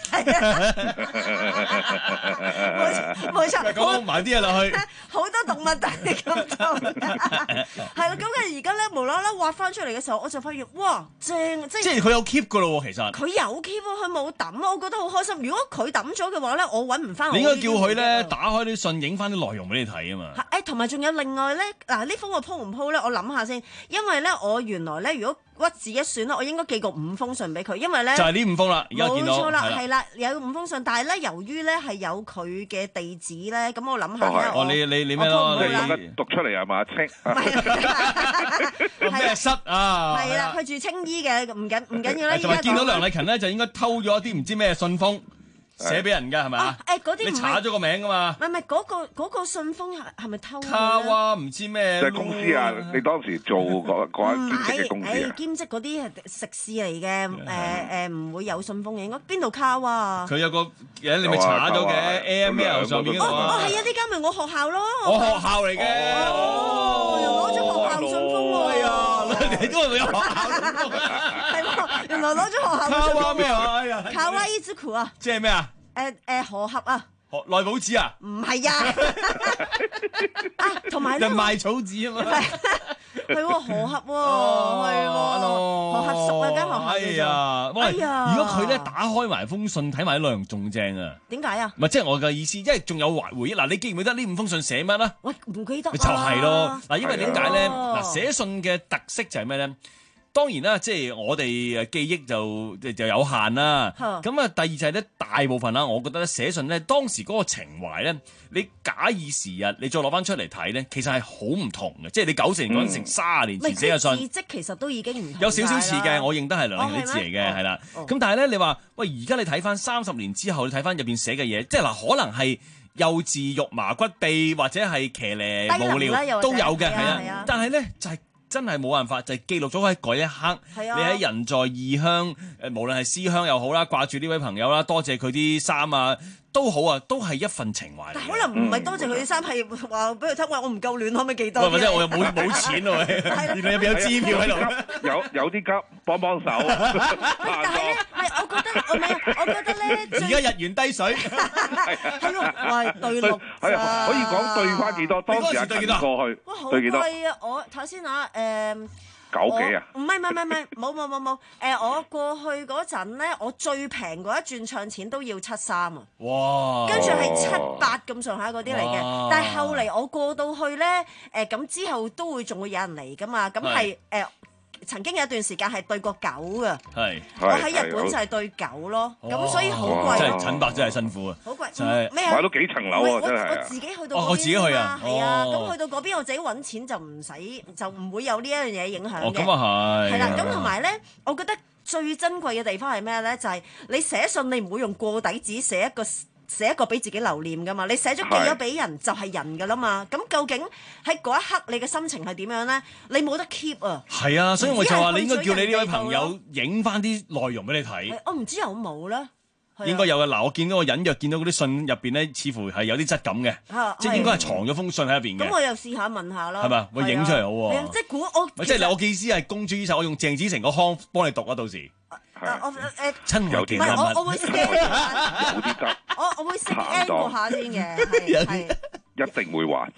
冇錯， 狗掹埋啲嘢落去。 好多動物都係咁做。係啦，咁跟住而家咧無啦啦挖翻出嚟嘅時候，我就發現哇正，即係。 即係佢有 keep 噶咯喎，其實。 佢有 keep 喎，佢冇抌，我覺得好開心。如果佢抌咗嘅話咧，我揾唔翻。 你應該叫佢咧打開啲信，影翻啲內容俾你睇啊嘛。 誒，同埋仲有另外咧，嗱呢封我鋪唔鋪咧？我諗下先，因為咧我原來咧如果屈指一算咧，我應該寄過五封信俾佢，因為咧就係呢五封啦，而家見到冇錯啦，係啦，有五封信，但係咧由於咧係有佢嘅地址咧，咁我諗下咧， 哦，你你你咩咯？ 你讀出嚟係嘛？清咩室啊？ 係啦，佢住青衣嘅，唔緊唔緊要啦。 同埋見到梁麗勤咧，就應該偷咗一啲唔知咩信封。寫俾人㗎係咪啊？ 誒嗰啲你查咗個名㗎嘛？ 唔係唔係嗰個嗰個信封係係咪偷？ 卡哇唔知咩？ 即係公司啊！你當時做嗰嗰間兼職嘅公司啊？ 兼職嗰啲係食肆嚟嘅，誒誒唔會有信封嘅，應該邊度卡哇？ 佢有個嘢你咪查咗嘅 A M L 上面嘅嘛？ 哦係啊！呢間咪我學校咯。 我學校嚟嘅。 哦，又攞咗學校信封喎。 係啊，你都係有學校信封啊？ 係喎，原來攞咗學校信封。 卡哇咩啊？哎呀！ 卡哇伊之苦啊！ 即係咩啊？ 誒誒河合啊！ 河內保子啊？ 唔係呀！啊，同埋咧， 賣草紙啊嘛。 係喎，河合喎，係喎，河合熟啊間學校。 哎呀，喂！如果佢咧打開埋封信睇埋啲內容仲正啊！ 點解啊？ 唔係即係我嘅意思，因為仲有懷回憶。嗱，你記唔記得呢五封信寫乜啊？ 喂，唔記得。 就係咯。嗱，因為點解咧？嗱，寫信嘅特色就係咩咧？ 當然啦，即係我哋誒記憶就就有限啦。咁啊，第二就係咧，大部分啦，我覺得咧寫信咧，當時嗰個情懷咧，你假以時日，你再攞翻出嚟睇咧，其實係好唔同嘅。即係你九四年嗰陣成卅年前寫嘅信， 字跡其實都已經唔同。 有少少似嘅，我認得係梁凌啲字嚟嘅，係啦。咁但係咧，你話喂，而家你睇翻三十年之後，你睇翻入邊寫嘅嘢，即係嗱，可能係幼稚、肉麻骨痹或者係騎呢無聊都有嘅，係啊。但係咧就係。真係冇辦法，就係、是、記錄咗喺嗰一刻，你喺人在異鄉，誒無論係思鄉又好啦，掛住呢位朋友啦，多謝佢啲衫啊，都好啊，都係一份情懷。 但可能唔係多謝佢啲衫，係話俾佢聽話我唔夠暖，可唔可以寄多？ 或者我又冇冇錢喎，原來入邊有支票喺度， 有有啲急，幫幫手。 但係咧，係我覺得，我唔係啊，我覺得咧， 而家日元低水， 係喎，喂，對六係啊，可以講對翻幾多？當時對幾多？過去哇，好對幾多？ 貴啊！我睇先啊，誒。 九幾啊？ 唔係唔係唔係唔係，冇冇冇冇。誒，我過去嗰陣咧，我最平嗰一轉唱錢都要七三啊！ 哇！ 跟住係七八咁上下嗰啲嚟嘅，但係後嚟我過到去咧，誒咁之後都會仲會有人嚟噶嘛，咁係誒。曾經有一段時間係對過九嘅，我喺日本就係對九咯，咁所以好貴。 真係陳伯真係辛苦啊！ 好貴，咩啊？ 買到幾層樓啊！真係我自己去到嗰邊， 我自己去啊， 係啊，咁去到嗰邊我自己揾錢就唔使，就唔會有呢一樣嘢影響嘅。 咁啊係。 係啦，咁同埋咧，我覺得最珍貴嘅地方係咩咧？就係你寫信，你唔會用過底紙寫一個。寫一個俾自己留念噶嘛，你寫咗寄咗俾人就係人噶啦嘛，咁究竟喺嗰一刻你嘅心情係點樣咧？你冇得 keep 啊！ 係啊，所以我就話你應該叫你呢位朋友影翻啲內容俾你睇。 我唔知有冇咧， 應該有嘅。嗱，我見到我隱約見到嗰啲信入邊咧，似乎係有啲質感嘅，即係應該係藏咗封信喺入邊嘅。 咁我又試下問下啦， 係咪？我影出嚟好喎。 即係估我， 即係我嘅意思係公諸於世，我用鄭子誠個腔幫你讀啊，到時。 我誒親有啲我我會 scan 下，我我會 scan 過下先嘅，係一定會還。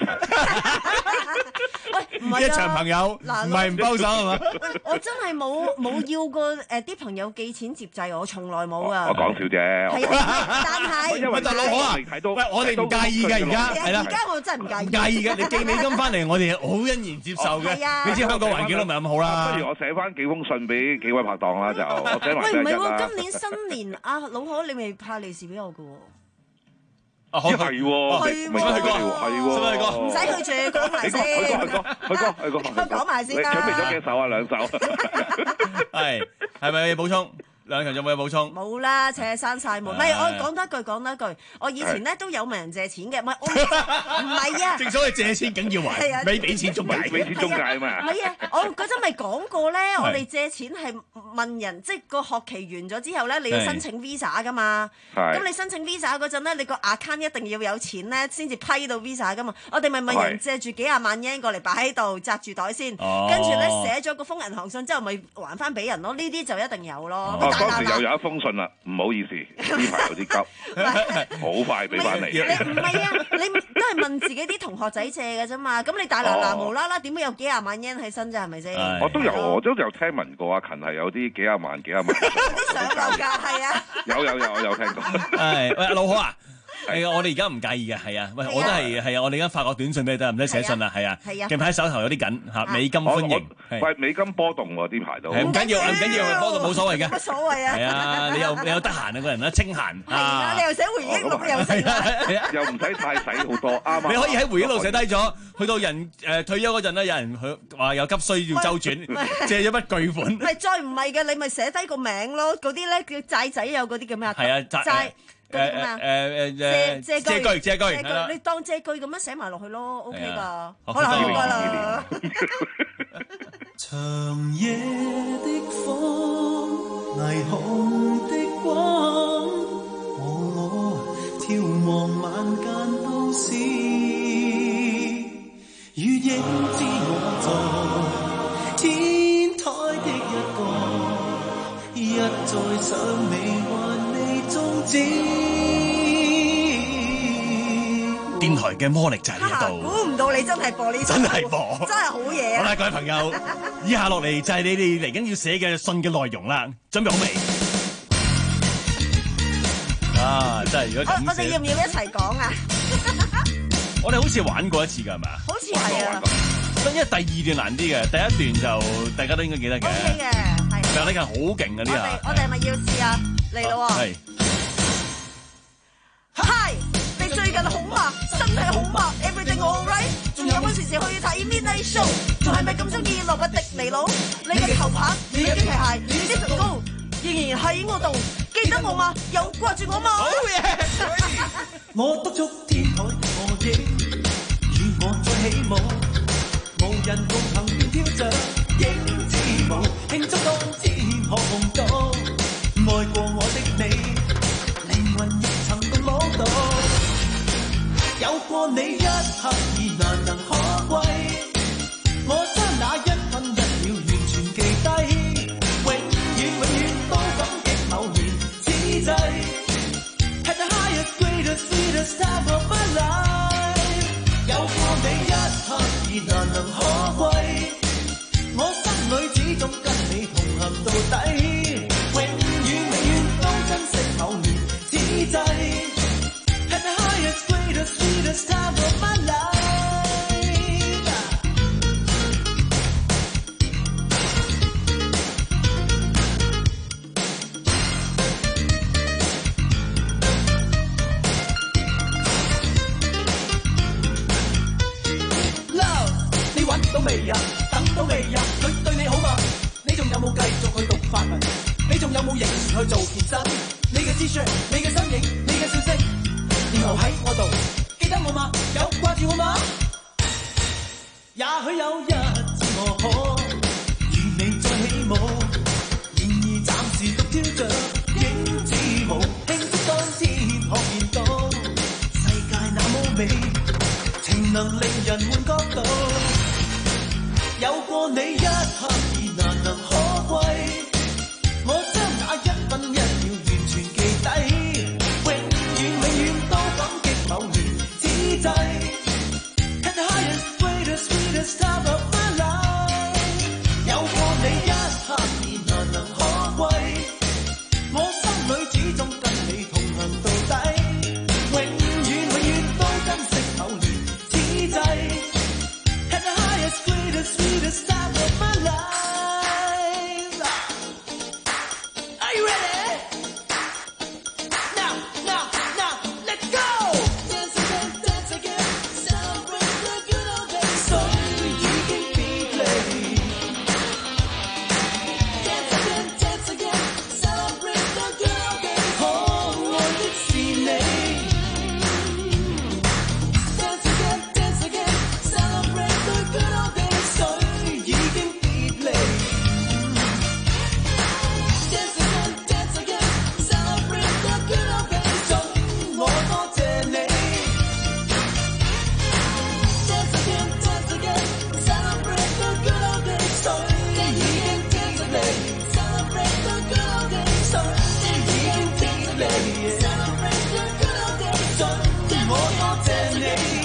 喂，唔係啊， 一場朋友唔係唔包手係嘛？ 我真係冇冇要過誒啲朋友寄錢接濟，我從來冇啊。 我講笑啫。 係啊，但係因為大佬啊，喂，我哋唔介意嘅而家，係啦。 而家我真係唔介意。 唔介意嘅，你寄美金翻嚟，我哋好欣然接受嘅。你知香港環境都唔係咁好啦。 不如我寫翻幾封信俾幾位拍檔啦，就我寫埋喂，唔係喎， 第一啦。 今年新年啊，老可你未派利是俾我嘅喎。 啊，係喎， 係喎， 係喎， 唔使去住，講埋先。 去過，去過，去過，去過。 講埋先啦。 準備咗幾首啊？兩首。 係，係咪有嘢補充？兩強有冇嘢補充？ 冇啦，扯閂曬門。唔係，我講多一句，講多一句。我以前咧都有問人借錢嘅，唔係我唔係啊。 正所謂借錢梗要還，咪俾錢中介， 俾錢中介啊嘛。 唔係啊，我嗰陣咪講過咧，我哋借錢係問人，即係個學期完咗之後咧，你要申請 visa 噶嘛。咁你申請 visa 嗰陣咧，你個 account 一定要有錢咧，先至批到 visa 噶嘛。我哋咪問人借住幾廿萬 yen 過嚟擺喺度，紮住袋先，跟住咧寫咗個封銀行信之後，咪還翻俾人咯。呢啲就一定有咯。 當時又有一封信啦，唔好意思，呢排有啲急，好快俾翻你。 你唔係啊，你都係問自己啲同學仔借嘅啫嘛。咁你大嗱嗱無啦啦，點會有幾廿萬 yen 喺身啫？係咪先？ 我都有，我都有聽聞過阿勤係有啲幾廿萬、幾廿萬。 啲相有㗎，係啊。 有有有，我有聽過。 係喂，老好啊！係啊，我哋而家唔介意嘅，係啊，喂，我都係係啊，我哋而家發個短信俾你得，唔使寫信啦，係啊，近排手頭有啲緊嚇，美金歡迎， 喂，美金波動喎，呢排都唔緊要，唔緊要，波動冇所謂嘅， 冇乜所謂啊， 係啊，你又你又得閒啊個人啦，清閒啊，你又寫回憶錄又寫， 又唔使太使好多，啱你可以喺回憶錄寫低咗，去到人誒退休嗰陣咧，有人佢話有急需要周轉，借咗筆巨款， 唔係再唔係嘅，你咪寫低個名咯，嗰啲咧叫債仔有嗰啲叫咩啊？ 係啊，債。誒誒誒誒借借借據借據， 你當借據咁樣寫埋落去咯 ，OK 㗎，可能好㗎啦。 長夜的風，霓虹的光，和我眺望晚間都市，如影之我在天台的一角，一再想你還未終止。 電台嘅魔力就喺呢度， 估唔到你真係播呢首， 真係播， 真係好嘢啊！ 好啦，各位朋友，以下落嚟就係你哋嚟緊要寫嘅信嘅內容啦，準備好未？啊，真係如果咁寫， 我哋要唔要一齊講啊？ 我哋好似玩過一次㗎，係咪啊？ 好似係啊。 因為第二段難啲嘅，第一段就大家都應該記得嘅。 O K 嘅，係。 梁禮勤好勁嘅呢下。 我哋係咪要試啊？嚟咯喎！ 係。 Hi， 你最近好嘛？身體好嘛 ？Everything all right？ 仲有冇時時去睇 Midnight Show？ 仲係咪咁中意羅拔迪尼佬？你嘅頭拍，你嘅機械鞋，你嘅唇膏，仍然喺我度。記得我嘛？有掛住我嘛？好嘢！ 我督促天台何影，與我再起舞，無人共行便跳着影子舞，慶祝當天可夢到，愛過我的你，靈魂亦曾共舞蹈，有過你一刻已難能可貴，我將那一分一秒完全記低，永遠永遠都感激某年此際。Had the highest, greatest, sweetest time of my life。 有過你一刻已難能可貴，我心裏始終跟你同行到底，永遠永遠都珍惜某年此際。Had the highest, greatest, sweetest time of my life。 到未呀？等到未呀？佢對你好嘛？你仲有冇繼續去讀法文？你仲有冇仍然去做健身？你嘅姿勢，你嘅身影，你嘅笑聲，然後喺我度，記得我嘛？有掛住我嘛？也許有日子我可與你再起舞，然而暫時獨跳着影子舞，慶祝當天可見到世界那麼美，情能令人換角度。有過你一刻已難能可貴，我將那一分一秒完全記低，永遠永遠都感激某年此際。Had the highest, greatest, sweetest time of my life。 有過你一刻已難能可貴，我心裏始終跟你同行到底，永遠永遠都珍惜某年此際。Had the highest, greatest, sweetest time of my life。 Are you ready? Now, now, now, let's go! Dance again, dance again, celebrate the good old days。 水已經別離。Dance again, dance again, celebrate the good old days。 可愛的是你。Dance again, dance again, celebrate the good old days。 水已經別離。Dance again, dance again, celebrate the good old days。 祝我多謝你。Dance again, dance again, celebrate the good old days。 水已經別離。Celebrate the good old days。 水已經別離。Celebrate the good old days。 祝我多謝你。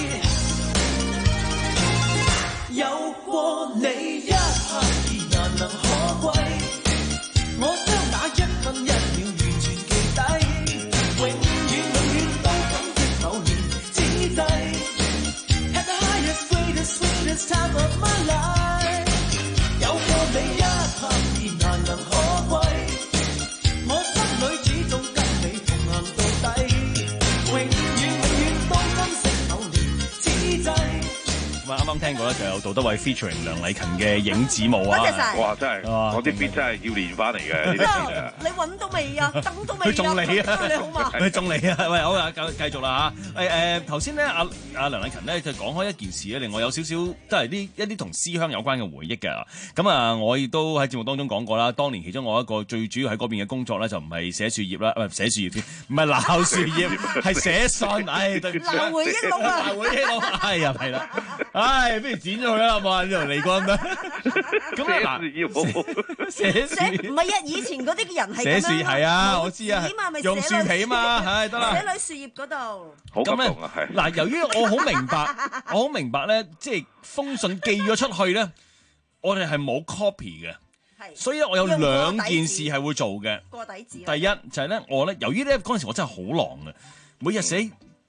有過你一刻已難能可貴，我將那一分一秒完全記低，永遠永遠都感激某年此際。Had the highest, greatest, sweetest time of my life。 有過你一刻已難能可貴，我心裏始終跟你同行到底，永遠永遠都珍惜某年此際。 咁啊，啱啱聽過咧，就有杜德偉 featuring 梁禮勤嘅影子舞啊！ 多謝晒哇，真係，我啲 beat 真係要練翻嚟嘅呢啲 beat 啊！ 你揾到未啊？等到未啊？ 佢中你啊！ 你好嘛？ 佢中你啊！喂，好啊，繼繼續啦嚇！誒誒，頭先咧，阿阿梁禮勤咧就講開一件事咧，令我有少少都係啲一啲同思鄉有關嘅回憶嘅。咁啊，我亦都喺節目當中講過啦。當年其中我一個最主要喺嗰邊嘅工作咧，就唔係寫樹葉啦，唔係寫樹葉添，唔係鬧樹葉，係寫信。唉，對唔住， 鬧回憶錄啊！ 鬧回憶錄，係啊，係啦。唉，不如剪咗佢啦，好冇啊？呢度嚟過咁樣。咁啊嗱，寫樹唔係啊，以前嗰啲嘅人係寫樹咁樣係啊，我知啊， 咪用樹皮啊嘛，係得啦。 寫喺樹葉嗰度。 好感動啊，係。 嗱，由於我好明白，我好明白咧，即係封信寄咗出去咧，我哋係冇 copy 嘅，所以咧我有兩件事係會做嘅。 過底紙。 第一就係咧，我咧由於咧嗰陣時我真係好狼嘅，每日寫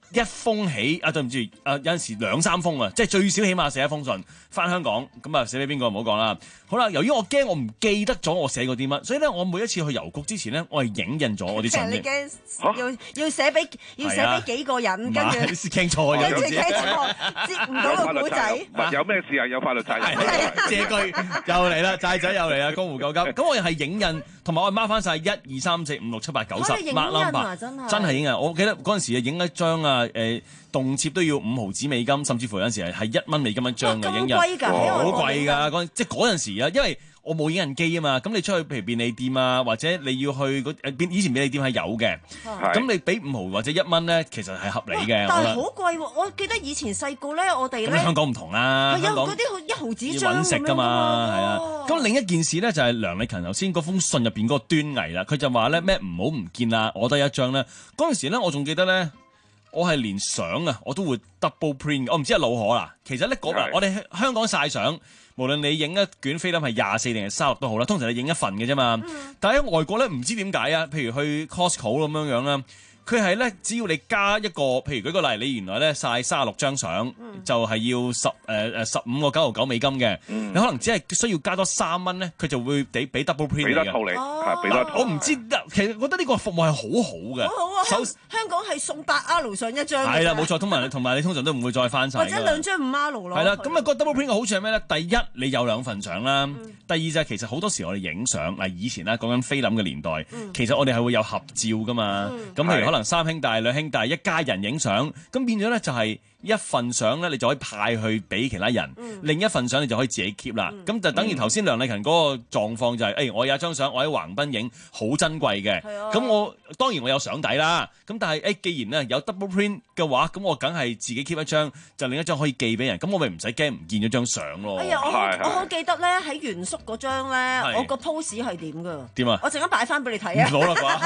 一封起啊，對唔住啊，有陣時兩三封啊，即係最少起碼寫一封信翻香港，咁啊寫俾邊個唔好講啦。好啦，由於我驚我唔記得咗我寫過啲乜，所以咧我每一次去郵局之前咧，我係影印咗我啲信嘅。 你驚要要寫俾要寫俾幾個人，跟住傾錯咗， 跟住傾錯，接唔到個古仔。 有咩事啊？有法律責任。 借據又嚟啦，債仔又嚟啦，江湖救急。咁我又係影印，同埋我係 mark 翻晒一二三四五六七八九十 mark number，真係真係影印。我記得嗰陣時啊，影一張啊誒動輒都要五毫紙美金，甚至乎有陣時係係一蚊美金一張嘅影印，好貴㗎嗰即係嗰陣時啊，因為我冇影印機啊嘛，咁你出去譬如便利店啊，或者你要去嗰誒以前便利店係有嘅，咁你俾五毫或者一蚊咧，其實係合理嘅。 但係好貴喎！我記得以前細個咧，我哋咧香港唔同啦， 係啊，嗰啲一毫紙張要揾食㗎嘛，係啊。咁另一件事咧就係梁禮勤頭先嗰封信入邊嗰個端倪啦，佢就話咧咩唔好唔見啦，我得一張咧。嗰陣時咧我仲記得咧。我係連相啊，我都會 double print。我唔知係老可啦。其實咧嗰日我哋香港晒相，無論你影一卷菲林係廿四定係三十六都好啦，通常你影一份嘅啫嘛。嗯、但係喺外國咧，唔知點解啊？譬如去 Costco 咁樣樣啦，佢係咧只要你加一個，譬如舉個例，你原來咧晒三十六張相，嗯、就係要十誒誒十五個九毫九美金嘅，嗯、你可能只係需要加多三蚊咧，佢就會俾俾 double print 俾得套你，係俾得套。 我唔知，其實覺得呢個服務係好好嘅。 好好啊！首香港係送八 R 上一張。 係啦，冇錯，同埋同埋你通常都唔會再翻晒。 或者兩張五 R 咯。 係啦，咁啊個 double print 嘅好處係咩咧？第一，你有兩份相啦；嗯、第二就係其實好多時我哋影相，嗱以前啦講緊菲林嘅年代，嗯、其實我哋係會有合照噶嘛。咁、嗯、譬如可能三兄弟兩兄弟一家人影相，咁變咗咧就係一份相咧，你就可以派去俾其他人；嗯、另一份相你就可以自己 keep 啦。咁、嗯、就等於頭先梁禮勤嗰個狀況就係、是，誒、欸、我有一張相，我喺橫濱影，好珍貴嘅。咁、啊、我當然我有相底啦。咁但係誒、欸，既然咧有 double print 嘅話，咁我梗係自己 keep 一張，就另一張可以寄俾人。咁我咪唔使驚唔見咗張相咯。 哎呀，我好我好記得咧喺原宿嗰張咧，我個 pose 係點㗎？點啊？我陣間擺翻俾你睇啊！ 唔好啦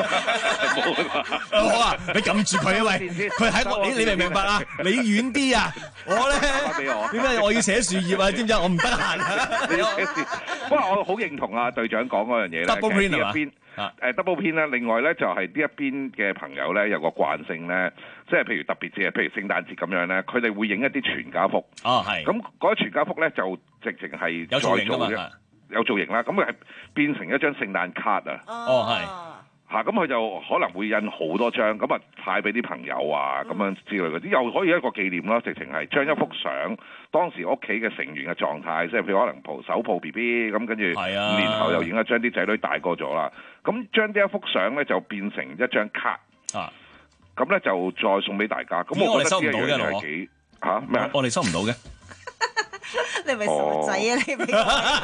啩，好啊！你撳住佢啊喂，佢喺我，你你明唔明白啊？你遠啲啊！我咧點解我要寫樹葉啊？知唔知我唔得閒啊！ 你要寫樹，不過我好認同啊隊長講嗰樣嘢咧。 double print 係嘛？ 誒 double print 咧，另外咧就係呢一邊嘅朋友咧有個慣性咧，即係譬如特別節，譬如聖誕節咁樣咧，佢哋會影一啲全家福。 哦，係。咁嗰啲全家福咧就直情係有造型㗎嘛， 有造型啦。咁佢係變成一張聖誕卡啊。 哦，係。 嚇，咁佢就可能會印好多張，咁啊派俾啲朋友啊，咁樣之類嗰啲，又可以一個紀念咯。直情係將一幅相，當時屋企嘅成員嘅狀態，即係譬如可能抱手抱 B B，咁跟住五年後又影一張啲仔女大個咗啦，咁將呢一幅相咧就變成一張卡，啊，咁咧就再送俾大家。咁我覺得呢一樣嘢係幾嚇咩啊？ 我哋收唔到嘅。 你咪傻仔啊！你俾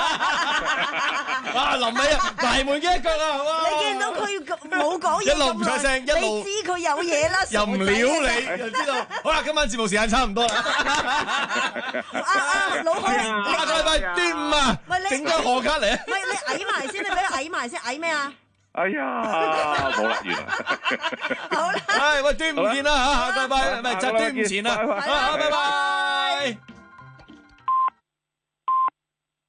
啊臨尾啊大門嘅一腳啊，係嘛？ 你見到佢冇講嘢， 一路唔出聲，一路你知佢有嘢啦， 又唔撩你，就知道。好啦，今晚節目時間差唔多啦。 啊啊，老開， 下個禮拜端午啊，整張賀卡嚟啊！ 喂，你矮埋先，你俾佢矮埋先，矮咩啊？ 哎呀，冇啦，完啦。 好啦， 唉，喂，端午見啦嚇，下個禮拜唔係就端午前啦，好，拜拜。